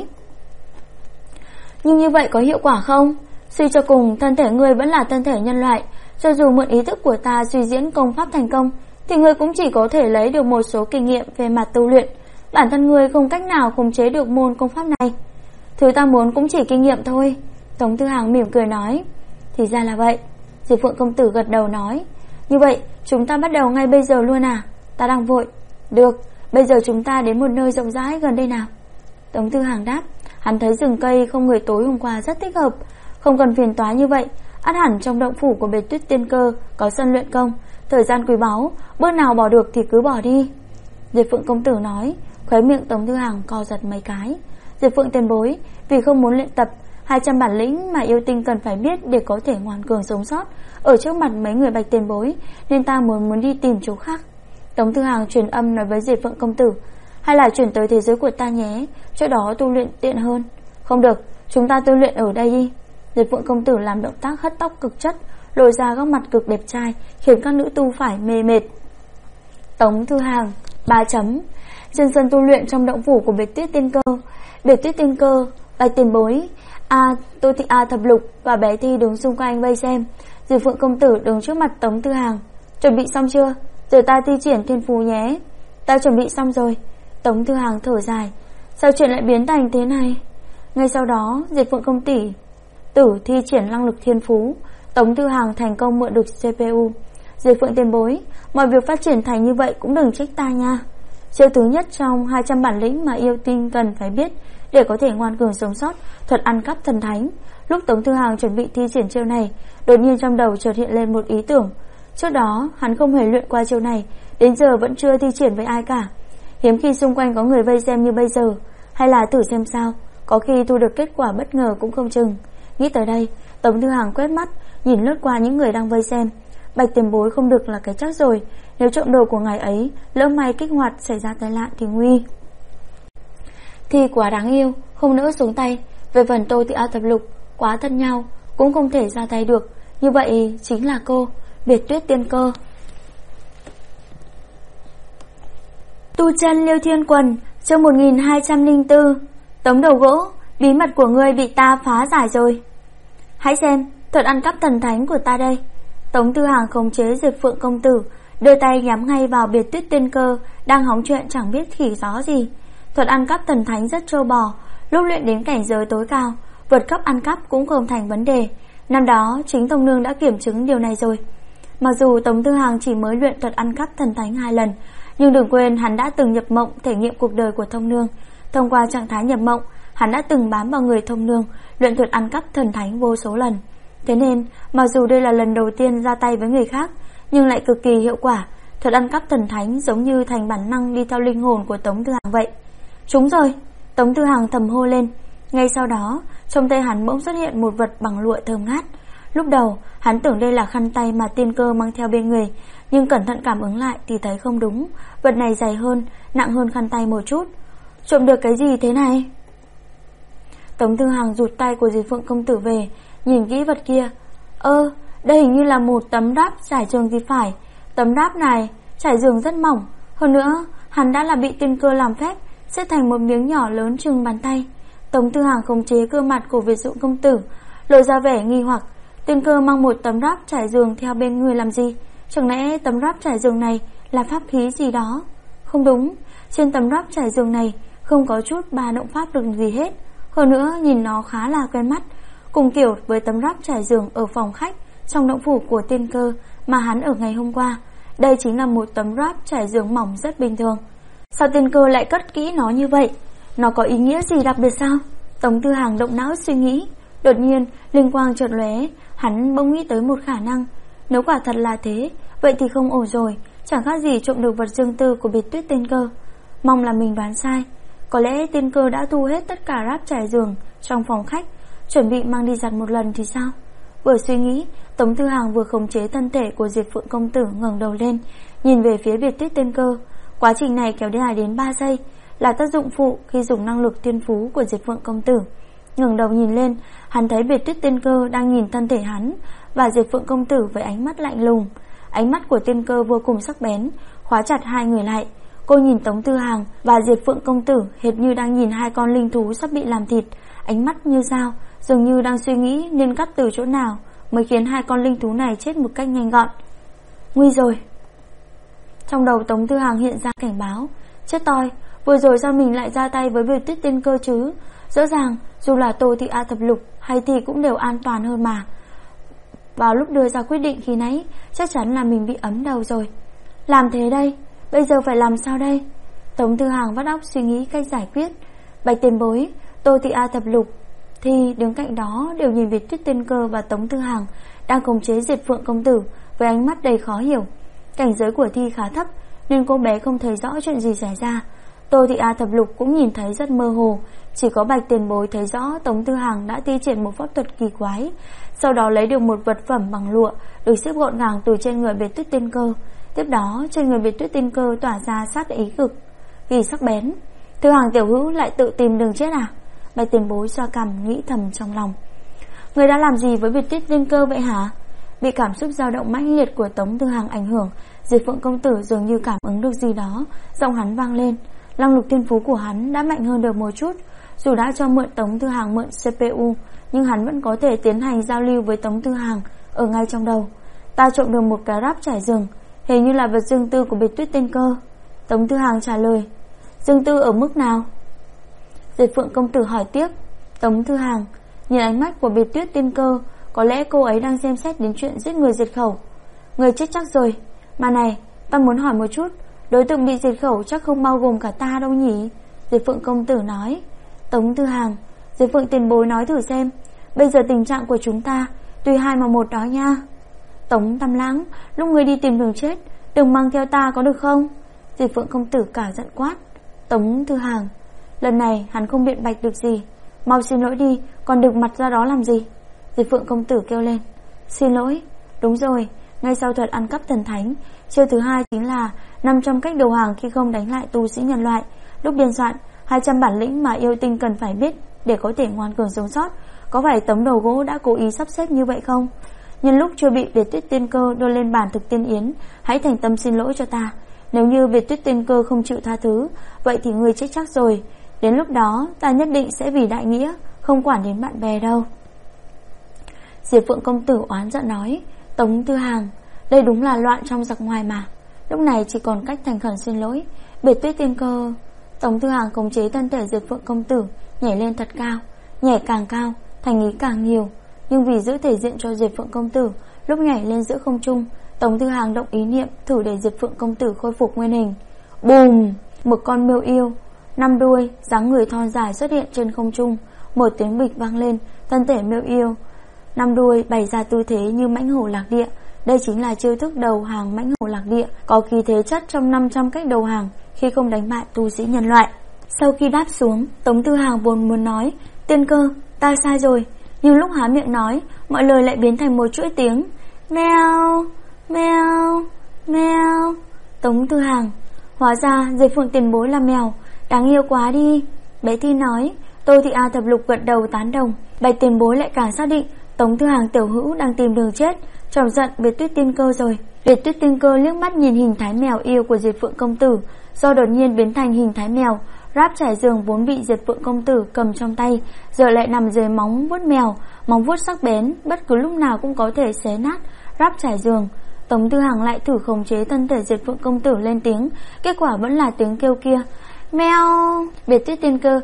Speaker 1: nhưng như vậy có hiệu quả không? Suy cho cùng thân thể ngươi vẫn là thân thể nhân loại, cho dù mượn ý thức của ta suy diễn công pháp thành công thì ngươi cũng chỉ có thể lấy được một số kinh nghiệm về mặt tu luyện. Bản thân ngươi không cách nào khống chế được môn công pháp này. Thứ ta muốn cũng chỉ kinh nghiệm thôi. Tống Thư Hằng mỉm cười nói, thì ra là vậy. Diệp Phượng công tử gật đầu nói, như vậy chúng ta bắt đầu ngay bây giờ luôn à? Ta đang vội. Được, bây giờ chúng ta đến một nơi rộng rãi gần đây nào. Tống Thư Hằng đáp. Hắn thấy rừng cây không người tối hôm qua rất thích hợp, không cần phiền toái như vậy. Ắt hẳn trong động phủ của Biệt Tuyết Tiên Cơ có sân luyện công, thời gian quý báu, bước nào bỏ được thì cứ bỏ đi. Diệp Phượng công tử nói. Khóe miệng Tống Thư Hằng co giật mấy cái. Diệp Phượng tiền bối, vì không muốn luyện tập 200 bản lĩnh mà yêu tinh cần phải biết để có thể ngoan cường sống sót ở trước mặt mấy người Bạch tiền bối, nên ta muốn đi tìm chỗ khác. Tống Thư Hằng truyền âm nói với Diệp Phượng công tử, hay là chuyển tới thế giới của ta nhé, chỗ đó tu luyện tiện hơn. Không được, chúng ta tu luyện ở đây đi. Diệp Phượng công tử làm động tác hất tóc cực chất, lộ ra góc mặt cực đẹp trai, khiến các nữ tu phải mê mệt. Tống Thư Hằng 3 chấm. Trên sân tu luyện trong động phủ của Biệt Tuyết Tiên Cơ. Biệt Tuyết Tiên Cơ, Bạch tiền bối, Tô Thị A Thập Lục và bé Thi đứng xung quanh vây xem. Diệp Phượng công tử đứng trước mặt Tống Thư Hằng. Chuẩn bị xong chưa? Giờ ta thi triển thiên phú nhé. Ta chuẩn bị xong rồi. Tống Thư Hằng thở dài. Sao chuyện lại biến thành thế này? Ngay sau đó Diệp Phượng công tử thi triển năng lực thiên phú. Tống Thư Hằng thành công mượn được CPU. Diệp Phượng tiền bối, mọi việc phát triển thành như vậy cũng đừng trách ta nha. Chiêu thứ nhất trong 200 bản lĩnh mà yêu tinh cần phải biết để có thể ngoan cường sống sót, thuật ăn cắp thần thánh. Lúc Tống Thư Hằng chuẩn bị thi triển chiêu này, đột nhiên trong đầu chợt hiện lên một ý tưởng. Trước đó hắn không hề luyện qua chiêu này, đến giờ vẫn chưa thi triển với ai cả. Hiếm khi xung quanh có người vây xem như bây giờ. Hay là thử xem sao, có khi thu được kết quả bất ngờ cũng không chừng. Nghĩ tới đây, Tống Thư Hằng quét mắt nhìn lướt qua những người đang vây xem. Bạch tiền bối không được là cái chắc rồi, nếu trộm đồ của ngài ấy lỡ may kích hoạt xảy ra tai nạn thì nguy. Thì quá đáng yêu, không nỡ xuống tay. Về phần Tô Thị A Thập Lục, quá thân nhau cũng không thể ra tay được. Như vậy chính là cô, Biệt Tuyết Tiên Cơ. Tu chân Liêu Thiên Quần, chương 1204. Tống đầu gỗ, bí mật của ngươi bị ta phá giải rồi. Hãy xem, thuật ăn cắp thần thánh của ta đây. Tống Thư Hằng khống chế Diệp Phượng công tử, đưa tay nhắm ngay vào Biệt Tuyết Tiên Cơ đang hóng chuyện chẳng biết khỉ gió gì. Thuật ăn cắp thần thánh rất trâu bò, lúc luyện đến cảnh giới tối cao, vượt cấp ăn cắp cũng không thành vấn đề. Năm đó chính Tông Nương đã kiểm chứng điều này rồi. Mặc dù Tống Thư Hằng chỉ mới luyện thuật ăn cắp thần thánh 2 lần, Nhưng đừng quên hắn đã từng nhập mộng thể nghiệm cuộc đời của Thông Nương. Thông qua trạng thái nhập mộng, hắn đã từng bám vào người Thông Nương, luyện thuật ăn cắp thần thánh vô số lần. Thế nên, mặc dù đây là lần đầu tiên ra tay với người khác, nhưng lại cực kỳ hiệu quả. Thuật ăn cắp thần thánh giống như thành bản năng đi theo linh hồn của Tống Tư Hằng vậy. Trúng rồi! Tống Tư Hằng thầm hô lên. Ngay sau đó, trong tay hắn bỗng xuất hiện một vật bằng lụa thơm ngát. Lúc đầu, hắn tưởng đây là khăn tay mà Tiên Cơ mang theo bên người, nhưng cẩn thận cảm ứng lại thì thấy không đúng. Vật này dày hơn, nặng hơn khăn tay một chút. Trộm được cái gì thế này? Tống Tư Hằng rụt tay của Diệp Phượng công tử về, nhìn kỹ vật kia. Đây hình như là một tấm đáp trải giường thì phải. Tấm đáp này trải giường rất mỏng, hơn nữa hắn đã là bị Tiên Cơ làm phép xếp thành một miếng nhỏ lớn chừng bàn tay. Tống Tư Hằng khống chế gương mặt của Việt Dũng công tử, lộ ra vẻ nghi hoặc. Tiên Cơ mang một tấm đáp trải giường theo bên người làm gì? Chẳng lẽ tấm đáp trải giường này là pháp khí gì đó? Không đúng, trên tấm đáp trải giường này không có chút ba động pháp lực gì hết. Hơn nữa nhìn nó khá là quen mắt, cùng kiểu với tấm đáp trải giường ở phòng khách trong động phủ của Tiên Cơ mà hắn ở ngày hôm qua. Đây chính là một tấm đáp trải giường mỏng rất bình thường. Sao Tiên Cơ lại cất kỹ nó như vậy? Nó có ý nghĩa gì đặc biệt sao? Tống Tư Hằng động não suy nghĩ. Đột nhiên linh quang chợt lóe, hắn bỗng nghĩ tới một khả năng. Nếu quả thật là thế, vậy thì không ổn rồi. Chẳng khác gì trộm được vật riêng tư của Biệt Tuyết Tiên Cơ. Mong là mình đoán sai. Có lẽ Tiên Cơ đã thu hết tất cả đáp trải giường trong phòng khách, chuẩn bị mang đi giặt một lần thì sao? Vừa suy nghĩ, Tống Tư Hằng vừa khống chế thân thể của Diệp Phượng công tử ngẩng đầu lên, nhìn về phía Biệt Tuyết Tiên Cơ. Quá trình này kéo dài đến 3 giây, là tác dụng phụ khi dùng năng lực tiên phú của Diệp Phượng công tử. Ngẩng đầu nhìn lên, hắn thấy Biệt Tuyết Tiên Cơ đang nhìn thân thể hắn và Diệp Phượng công tử với ánh mắt lạnh lùng. Ánh mắt của Tiên Cơ vô cùng sắc bén, khóa chặt hai người lại. Cô nhìn Tống Tư Hằng và Diệp Phượng công tử hệt như đang nhìn hai con linh thú sắp bị làm thịt, ánh mắt như dao, dường như đang suy nghĩ nên cắt từ chỗ nào mới khiến hai con linh thú này chết một cách nhanh gọn. Nguy rồi! Trong đầu Tống Tư Hằng hiện ra cảnh báo. Chết toi, vừa rồi sao mình lại ra tay với Biệt Tuyết Tiên Cơ chứ? Rõ ràng dù là Tô Thị A Thập Lục hay thì cũng đều an toàn hơn mà. Vào lúc đưa ra quyết định khi nãy, chắc chắn là mình bị ấm đầu rồi. Làm thế đây, bây giờ phải làm sao đây? Tống Tư Hằng vắt óc suy nghĩ cách giải quyết. Bạch Tiền Bối, Tô Thị A Thập Lục thì đứng cạnh đó đều nhìn Biệt Tuyết Tiên Cơ và Tống Tư Hằng đang khống chế Diệp Phượng công tử với ánh mắt đầy khó hiểu. Cảnh giới của Thi khá thấp nên cô bé không thấy rõ chuyện gì xảy ra. Tô Thị A Thập Lục cũng nhìn thấy rất mơ hồ, chỉ có Bạch Tiền Bối thấy rõ Tống Tư Hằng đã thi triển một pháp thuật kỳ quái, sau đó lấy được một vật phẩm bằng lụa được xếp gọn gàng từ trên người Biệt Tuyết Tiên Cơ. Tiếp đó trên người Biệt Tuyết Tiên Cơ tỏa ra sát ý cực kỳ sắc bén. Tư Hằng tiểu hữu lại tự tìm đường chết à? Bạch Tiền Bối xoa cằm nghĩ thầm trong lòng. Người đã làm gì với Biệt Tuyết Tiên Cơ vậy hả? Bị cảm xúc dao động mãnh liệt của Tống Tư Hằng ảnh hưởng, Diệp Phượng công tử dường như cảm ứng được gì đó, giọng hắn vang lên. Năng lực thiên phú của hắn đã mạnh hơn được một chút. Dù đã cho mượn Tống Tư Hằng mượn CPU, nhưng hắn vẫn có thể tiến hành giao lưu với Tống Tư Hằng ở ngay trong đầu. Ta trộm được một cái ráp trải giường, hình như là vật riêng tư của Biệt Tuyết Tiên Cơ. Tống Tư Hằng trả lời. Riêng tư ở mức nào? Diệp Phượng công tử hỏi tiếp. Tống Tư Hằng nhìn ánh mắt của Biệt Tuyết Tiên Cơ, có lẽ cô ấy đang xem xét đến chuyện giết người diệt khẩu. Người chết chắc rồi. Mà này, ta muốn hỏi một chút, đối tượng bị diệt khẩu chắc không bao gồm cả ta đâu nhỉ? Diệp Phượng công tử nói. Tống Tư Hằng, Diệp Phượng tiền bối nói thử xem, bây giờ tình trạng của chúng ta tùy hai mà một đó nha. Tống Tam Lãng, lúc ngươi đi tìm đường chết, đừng mang theo ta có được không? Diệp Phượng công tử cả giận quát. Tống Tư Hằng, lần này hắn không biện bạch được gì, mau xin lỗi đi, còn được mặt ra đó làm gì? Diệp Phượng công tử kêu lên. Xin lỗi, đúng rồi, ngay sau thuật ăn cắp thần thánh, chiêu thứ hai chính là 500 cách đầu hàng khi không đánh lại tu sĩ nhân loại. Lúc biên soạn 200 bản lĩnh mà yêu tinh cần phải biết để có thể ngoan cường sống sót. Có phải tấm đầu gỗ đã cố ý sắp xếp như vậy không? Nhân lúc chưa bị Biệt Tuyết Tiên Cơ đưa lên bàn thực tiên yến, hãy thành tâm xin lỗi cho ta. Nếu như Biệt Tuyết Tiên Cơ không chịu tha thứ, vậy thì ngươi chết chắc rồi. Đến lúc đó ta nhất định sẽ vì đại nghĩa không quản đến bạn bè đâu. Diệp Phượng công tử oán giận nói. Tống Tư Hằng, đây đúng là loạn trong giặc ngoài mà. Lúc này chỉ còn cách thành khẩn xin lỗi. Biệt Tuyết Tiên Cơ. Tống Tư Hằng khống chế thân thể Diệp Phượng công tử nhảy lên thật cao, nhảy càng cao thành ý càng nhiều. Nhưng vì giữ thể diện cho Diệp Phượng công tử, lúc nhảy lên giữa không trung, Tống Tư Hằng động ý niệm thử để Diệp Phượng công tử khôi phục nguyên hình. Bùm! Một con miêu yêu 5 đuôi, dáng người thon dài xuất hiện trên không trung. Một tiếng bịch vang lên, thân thể miêu yêu 5 đuôi bày ra tư thế như mãnh hổ lạc địa. Đây chính là chiêu thức đầu hàng mãnh hổ lạc địa, có khí thế chất trong 500 cách đầu hàng khi không đánh bại tu sĩ nhân loại. Sau khi đáp xuống, Tống Tư Hàng vốn muốn nói Tiên Cơ, ta sai rồi, nhưng lúc há miệng nói, mọi lời lại biến thành một chuỗi tiếng meo, meo, meo. Tống Tư Hàng, hóa ra Diệp Phượng tiền bối là mèo, đáng yêu quá đi. Bé Thi nói. Tô Thị A Thập Lục gật đầu tán đồng. Bạch tiền bối lại càng xác định Tống Tư Hàng tiểu hữu đang tìm đường chết, chọc giận Biệt Tuyết Tiên Cơ rồi. Biệt Tuyết Tiên Cơ liếc mắt nhìn hình thái mèo yêu của Diệp Phượng công tử, do đột nhiên biến thành hình thái mèo. Ráp trải giường vốn bị Diệp Phượng công tử cầm trong tay, giờ lại nằm dưới móng vuốt mèo, móng vuốt sắc bén, bất cứ lúc nào cũng có thể xé nát ráp trải giường. Tống Tư Hàng lại thử khống chế thân thể Diệp Phượng công tử lên tiếng, kết quả vẫn là tiếng kêu kia. Meo. Biệt Tuyết Tiên Cơ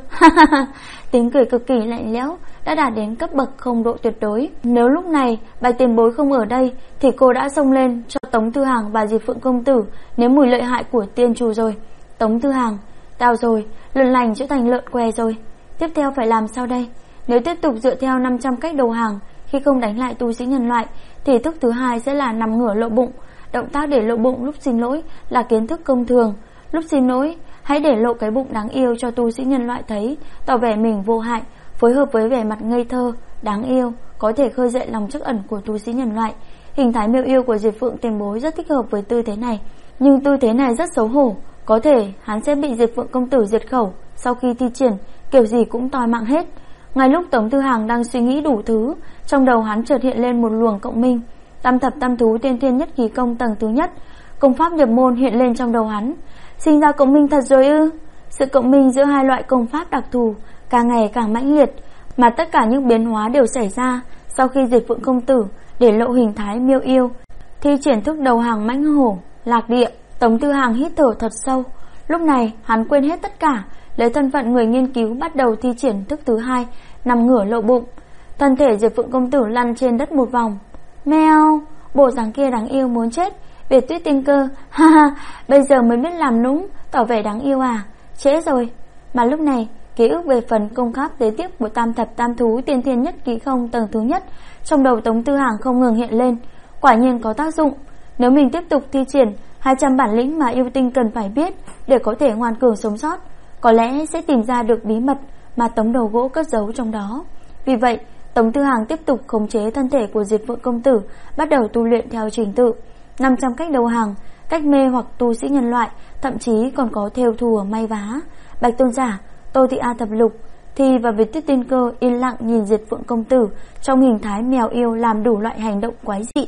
Speaker 1: tiếng cười cực kỳ lạnh lẽo, đã đạt đến cấp bậc không độ tuyệt đối. Nếu lúc này Bạch tiền bối không ở đây thì cô đã xông lên cho Tống Tư Hàng và Diệp Phượng công tử nếm mùi lợi hại của tiên trù rồi. Tống Tư Hàng, tao rồi, lợn lành trở thành lợn què rồi. Tiếp theo phải làm sao đây? Nếu tiếp tục dựa theo 500 cách đầu hàng khi không đánh lại tu sĩ nhân loại thì thức thứ hai sẽ là nằm ngửa lộ bụng. Động tác để lộ bụng lúc xin lỗi là kiến thức công thường. Lúc xin lỗi, hãy để lộ cái bụng đáng yêu cho tu sĩ nhân loại thấy, tỏ vẻ mình vô hại, phối hợp với vẻ mặt ngây thơ, đáng yêu, có thể khơi dậy lòng trắc ẩn của tu sĩ nhân loại. Hình thái miêu yêu của Diệp Phượng tiền bối rất thích hợp với tư thế này, nhưng tư thế này rất xấu hổ, có thể hắn sẽ bị Diệp Phượng công tử diệt khẩu. Sau khi thi triển, kiểu gì cũng toi mạng hết. Ngay lúc Tống Tư Hàng đang suy nghĩ đủ thứ, trong đầu hắn chợt hiện lên một luồng cộng minh. Tam thập tam thú tiên thiên nhất khí công tầng thứ nhất, công pháp nhập môn hiện lên trong đầu hắn. Sinh ra cộng minh thật rồi ư? Sự cộng minh giữa hai loại công pháp đặc thù càng ngày càng mãnh liệt, mà tất cả những biến hóa đều xảy ra sau khi Diệp Phượng công tử để lộ hình thái miêu yêu, thi triển thức đầu hàng mãnh hổ lạc địa. Tống Tư Hàng hít thở thật sâu. Lúc này hắn quên hết tất cả, lấy thân phận người nghiên cứu bắt đầu thi triển thức thứ hai, nằm ngửa lộ bụng. Thân thể Diệp Phượng công tử lăn trên đất một vòng. Meo, bộ dáng kia đáng yêu muốn chết. Biệt Tuyết Tiên Cơ, ha ha, bây giờ mới biết làm nũng, tỏ vẻ đáng yêu à? Trễ rồi. Mà lúc này, ký ức về phần công pháp kế tiếp của tam thập tam thú tiên thiên nhất khí không tầng thứ nhất trong đầu Tống Tư Hàng không ngừng hiện lên. Quả nhiên có tác dụng. Nếu mình tiếp tục thi triển 200 bản lĩnh mà yêu tinh cần phải biết để có thể ngoan cường sống sót, có lẽ sẽ tìm ra được bí mật mà tống đầu gỗ cất giấu trong đó. Vì vậy, Tống Tư Hàng tiếp tục khống chế thân thể của Diệp Phượng công tử, bắt đầu tu luyện theo trình tự 500 cách đầu hàng, cách mê hoặc tu sĩ nhân loại, thậm chí còn có thêu thùa may vá. Bạch Tôn Giả, Tô Thị A Thập Lục, Thi và Việt Tuyết Tiên Cơ yên lặng nhìn Diệp Phượng công tử trong hình thái mèo yêu làm đủ loại hành động quái dị.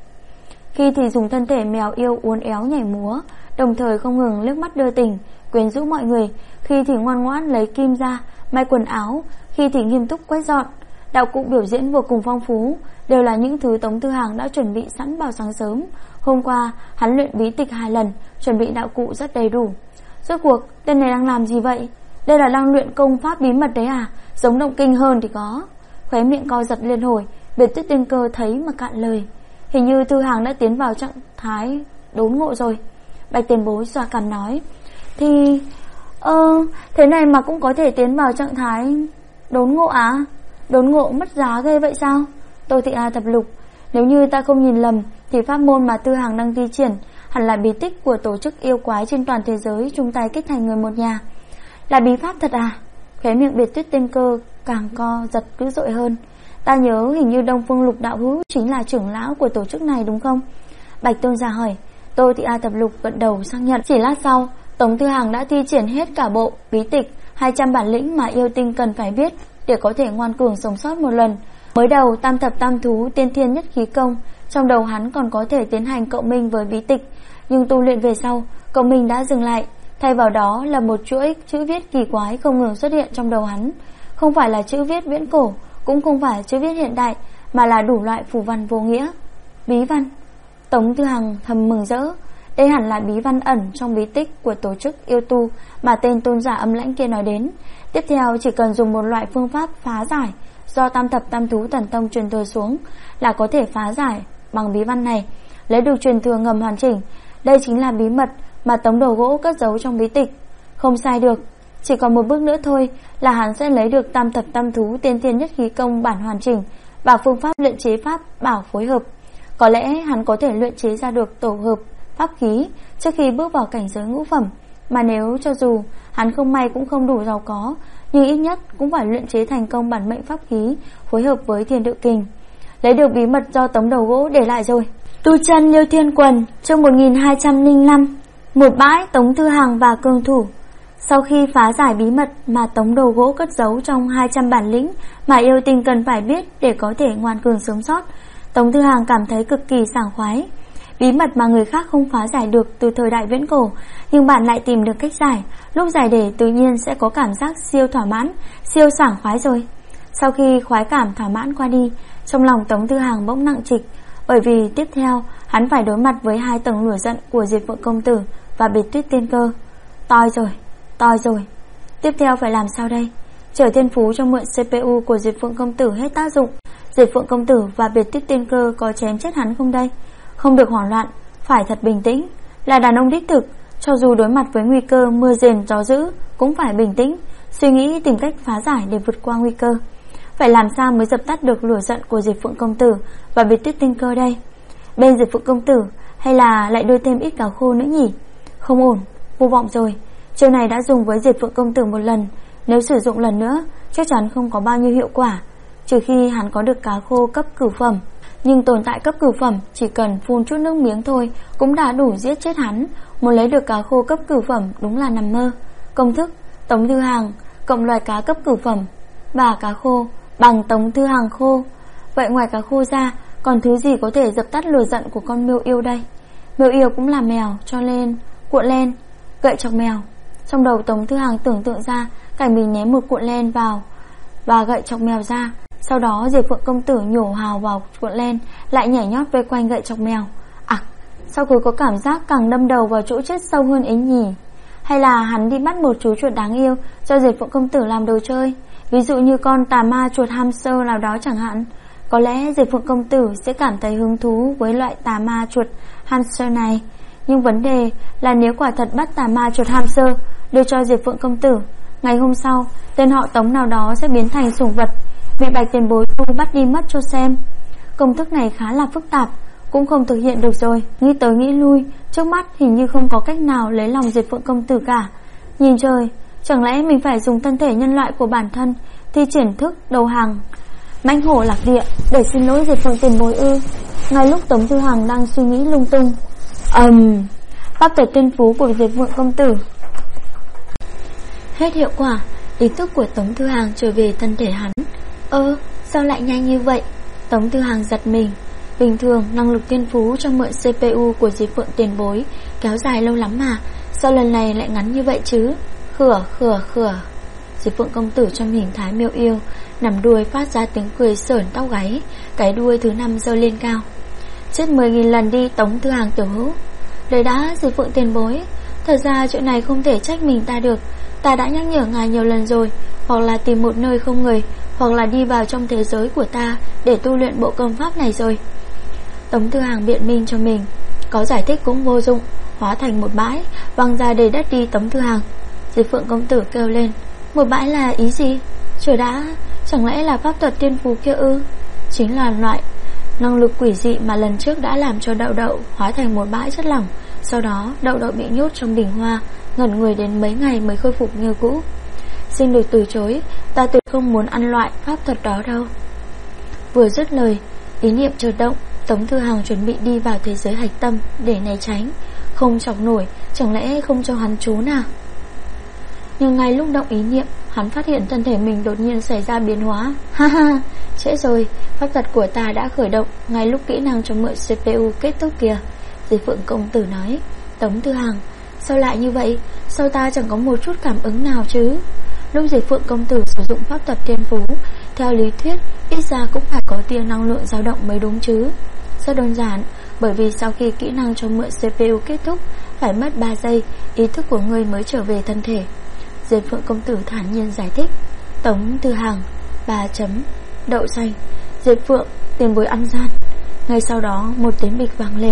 Speaker 1: Khi thì dùng thân thể mèo yêu uốn éo nhảy múa, đồng thời không ngừng liếc mắt đưa tình, quyến rũ mọi người. Khi thì ngoan ngoãn lấy kim ra may quần áo, khi thì nghiêm túc quét dọn. Đạo cụ biểu diễn vô cùng phong phú, đều là những thứ Tống Tư Hàng đã chuẩn bị sẵn vào sáng sớm. Hôm qua hắn luyện bí tịch 2 lần, chuẩn bị đạo cụ rất đầy đủ. Rốt cuộc tên này đang làm gì vậy? Đây là đang luyện công pháp bí mật đấy à? Giống động kinh hơn thì có. Khóe miệng co giật liên hồi, Biệt Tuyết Tiên Cơ thấy mà cạn lời. Hình như Tư Hàng đã tiến vào trạng thái đốn ngộ rồi. Bạch tiền bối xoa cằm nói. Thì thế này mà cũng có thể tiến vào trạng thái đốn ngộ à? Đốn ngộ mất giá ghê vậy sao? Tô Thị A Thập Lục, nếu như ta không nhìn lầm thì pháp môn mà Tư Hàng đang thi triển hẳn là bí tích của tổ chức yêu quái trên toàn thế giới chung tay kết thành người một nhà. Là bí pháp thật à? Khóe miệng Biệt Tuyết Tiên Cơ càng co giật dữ dội hơn. Ta nhớ hình như Đông Phương Lục đạo hữu chính là trưởng lão của tổ chức này đúng không? Bạch Tôn Giả hỏi. Tô Thị A Thập Lục gật đầu xác nhận. Chỉ lát sau, Tống Tư Hàng đã thi triển hết cả bộ bí tịch 200 bản lĩnh mà yêu tinh cần phải biết để có thể ngoan cường sống sót một lần. Mới đầu tam thập tam thú tiên thiên nhất khí công, trong đầu hắn còn có thể tiến hành cộng minh với bí tịch, nhưng tu luyện về sau, cộng minh đã dừng lại, thay vào đó là một chuỗi chữ viết kỳ quái không ngừng xuất hiện trong đầu hắn. Không phải là chữ viết viễn cổ, cũng không phải chữ viết hiện đại, mà là đủ loại phù văn vô nghĩa. Bí văn. Tống Tư Hàng thầm mừng rỡ. Đây hẳn là bí văn ẩn trong bí tích của tổ chức yêu tu mà tên tôn giả âm lãnh kia nói đến. Tiếp theo chỉ cần dùng một loại phương pháp phá giải do tam thập tam thú thần tông truyền thừa xuống là có thể phá giải bằng bí văn này, lấy được truyền thừa ngầm hoàn chỉnh. Đây chính là bí mật mà tống đầu gỗ cất giấu trong bí tịch. Không sai được, chỉ còn một bước nữa thôi là hắn sẽ lấy được tam thập tam thú tiên thiên nhất khí công bản hoàn chỉnh và phương pháp luyện chế pháp bảo phối hợp. Có lẽ hắn có thể luyện chế ra được tổ hợp pháp khí trước khi bước vào cảnh giới ngũ phẩm. Mà nếu cho dù hắn không may cũng không đủ giàu có, nhưng ít nhất cũng phải luyện chế thành công bản mệnh pháp khí phối hợp với thiên địa kình. Lấy được bí mật do tống đầu gỗ để lại rồi. Tu chân Liêu Thiên Quần, chương 1205. Một bãi Tống Thư Hàng và Cương Thủ. Sau khi phá giải bí mật mà tống đầu gỗ cất giấu trong 200 bản lĩnh mà yêu tinh cần phải biết để có thể ngoan cường sống sót, Tống Thư Hàng cảm thấy cực kỳ sảng khoái. Bí mật mà người khác không phá giải được từ thời đại viễn cổ, nhưng bạn lại tìm được cách giải, lúc giải để tự nhiên sẽ có cảm giác siêu thỏa mãn, siêu sảng khoái rồi. Sau khi khoái cảm thỏa mãn qua đi, trong lòng Tống Thư Hàng bỗng nặng trịch, bởi vì tiếp theo hắn phải đối mặt với 2 tầng lửa giận của Diệp Phượng công tử và Biệt Tuyết Tiên Cơ. Toi rồi. Tiếp theo phải làm sao đây? Trở thiên phú trong mượn CPU của Diệp Phượng công tử hết tác dụng, Diệp Phượng công tử và Biệt Tuyết Tiên Cơ có chém chết hắn không đây? Không được hoảng loạn, phải thật bình tĩnh. Là đàn ông đích thực, cho dù đối mặt với nguy cơ mưa rền gió dữ cũng phải bình tĩnh, suy nghĩ tìm cách phá giải để vượt qua nguy cơ. Phải làm sao mới dập tắt được lửa giận của Diệp Phượng công tử và Biệt Tuyết Tiên Cơ đây? Bên Diệp Phượng công tử hay là lại đưa thêm ít cá khô nữa nhỉ? Không ổn, vô vọng rồi. Chiêu này đã dùng với Diệp Phượng công tử một lần, nếu sử dụng lần nữa chắc chắn không có bao nhiêu hiệu quả, trừ khi hắn có được cá khô cấp cửu phẩm. Nhưng tồn tại cấp cửu phẩm chỉ cần phun chút nước miếng thôi cũng đã đủ giết chết hắn. Muốn lấy được cá khô cấp cửu phẩm đúng là nằm mơ. Công thức Tống Thư Hàng cộng loài cá cấp cửu phẩm và cá khô bằng Tống Thư Hàng khô. Vậy ngoài cá khô ra còn thứ gì có thể dập tắt lửa giận của con miêu yêu đây? Miêu yêu cũng là mèo, cho nên cuộn len, gậy chọc mèo. Trong đầu Tống Thư Hàng tưởng tượng ra cảnh mình ném một cuộn len vào và gậy chọc mèo ra. Sau đó Diệp Phượng công tử nhổ hào vào cuộn len, lại nhảy nhót vây quanh gậy chọc mèo. Sao cứ có cảm giác càng đâm đầu vào chỗ chết sâu hơn ấy nhỉ? Hay là hắn đi bắt một chú chuột đáng yêu cho Diệp Phượng công tử làm đồ chơi, ví dụ như con tà ma chuột hamster nào đó chẳng hạn. Có lẽ Diệp Phượng công tử sẽ cảm thấy hứng thú với loại tà ma chuột hamster này. Nhưng vấn đề là nếu quả thật bắt tà ma chuột hamster đưa cho Diệp Phượng công tử, ngày hôm sau tên họ Tống nào đó sẽ biến thành sủng vật, bị Bạch tiền bối thu bắt đi mất cho xem. Công thức này khá là phức tạp, cũng không thực hiện được rồi. Nghĩ tới nghĩ lui, trước mắt hình như không có cách nào lấy lòng Diệp Phượng công tử cả. Nhìn trời, chẳng lẽ mình phải dùng thân thể nhân loại của bản thân thi triển thức đầu hàng mãnh hổ lạc địa để xin lỗi Diệp Phượng tiền bối ư? Ngay lúc Tống Thư Hàng đang suy nghĩ lung tung, pháp thuật tiên phú của Diệp Phượng công tử hết hiệu quả. Ý thức của Tống Thư Hàng trở về thân thể hắn. Sao lại nhanh như vậy? Tống Thư Hàng giật mình. Bình thường năng lực tiên phú trong mượn CPU của Diệp Phượng tiền bối kéo dài lâu lắm mà, sao lần này lại ngắn như vậy chứ? Khửa. Diệp Phượng công tử trong hình thái miêu yêu nằm đuôi phát ra tiếng cười sởn tóc gáy, cái đuôi thứ 5 giơ lên cao. Chết 10.000 lần đi Tống Thư Hàng tiểu hữu. Đấy đã Diệp Phượng tiền bối, thật ra chuyện này không thể trách mình ta được. Ta đã nhắc nhở ngài nhiều lần rồi, hoặc là tìm một nơi không người, hoặc là đi vào trong thế giới của ta để tu luyện bộ công pháp này rồi. Tống Thư Hàng biện minh cho mình, có giải thích cũng vô dụng, hóa thành một bãi văng ra đầy đất đi Tống Thư Hàng. Diệp Phượng công tử kêu lên, một bãi là ý gì? Trời đã, chẳng lẽ là pháp thuật tiên phú kia ư? Chính là loại năng lực quỷ dị mà lần trước đã làm cho Đậu Đậu hóa thành một bãi chất lỏng. Sau đó Đậu Đậu bị nhốt trong bình hoa, ngẩn người đến mấy ngày mới khôi phục như cũ. Xin được từ chối, ta tuyệt không muốn ăn loại pháp thuật đó đâu. Vừa dứt lời, ý niệm chợt động, Tống Thư Hàng chuẩn bị đi vào thế giới hạch tâm để né tránh. Không chọc nổi, chẳng lẽ không cho hắn trốn à? Nhưng ngay lúc động ý niệm, hắn phát hiện thân thể mình đột nhiên xảy ra biến hóa. Ha, trễ rồi, pháp thuật của ta đã khởi động ngay lúc kỹ năng cho mượn CPU kết thúc kìa. Diệp Phượng công tử nói. Tống Thư Hàng, sao lại như vậy? Sao ta chẳng có một chút cảm ứng nào chứ? Lúc Diệp Phượng công tử sử dụng pháp thuật tiên phú, theo lý thuyết ít ra cũng phải có tia năng lượng dao động mới đúng chứ. Rất đơn giản, bởi vì sau khi kỹ năng cho mượn CPU kết thúc, phải mất 3 giây ý thức của người mới trở về thân thể. Diệp Phượng công tử thản nhiên giải thích. Tống Thư Hàng 3 chấm đậu xanh, Diệp Phượng tiền bối ăn gian. Ngay sau đó một tiếng bịch vang lên,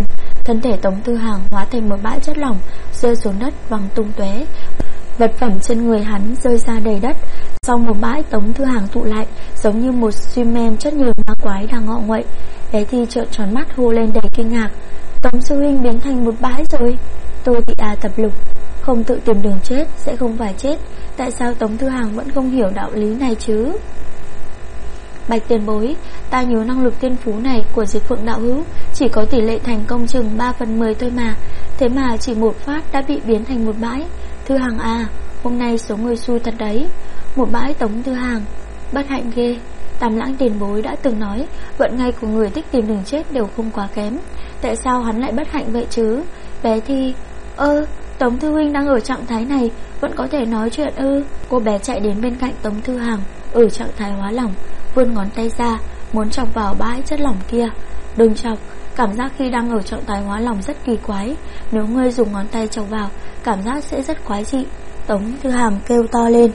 Speaker 1: Thân thể Tống Tư Hàng hóa thành một bãi chất lỏng, rơi xuống đất văng tung tóe. Vật phẩm trên người hắn rơi ra đầy đất. Sau một bãi, Tống Tư Hàng tụ lại, giống như một Superman chất nhừ ma quái đang ngọ nguậy. Bé Thi trợn tròn mắt hô lên đầy kinh ngạc: Tống sư huynh biến thành một bãi rồi. Tô Thị A tập lục: không tự tìm đường chết sẽ không phải chết. Tại sao Tống Tư Hàng vẫn không hiểu đạo lý này chứ? Bạch tiền bối, ta nhớ năng lực tiên phú này của Diệt Phượng đạo hữu chỉ có tỷ lệ thành công chừng 3/10 thôi mà. Thế mà chỉ một phát đã bị biến thành một bãi. Tư Hàng à, hôm nay số người xui thật đấy. Một bãi Tống Tư Hàng, bất hạnh ghê. Tam Lãng tiền bối đã từng nói vận ngay của người thích tìm đường chết đều không quá kém. Tại sao hắn lại bất hạnh vậy chứ? Bé Thi: Tống Thư huynh đang ở trạng thái này vẫn có thể nói chuyện ư? Cô bé chạy đến bên cạnh Tống Thư Hàng ở trạng thái hóa lỏng, vươn ngón tay ra muốn chọc vào bãi chất lỏng kia. Đừng chọc, cảm giác khi đang ở trạng thái hóa lỏng rất kỳ quái. Nếu ngươi dùng ngón tay chọc vào, cảm giác sẽ rất quái dị. Tống Thư Hàng kêu to lên.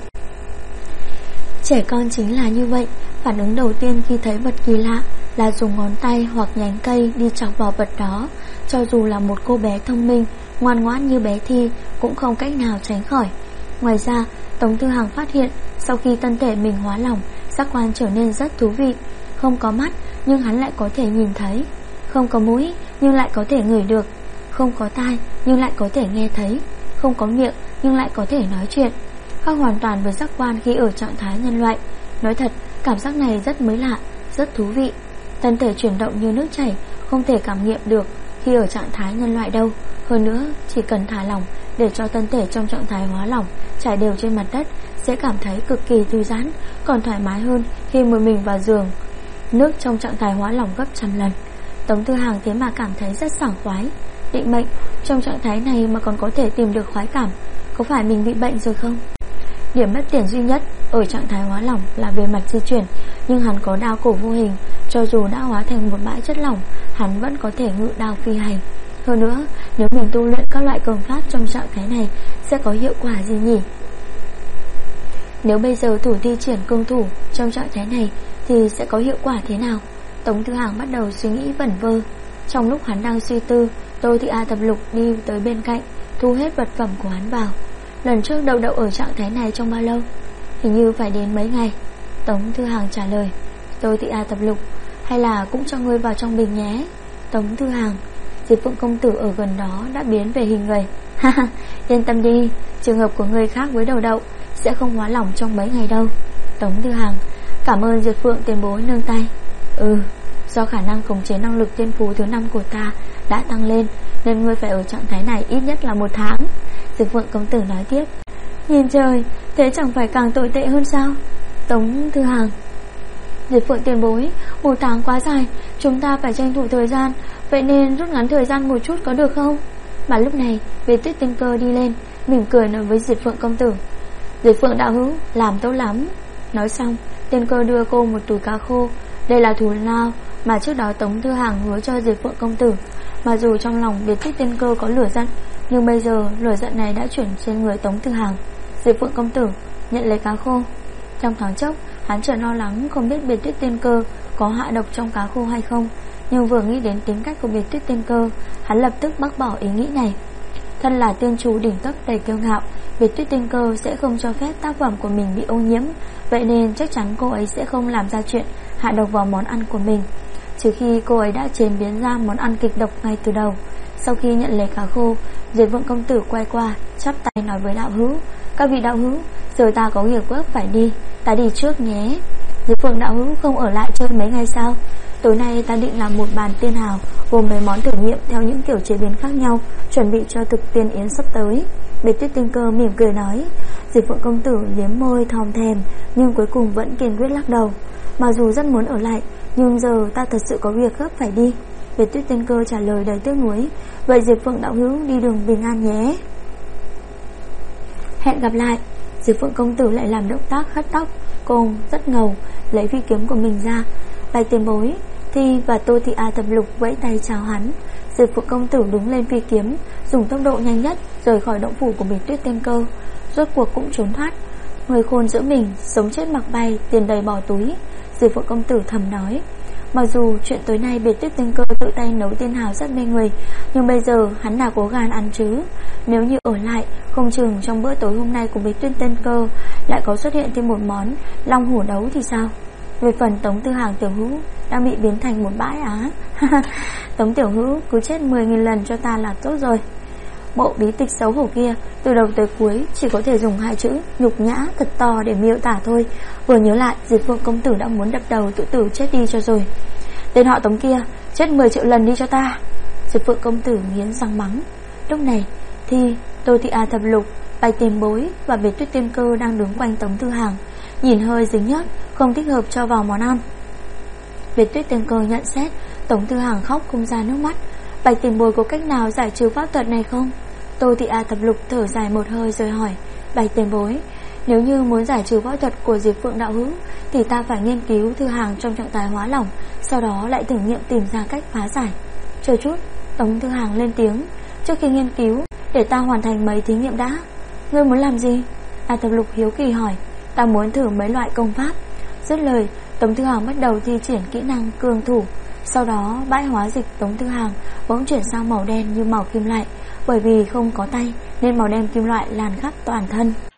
Speaker 1: Trẻ con chính là như vậy. Phản ứng đầu tiên khi thấy vật kỳ lạ là dùng ngón tay hoặc nhánh cây đi chọc vào vật đó. Cho dù là một cô bé thông minh, ngoan ngoãn như bé Thi cũng không cách nào tránh khỏi. Ngoài ra, Tống Tư Hàng phát hiện sau khi thân thể mình hóa lỏng, giác quan trở nên rất thú vị. Không có mắt nhưng hắn lại có thể nhìn thấy, không có mũi nhưng lại có thể ngửi được, không có tai nhưng lại có thể nghe thấy, không có miệng nhưng lại có thể nói chuyện. Khác hoàn toàn với giác quan khi ở trạng thái nhân loại. Nói thật, cảm giác này rất mới lạ, rất thú vị. Thân thể chuyển động như nước chảy, không thể cảm nghiệm được khi ở trạng thái nhân loại đâu. Hơn nữa, chỉ cần thả lỏng để cho thân thể trong trạng thái hóa lỏng trải đều trên mặt đất, sẽ cảm thấy cực kỳ thư giãn, còn thoải mái hơn khi ngồi mình vào giường nước trong trạng thái hóa lỏng gấp trăm lần. Tống Tư Hàng thế mà cảm thấy rất sảng khoái. Định mệnh, trong trạng thái này mà còn có thể tìm được khoái cảm, có phải mình bị bệnh rồi không? Điểm mất tiền duy nhất ở trạng thái hóa lỏng là về mặt di chuyển, nhưng hắn có đao cổ vô hình, cho dù đã hóa thành một bãi chất lỏng, hắn vẫn có thể ngự đao phi hành. Hơn nữa, nếu mình tu luyện các loại công pháp trong trạng thái này sẽ có hiệu quả gì nhỉ? Nếu bây giờ thử thi triển công thủ trong trạng thái này thì sẽ có hiệu quả thế nào? Tống Tư Hàng bắt đầu suy nghĩ vẩn vơ. Trong lúc hắn đang suy tư, Tô Thị A tập lục đi tới bên cạnh, thu hết vật phẩm của hắn vào. Lần trước đậu ở trạng thái này trong bao lâu? Hình như phải đến mấy ngày. Tống Tư Hàng trả lời. Tô Thị A tập lục: hay là cũng cho ngươi vào trong bình nhé. Tống Tư Hàng: Diệp Phượng công tử ở gần đó đã biến về hình người. Haha, yên tâm đi, trường hợp của ngươi khác với đầu đậu, sẽ không hóa lỏng trong mấy ngày đâu. Tống Tư Hàng: cảm ơn Diệp Phượng tiền bối nương tay. Do khả năng khống chế năng lực tiên phú thứ 5 của ta đã tăng lên, nên ngươi phải ở trạng thái này ít nhất là 1 tháng. Diệp Phượng công tử nói tiếp. Nhìn trời, thế chẳng phải càng tồi tệ hơn sao? Tống Tư Hàng: Diệp Phượng tiền bối, 1 tháng quá dài, chúng ta phải tranh thủ thời gian, vậy nên rút ngắn thời gian một chút có được không? Mà lúc này, Về Tuyết Tinh Cơ đi lên, mỉm cười nói với Diệp Phượng công tử. Diệp Phượng đạo hữu, làm tốt lắm. Nói xong, Tiên Cơ đưa cô một túi cá khô. Đây là thù lao mà trước đó Tống Tư Hàng hứa cho Diệp Phượng công tử. Mà dù trong lòng Biệt Tuyết Tiên Cơ có lửa giận, nhưng bây giờ lửa giận này đã chuyển trên người Tống Tư Hàng. Diệp Phượng công tử nhận lấy cá khô. Trong thoáng chốc, hắn trở lo lắng không biết Biệt Tuyết Tiên Cơ có hạ độc trong cá khô hay không, nhưng vừa nghĩ đến tính cách của Biệt Tuyết Tiên Cơ, hắn lập tức bác bỏ ý nghĩ này. Thân là tiên chủ đỉnh cấp đầy kiêu ngạo, Biệt Tuyết Tiên Cơ sẽ không cho phép tác phẩm của mình bị ô nhiễm, vậy nên chắc chắn cô ấy sẽ không làm ra chuyện hạ độc vào món ăn của mình, trừ khi cô ấy đã chế biến ra món ăn kịch độc ngay từ đầu. Sau khi nhận lấy cá khô, Diệp Vượng công tử quay qua, chắp tay nói với đạo hữu: các vị đạo hữu, giờ ta có việc gấp phải đi, ta đi trước nhé. Diệp Vượng đạo hữu không ở lại chơi mấy ngày sao? Tối nay ta định làm một bàn tiên hào, gồm mấy món thử nghiệm theo những kiểu chế biến khác nhau, chuẩn bị cho thực tiên yến sắp tới. Biệt Tuyết Tinh Cơ mỉm cười nói. Diệp Phượng công tử liếm môi thòm thèm, nhưng cuối cùng vẫn kiên quyết lắc đầu. Mà dù rất muốn ở lại, nhưng giờ ta thật sự có việc gấp phải đi. Biệt Tuyết Tinh Cơ trả lời đầy tiếc nuối. Vậy Diệp Phượng đạo hữu đi đường bình an nhé. Hẹn gặp lại. Diệp Phượng công tử lại làm động tác hất tóc. Cô rất ngầu, lấy phi kiếm của mình ra. Bạch tiền bối. Thi và Tô Thị A tập lục vẫy tay chào hắn. Diệp Phượng công tử đứng lên phi kiếm, dùng tốc độ nhanh nhất rời khỏi động phủ của Biệt Tuyết Tiên Cơ. Rốt cuộc cũng trốn thoát. Người khôn giữa mình, sống chết mặc bay, tiền đầy bỏ túi. Diệp Phượng công tử thầm nói. Mặc dù chuyện tối nay Biệt Tuyết Tiên Cơ tự tay nấu tiên hào rất mê người, nhưng bây giờ hắn nào có gan ăn chứ. Nếu như ở lại, không chừng trong bữa tối hôm nay của Biệt Tuyết Tiên Cơ lại có xuất hiện thêm một món long hổ nấu thì sao? Về phần Tống Tư Hàng tiểu hữu đang bị biến thành một bãi á. Tống tiểu hữu cứ chết 10.000 lần cho ta là tốt rồi. Bộ bí tịch xấu hổ kia từ đầu tới cuối chỉ có thể dùng 2 chữ nhục nhã thật to để miêu tả thôi. Vừa nhớ lại, Diệp Phượng công tử đã muốn đập đầu tự tử chết đi cho rồi. Tên họ Tống kia chết 10 triệu lần đi cho ta. Diệp Phượng công tử nghiến răng mắng. Lúc này thì Tô Thị A Thập Lục, Bạch Tiền Bối và Biệt Tuyết Tiên Cơ đang đứng quanh Tống Tư Hàng, nhìn hơi dính nhớt, không thích hợp cho vào món ăn. Biệt Tuyết Tiên Cơ nhận xét, Tống Tư Hàng khóc không ra nước mắt. Bạch Tiền Bối có cách nào giải trừ pháp thuật này không? Tô Thị A Thập Lục thở dài một hơi rồi hỏi, Bạch Tiền Bối, nếu như muốn giải trừ pháp thuật của Diệp Phượng đạo hữu thì ta phải nghiên cứu Thư Hàng trong trạng thái hóa lỏng, sau đó lại thử nghiệm tìm ra cách phá giải. Chờ chút, Tống Tư Hàng lên tiếng, trước khi nghiên cứu, để ta hoàn thành mấy thí nghiệm đã. Ngươi muốn làm gì? A Thập Lục hiếu kỳ hỏi. Ta muốn thử mấy loại công pháp. Dứt lời, Tống Tư Hàng bắt đầu thi triển kỹ năng cường thủ. Sau đó bãi hóa dịch Tống Tư Hàng bỗng chuyển sang màu đen như màu kim loại. Bởi vì không có tay nên màu đen kim loại lan khắp toàn thân.